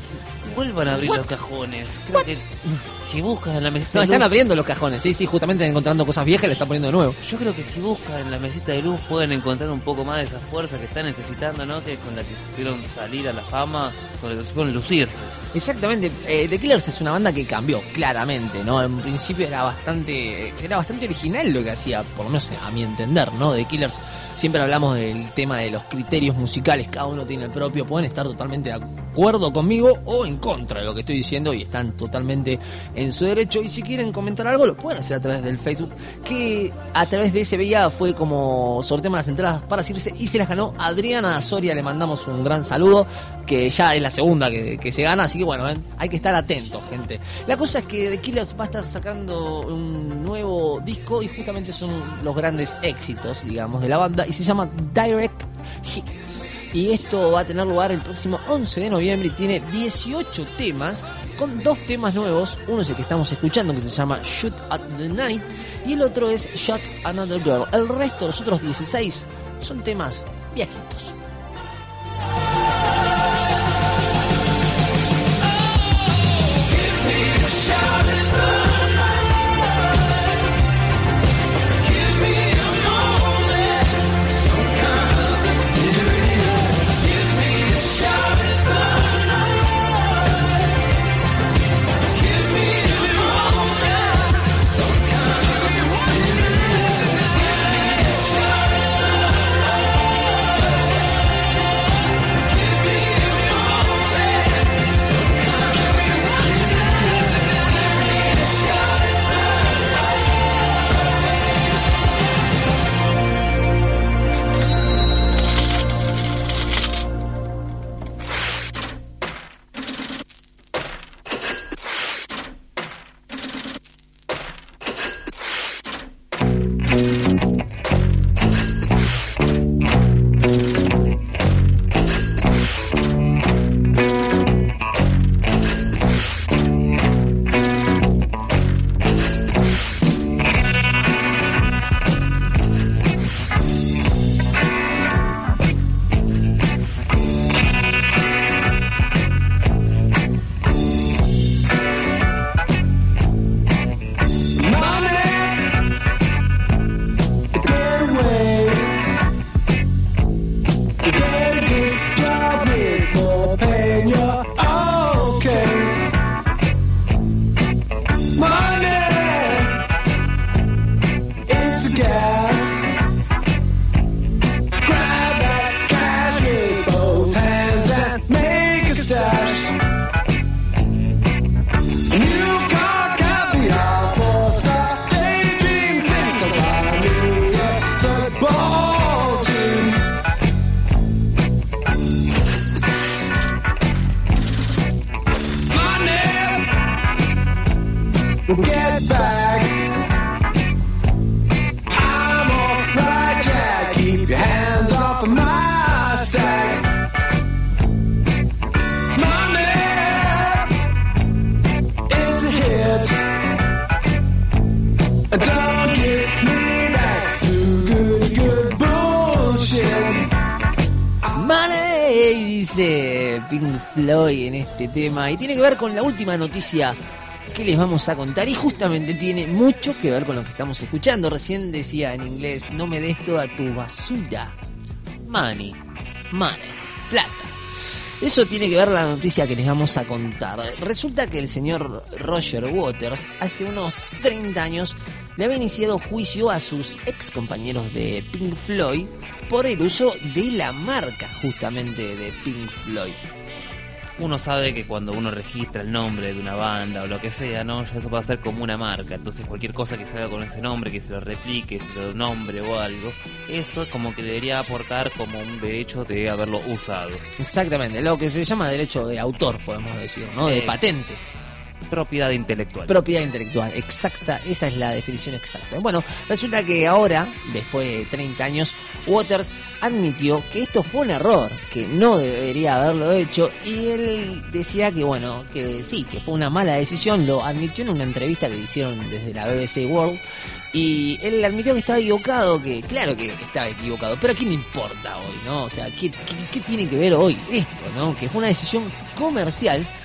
vuelvan a abrir los cajones. Creo que si buscan en la mesita No, de están luz, abriendo los cajones, sí, justamente encontrando cosas viejas y le están poniendo de nuevo. yo creo que si buscan en la mesita de luz pueden encontrar un poco más de esa fuerza que están necesitando, ¿no? Que con la que supieron salir a la fama, con la que supieron lucirse. Exactamente, The Killers es una banda que cambió, claramente, ¿no? En principio era bastante original lo que hacía, por lo menos a mi entender, ¿no? The Killers, siempre hablamos del tema de los criterios musicales, cada uno tiene el propio, pueden estar totalmente de acuerdo conmigo o en contra de lo que estoy diciendo y están totalmente en su derecho. Y si quieren comentar algo, lo pueden hacer a través del Facebook, que a través de ese veía fue como sorteamos las entradas para Circe y se las ganó Adriana Soria. Le mandamos un gran saludo, que ya es la segunda que se gana, así que bueno, hay que estar atentos, gente. La cosa es que The Killers va a estar sacando un nuevo disco y justamente son los grandes éxitos, digamos, de la banda, y se llama Direct Hits. Y esto va a tener lugar el próximo 11 de noviembre y tiene 18 temas, con 2 temas nuevos. Uno es el que estamos escuchando, que se llama Shoot at the Night, y el otro es Just Another Girl. El resto, los otros 16, son temas viejitos. Get back. I'm alright, Jack. Keep your hands off of my stack. Money, it's a hit. Don't get me back to good bullshit. Money, dice Pink Floyd en este tema, y tiene que ver con la última noticia que les vamos a contar, y justamente tiene mucho que ver con lo que estamos escuchando. Recién decía en inglés, no me des toda tu basura. Money, plata. Eso tiene que ver la noticia que les vamos a contar. Resulta que el señor Roger Waters hace unos 30 años le había iniciado juicio a sus ex compañeros de Pink Floyd por el uso de la marca justamente de Pink Floyd. uno sabe que cuando uno registra el nombre de una banda o lo que sea, ¿no? Ya eso va a ser como una marca. Entonces cualquier cosa que se haga con ese nombre, que se lo replique, se lo nombre o algo, eso es como que debería aportar como un derecho de haberlo usado. Exactamente, lo que se llama derecho de autor, podemos decir, ¿no? De patentes. Propiedad intelectual. Propiedad intelectual, exacta, esa es la definición exacta. Bueno, resulta que ahora, después de 30 años, Waters admitió que esto fue un error, que no debería haberlo hecho, y él decía que bueno, que sí, que fue una mala decisión. Lo admitió en una entrevista que le hicieron desde la BBC World, y él admitió que estaba equivocado, que claro que estaba equivocado, pero ¿a quién le importa hoy, no? O sea, ¿qué tiene que ver hoy esto, no? Que fue una decisión comercial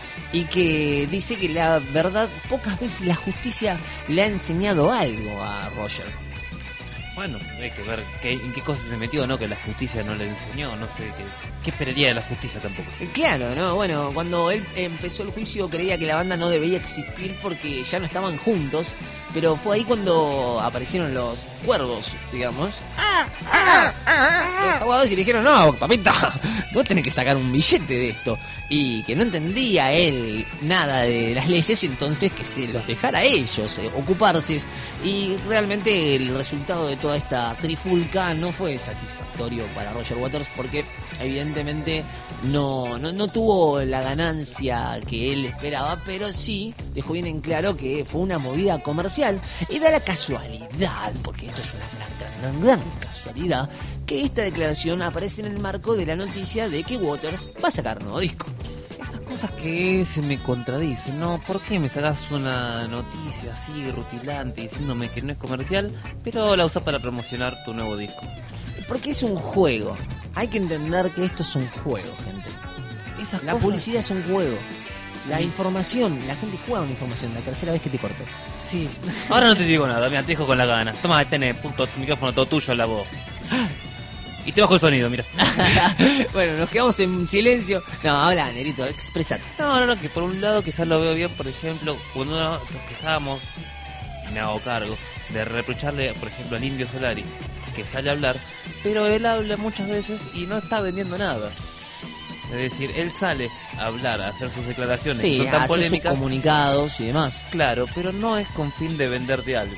y que dice que la verdad pocas veces la justicia le ha enseñado algo a Roger. Bueno, hay que ver en qué cosas se metió, ¿no? Que la justicia no le enseñó, no sé qué esperaría de la justicia tampoco. Claro, ¿no? Bueno, cuando él empezó el juicio creía que la banda no debía existir porque ya no estaban juntos, pero fue ahí cuando aparecieron los cuervos, digamos. Los abogados y le dijeron, no, papita, vos tenés que sacar un billete de esto. Y que no entendía él nada de las leyes, entonces que se los dejara a ellos ocuparse. Y realmente el resultado de toda esta trifulca no fue satisfactorio para Roger Waters porque evidentemente no tuvo la ganancia que él esperaba, pero sí dejó bien en claro que fue una movida comercial. Y da la casualidad, porque esto es una gran casualidad, que esta declaración aparece en el marco de la noticia de que Waters va a sacar un nuevo disco. Esas cosas que se me contradicen, ¿no? ¿Por qué me sacas una noticia así rutilante diciéndome que no es comercial, pero la usas para promocionar tu nuevo disco? Porque es un juego. Hay que entender que esto es un juego, gente. La publicidad es un juego. La información, la gente juega una información. La tercera vez que te corto. Sí. Ahora no te digo nada, mira, te dejo con la gana. Toma, tenés, punto, tu micrófono todo tuyo, la voz. Y te bajo el sonido, mira. Bueno, nos quedamos en silencio. No, habla, Nerito, expresate. No, que por un lado quizás lo veo bien, por ejemplo, cuando nos quejamos, y me hago cargo, de reprocharle, por ejemplo, al Indio Solari, que sale a hablar, pero él habla muchas veces y no está vendiendo nada. Es decir, él sale a hablar, a hacer sus declaraciones, sí, que son tan hace polémicas, sus comunicados y demás. Claro, pero no es con fin de venderte algo.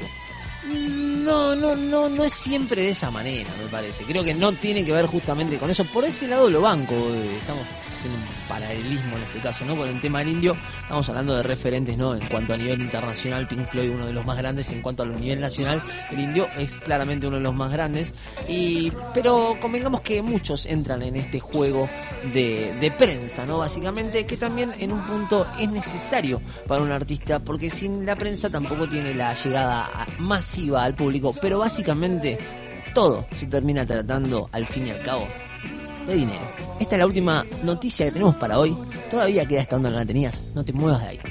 No es siempre de esa manera, me parece. Creo que no tiene que ver justamente con eso. Por ese lado lo banco. Estamos haciendo un paralelismo en este caso, ¿no? Con el tema del Indio. Estamos hablando de referentes, ¿no? En cuanto a nivel internacional, Pink Floyd, uno de los más grandes. En cuanto a nivel nacional, el Indio es claramente uno de los más grandes. Pero convengamos que muchos entran en este juego de prensa, ¿no? Básicamente, que también en un punto es necesario para un artista, porque sin la prensa tampoco tiene la llegada masiva al público. Pero básicamente todo se termina tratando al fin y al cabo de dinero. Esta es la última noticia que tenemos para hoy. Todavía queda esta onda, no la tenías. No te muevas de ahí.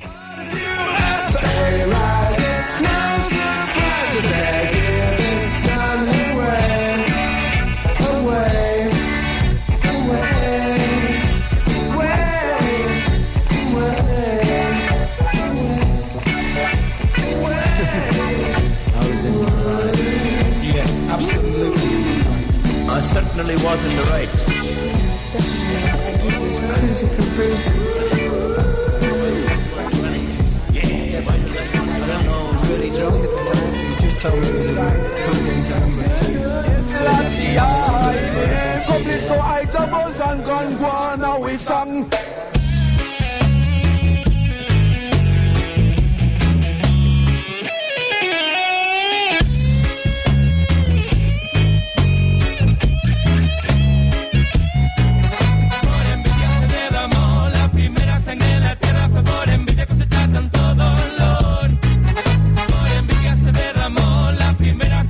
I certainly was in the right. Yes, definitely. He's cruising for bruising. Yeah, I don't know, I was really drunk at the time. You just told me it was a cocaine time, but so I doubles and gun go on now we sang. Tanto dolor, por envidia se derramó la primera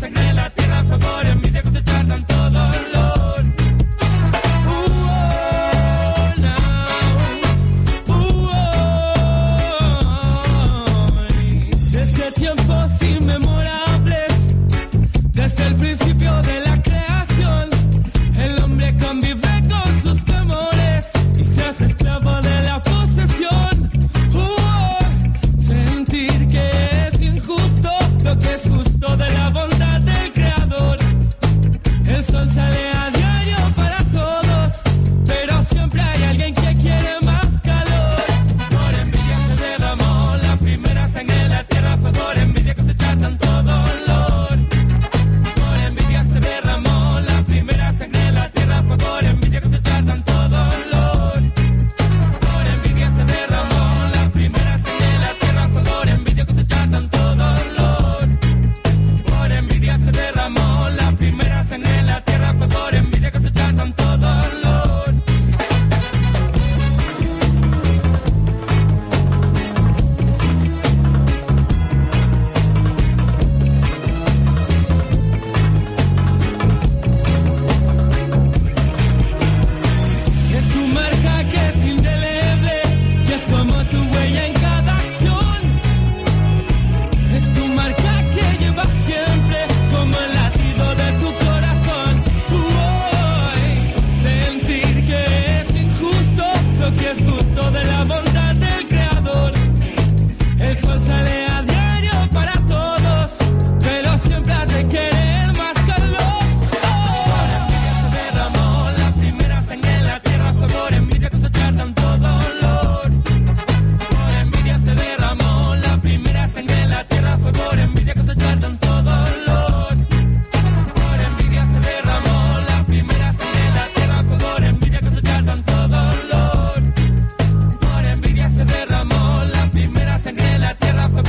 El sol sale a diario para todos, pero siempre has de querer más calor. Por envidia se derramó la primera sangre en la tierra, fue por envidia cosechar tanto dolor. Por envidia se derramó la primera sangre en la tierra, fue por envidia cosechar tanto dolor. Por envidia se derramó la primera sangre en la tierra, fue por envidia cosechar tanto dolor. Por envidia se derramó la primera sangre en la tierra, fue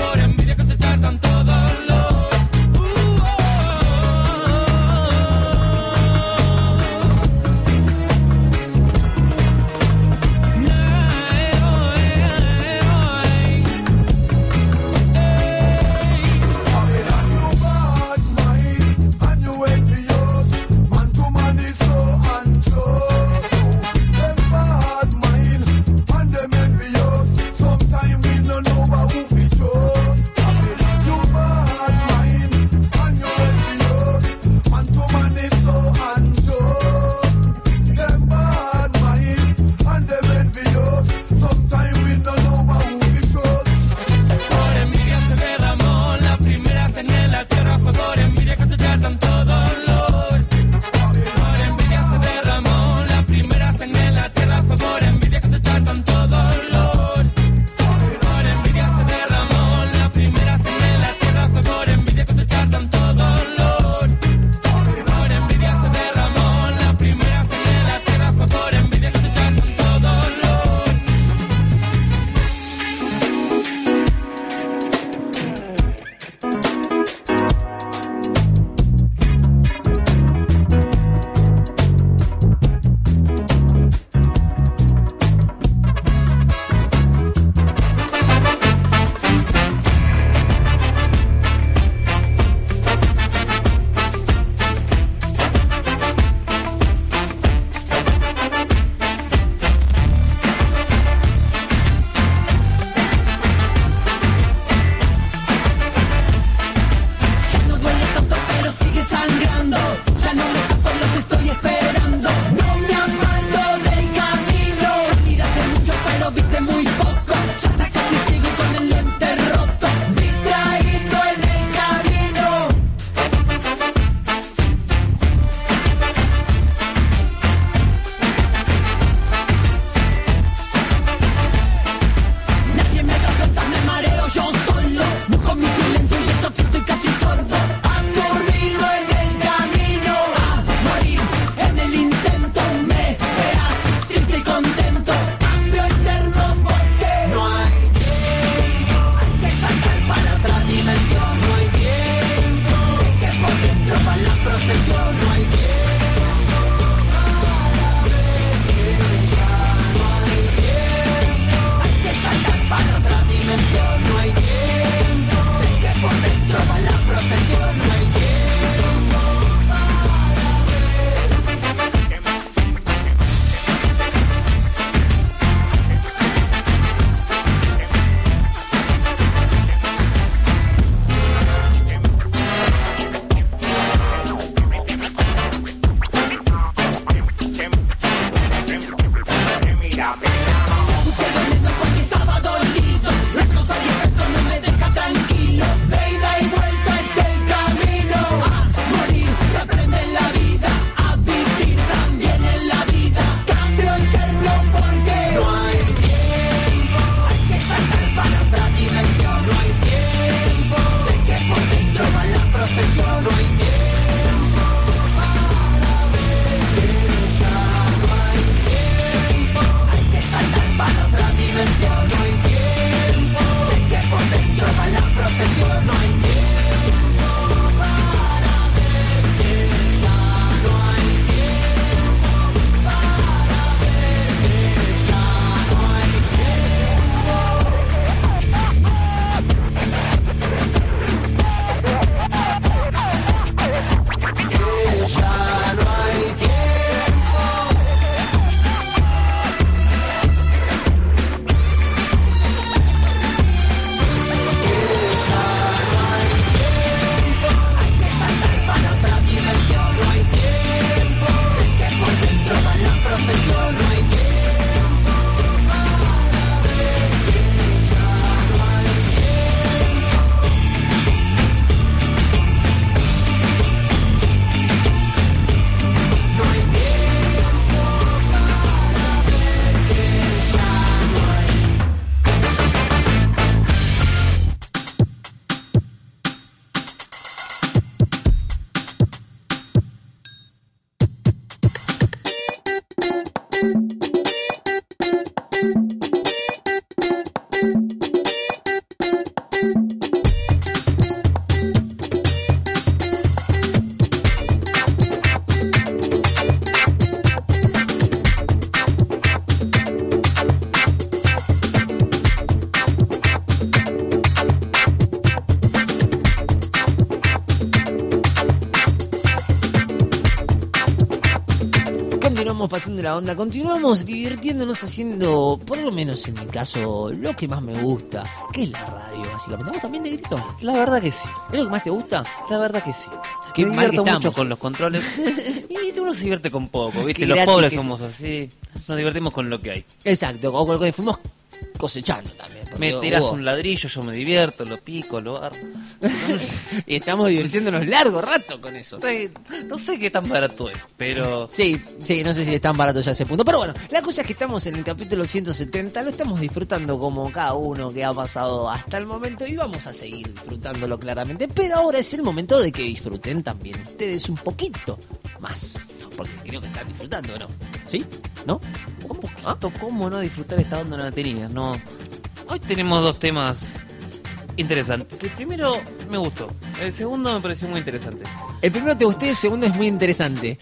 continuamos pasando la onda, continuamos divirtiéndonos haciendo, por lo menos en mi caso, lo que más me gusta, que es la radio, básicamente. ¿Vos también, Negrito? La verdad que sí. ¿Es lo que más te gusta? La verdad que sí. Qué Me mal que divierto mucho estamos. con los controles. Y uno se divierte con poco, ¿viste? Qué Los gratis pobres que somos así. Nos divertimos con lo que hay. Exacto, o con lo que fuimos cosechando también. porque Me tirás hubo- un ladrillo, yo me divierto, lo pico, lo barro. Y estamos divirtiéndonos largo rato con eso. No sé qué tan barato es, pero... Sí, no sé si es tan barato ya ese punto. Pero bueno, la cosa es que estamos en el capítulo 170, lo estamos disfrutando como cada uno que ha pasado hasta el momento y vamos a seguir disfrutándolo claramente. Pero ahora es el momento de que disfruten también ustedes un poquito más. Porque creo que están disfrutando, ¿no? ¿Sí? ¿No? ¿Cómo no disfrutar esta onda de baterías? No. Hoy tenemos dos temas interesantes. El primero me gustó. El segundo me pareció muy interesante. El primero te gustó y el segundo es muy interesante.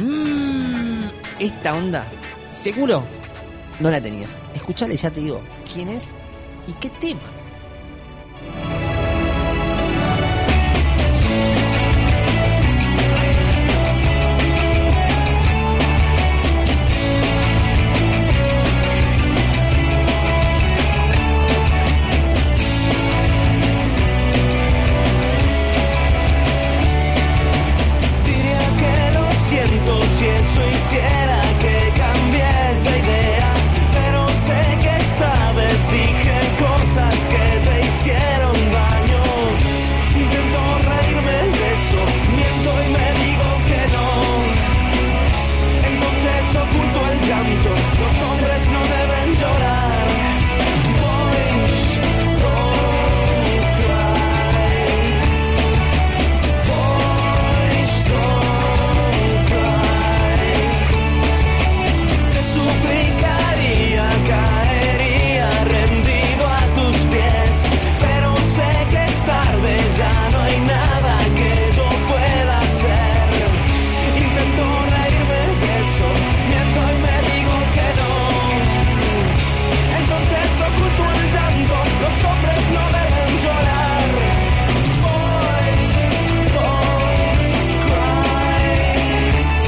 Esta onda, seguro, no la tenías. Escuchale, ya te digo, quién es y qué tema es. Diría que lo siento si eso hiciera que cambies la idea, pero sé que esta vez dije cosas que te hicieron daño. Intento reírme de eso, miento y me digo que no. Entonces oculto el llanto, los hombres no deben llorar. Boys don't cry. Boys don't cry. Te suplicaría, caería rendido a tus pies, pero sé que es tarde, ya no hay nada que yo pueda hacer. Intento reírme de eso, miento y me digo que no. Entonces oculto el llanto, los hombres no deben llorar. Boys don't cry.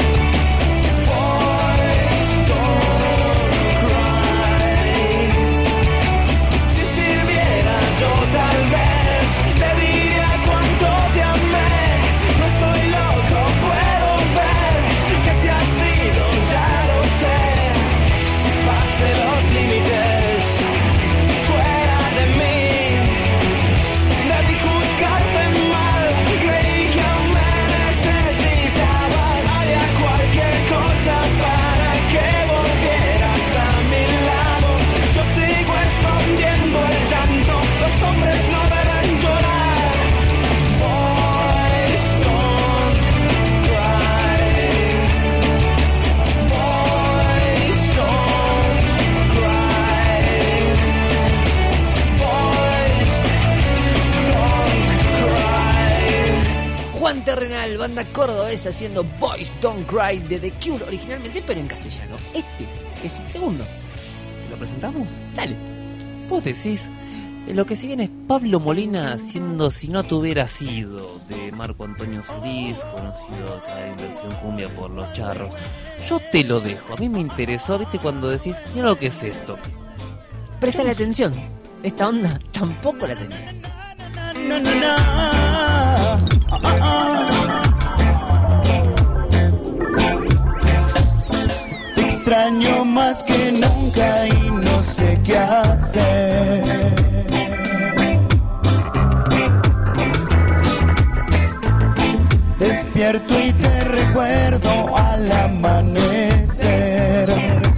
Boys don't cry. Si sirviera yo tal vez te diría cuánto te amé. No estoy loco, puedo ver que te has ido, ya lo sé. Pasé los límites fuera de mí. Debí juzgarte mal, creí que aún me necesitabas. Haría cualquier cosa para que volvieras a mi lado. Yo sigo escondiendo el llanto, los hombres no deben llorar. Boys don't cry. Boys don't cry. Boys don't cry. Juan Terrenal, banda cordobesa haciendo Boys Don't Cry de The Cure originalmente, pero en castellano. Este es el segundo. ¿Lo presentamos? Dale. Vos decís, lo que si viene es Pablo Molina haciendo Si no te hubiera sido, de Marco Antonio Solís, conocido acá en versión cumbia por Los Charros. Yo te lo dejo, a mí me interesó, viste, cuando decís, mira lo que es esto. Préstale atención. Esta onda tampoco la tenías. Te extraño más que nunca y no sé qué hacer. Despierto y te recuerdo al amanecer.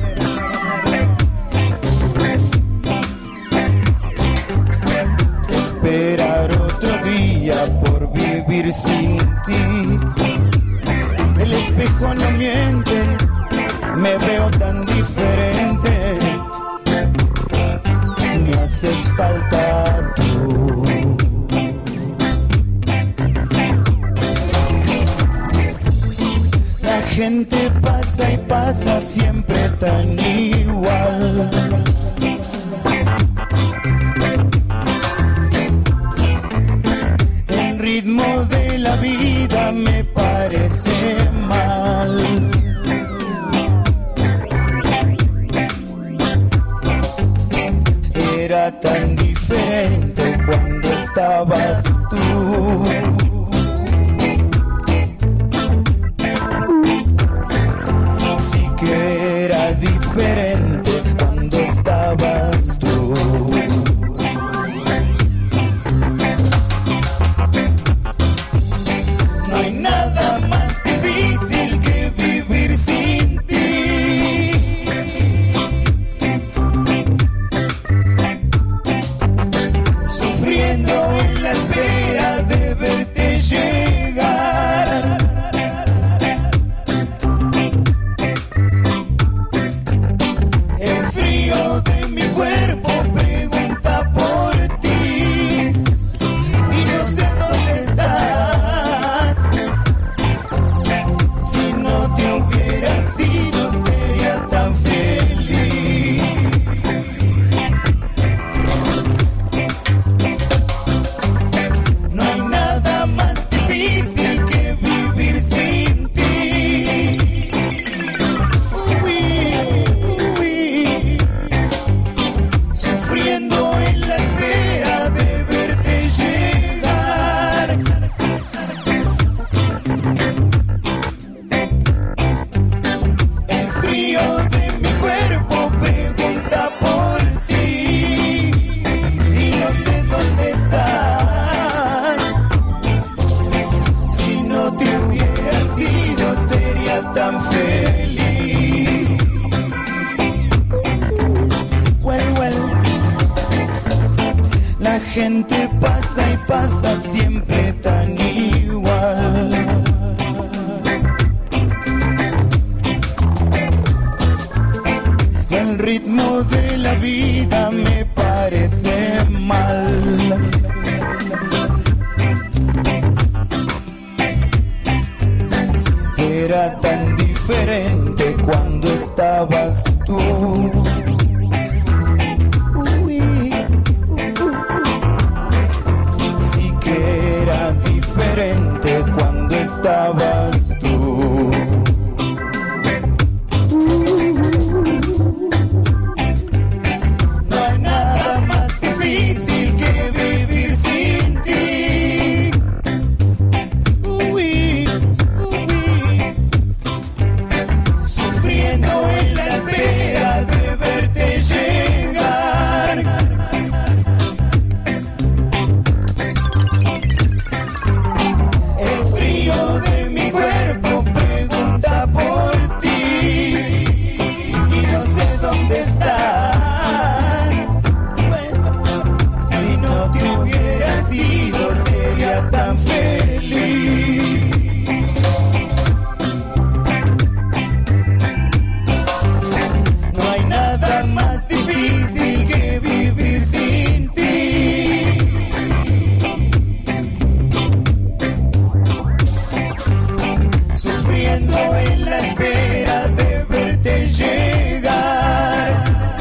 Esperar otro día por vivir sin ti. El espejo no miente, me veo tan diferente. Me haces falta tú. La gente pasa y pasa siempre tan igual. El ritmo de la vida me parece mal. estabas tú. Sí que era diferente cuando estabas tú. No hay nada más difícil que vivir sin ti. Sufriendo en la espera de verte llegar. El frío de mi cuerpo pregunta por ti y no sé dónde estás. Si no te hubiera sido sería tan feliz. No hay nada más difícil que vivir sin ti. Sufriendo en la espera de verte llegar. El frío de mi cuerpo pregunta por ti y no sé dónde estás. Si no te hubiera sido sería tan feliz. Well. La gente pasa y pasa siempre tan igual. El ritmo de la vida me parece mal. Era tan diferente cuando estabas tú. Sí que era diferente cuando estabas tú. No hay nada más difícil que vivir sin ti. Sufriendo en la espera de verte llegar. El frío de mi cuerpo pregunta por ti y no sé dónde estás. Si no te hubiera sido sería tan feliz. No hay nada más difícil que vivir sin ti. Sufriendo en la espera de verte llegar.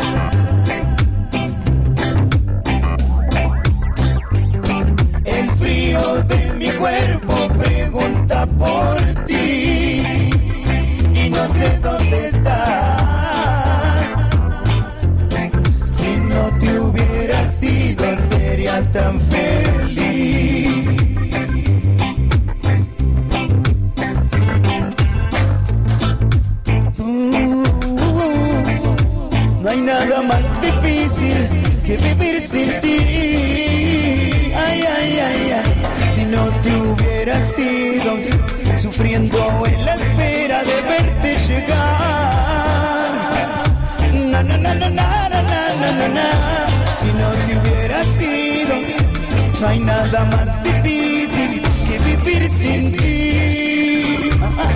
El frío de mi cuerpo pregunta por ti y no sé dónde estás. Si no te hubiera sido sería tan feliz. No hay nada más difícil que vivir sin ti. Ay. Si no te hubiera sido, sufriendo en la espera de verte llegar. Na. Si no te hubiera sido, no hay nada más difícil que vivir sin ti.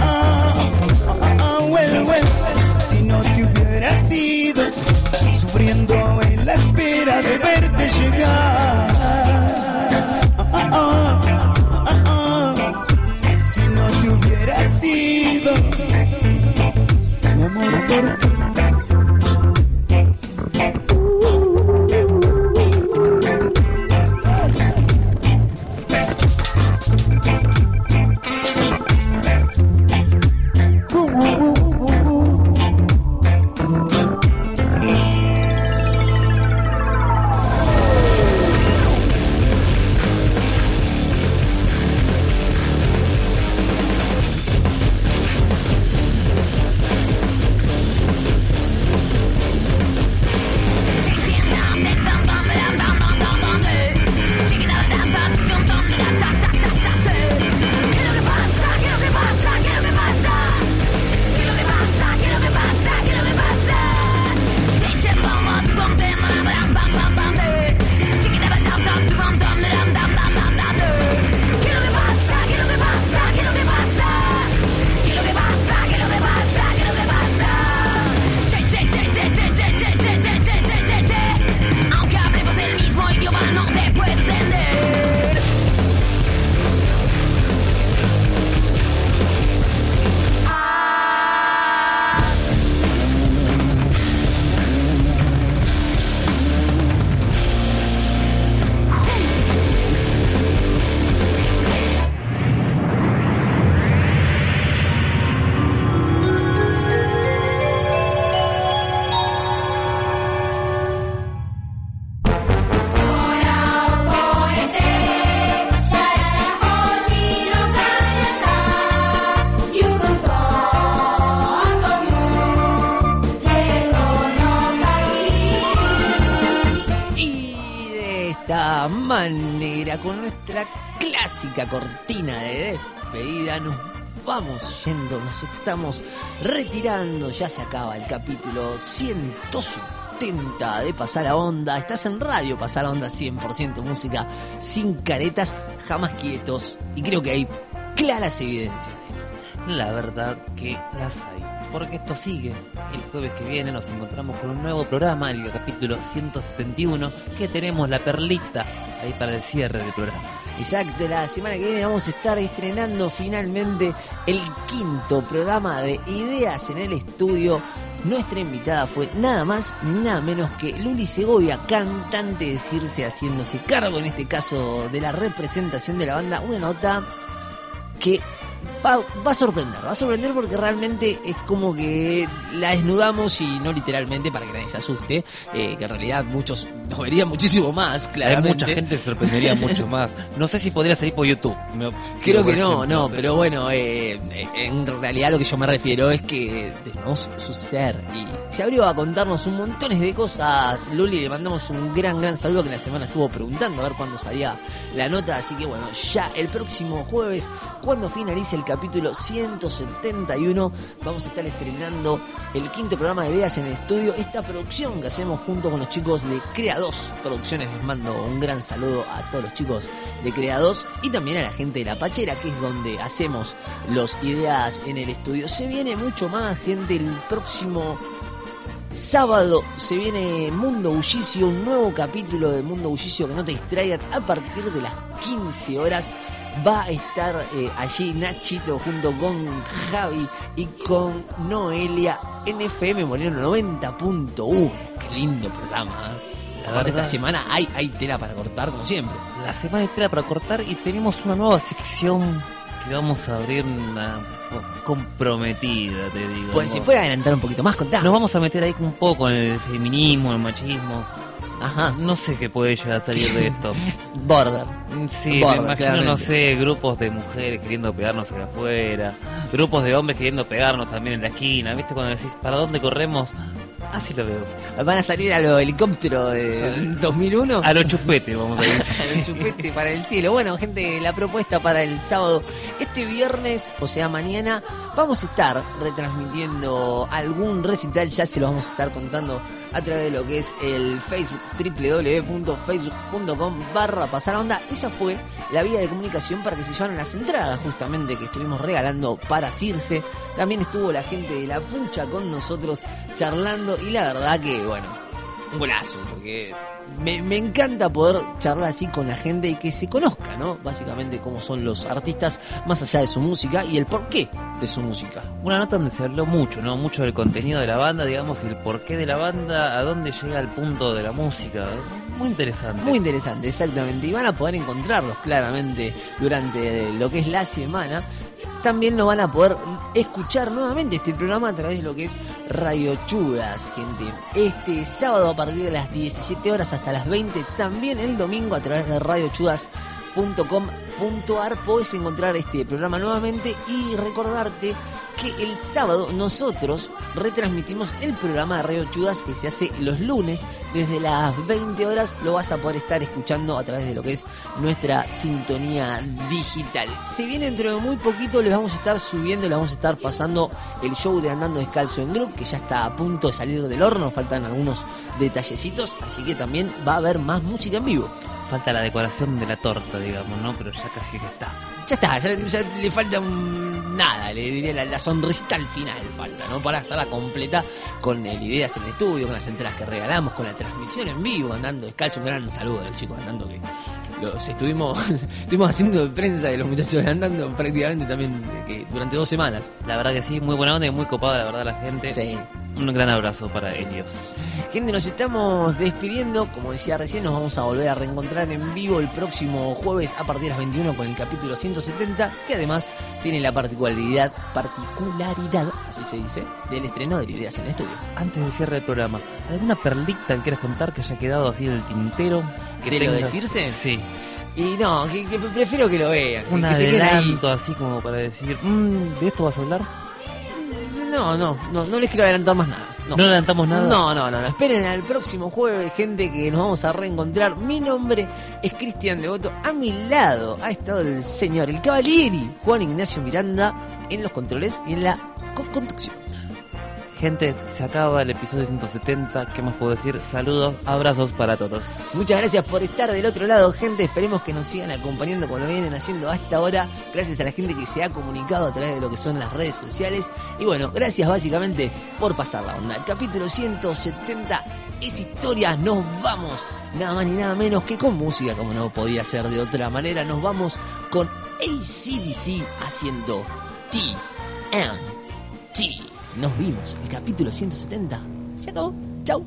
Well. Si no te hubiera sido, sufriendo en la espera de verte llegar. Si no te hubiera sido, mi amor por ti. manera, con nuestra clásica cortina de despedida, nos vamos yendo, nos estamos retirando. Ya se acaba el capítulo 170 de Pasar la Onda. Estás en Radio Pasar la Onda, 100% música sin caretas, jamás quietos. Y creo que hay claras evidencias de esto. La verdad que las hay. Porque esto sigue. El jueves que viene nos encontramos con un nuevo programa, el capítulo 171, que tenemos la perlita ahí para el cierre del programa. Exacto, la semana que viene vamos a estar estrenando finalmente el 5º programa de Ideas en el Estudio. Nuestra invitada fue nada más ni nada menos que Luli Segovia, cantante de Circe, haciéndose cargo en este caso de la representación de la banda. Una nota que va a sorprender porque realmente es como que la desnudamos, y no literalmente para que nadie se asuste, que en realidad muchos nos verían muchísimo más, claramente. Hay mucha gente que sorprendería mucho más. No sé si podría salir por YouTube. Creo que no, pero bueno, en realidad lo que yo me refiero es que desnudamos su ser, y se abrió a contarnos un montón de cosas. Luli, le mandamos un gran saludo, que la semana estuvo preguntando a ver cuándo salía la nota, así que bueno, ya el próximo jueves, cuando finalice el capítulo 171, vamos a estar estrenando el 5º programa de Ideas en el Estudio, esta producción que hacemos junto con los chicos de Crea2 Producciones. Les mando un gran saludo a todos los chicos de Crea2 y también a la gente de La Pachera, que es donde hacemos los Ideas en el Estudio. Se viene mucho más, gente. El próximo sábado se viene Mundo Bullicio, un nuevo capítulo de Mundo Bullicio, que no te distraigan, a partir de las 15 horas. Va a estar allí Nachito junto con Javi y con Noelia en FM Moreno 90.1. Qué lindo programa, ¿eh? Aparte, esta semana hay tela para cortar, como siempre. La semana hay tela para cortar, y tenemos una nueva sección que vamos a abrir, una comprometida, te digo. Pues si puede adelantar un poquito más, contá. Nos vamos a meter ahí un poco en el feminismo, el machismo. Ajá. No sé qué puede llegar a salir de esto. Border. Sí, Border, me imagino, claramente. no sé, grupos de mujeres queriendo pegarnos hacia afuera, grupos de hombres queriendo pegarnos también en la esquina. ¿Viste cuando decís, ¿para dónde corremos? Así lo veo. Van a salir a los helicópteros de 2001. A los chupetes, vamos a decir. A los chupetes para el cielo. Bueno, gente, la propuesta para el sábado, este viernes, o sea, mañana, vamos a estar retransmitiendo algún recital. Ya se lo vamos a estar contando a través de lo que es el Facebook, www.facebook.com/pasaronda. Esa fue la vía de comunicación para que se llevaran las entradas, justamente, que estuvimos regalando para Circe. También estuvo la gente de La Pucha con nosotros charlando, y la verdad que, bueno, un golazo, porque me encanta poder charlar así con la gente y que se conozca, ¿no? Básicamente cómo son los artistas, más allá de su música y el porqué de su música. Una nota donde se habló mucho, ¿no? Mucho del contenido de la banda, digamos, y el porqué de la banda, a dónde llega el punto de la música. Muy interesante. Muy interesante, exactamente. Y van a poder encontrarlos claramente durante lo que es la semana. También lo van a poder escuchar nuevamente este programa a través de lo que es Radio Chudas, gente. Este sábado a partir de las 17 horas hasta las 20. También el domingo a través de radiochudas.com.ar podés encontrar este programa nuevamente, y recordarte que el sábado nosotros retransmitimos el programa de Radio Chudas, que se hace los lunes desde las 20 horas. Lo vas a poder estar escuchando a través de lo que es nuestra sintonía digital. Se viene dentro de muy poquito, les vamos a estar subiendo, les vamos a estar pasando el show de Andando Descalzo en Group, que ya está a punto de salir del horno, faltan algunos detallecitos, así que también va a haber más música en vivo. Falta la decoración de la torta, digamos, ¿no? Pero ya casi que está. Ya le falta nada, le diría la sonrisita al final falta, ¿no? Para hacerla completa con el Ideas en el Estudio, con las entradas que regalamos, con la transmisión en vivo, Andando Descalzo. Un gran saludo a los chicos de Andando, que los estuvimos haciendo de prensa de los muchachos de Andando prácticamente también que durante 2 semanas. La verdad que sí, muy buena onda y muy copada, la verdad, la gente. Sí. Un gran abrazo para ellos. Gente, nos estamos despidiendo. Como decía recién, nos vamos a volver a reencontrar en vivo el próximo jueves a partir de las 21 con el capítulo 170, que además tiene la particularidad, así se dice, del estreno de Ideas en el Estudio. Antes de cierre del programa, ¿alguna perlita que quieras contar que haya quedado así en el tintero? Que ¿De lo de Circe? Sí. Y no, que prefiero que lo vean. Un que se queden ahí. adelanto así como para decir, ¿de esto vas a hablar? No les quiero adelantar más nada. No adelantamos nada. No. Esperen al próximo jueves, gente, que nos vamos a reencontrar. Mi nombre es Cristian Devoto. A mi lado ha estado el señor, el Cavalieri, Juan Ignacio Miranda, en los controles y en la conducción. Gente, se acaba el episodio 170. ¿Qué más puedo decir? Saludos, abrazos para todos. Muchas gracias por estar del otro lado, gente. Esperemos que nos sigan acompañando como lo vienen haciendo hasta ahora. Gracias a la gente que se ha comunicado a través de lo que son las redes sociales. Y bueno, gracias básicamente por pasar la onda. El capítulo 170 es historia. Nos vamos nada más ni nada menos que con música, como no podía ser de otra manera. Nos vamos con AC/DC haciendo TNT. Nos vimos. El capítulo 170 se acabó. Chau.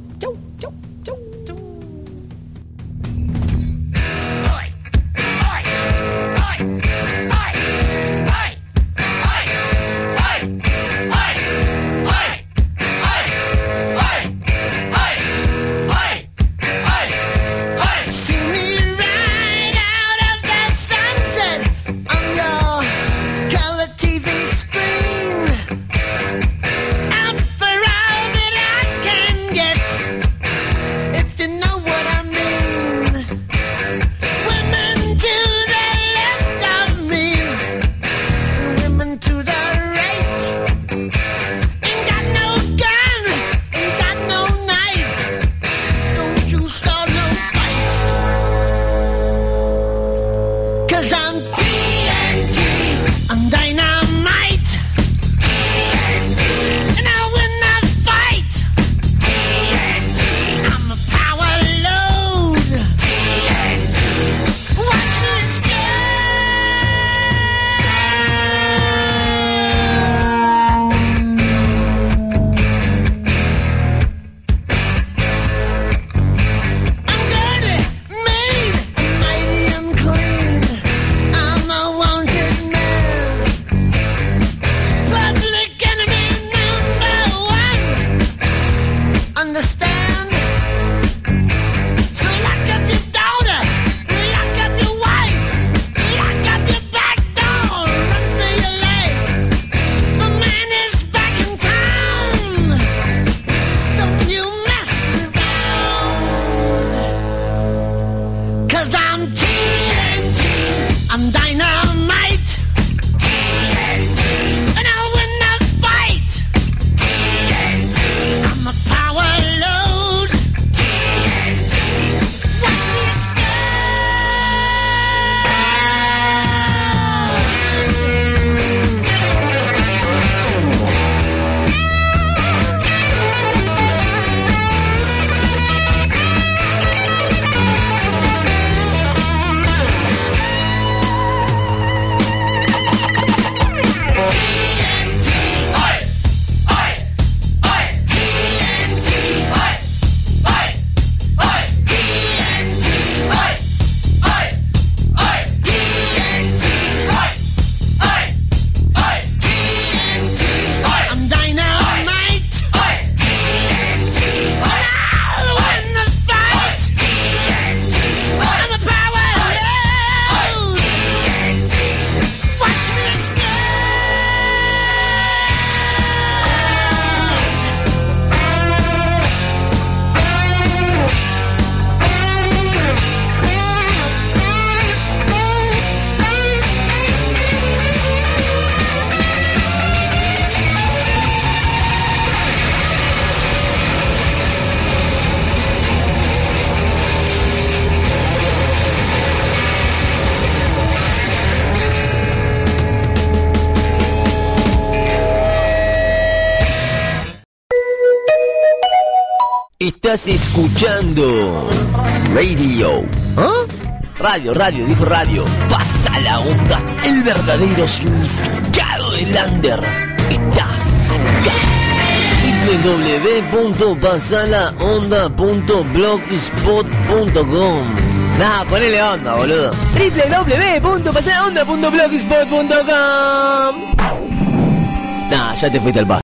Estás escuchando Radio. ¿Ah? Radio, dijo radio. Pasa la onda. El verdadero significado del under está acá. www.pasalaonda.blogspot.com. Nah, ponele onda, boludo. www.pasalaonda.blogspot.com. Nah, ya te fuiste al paso.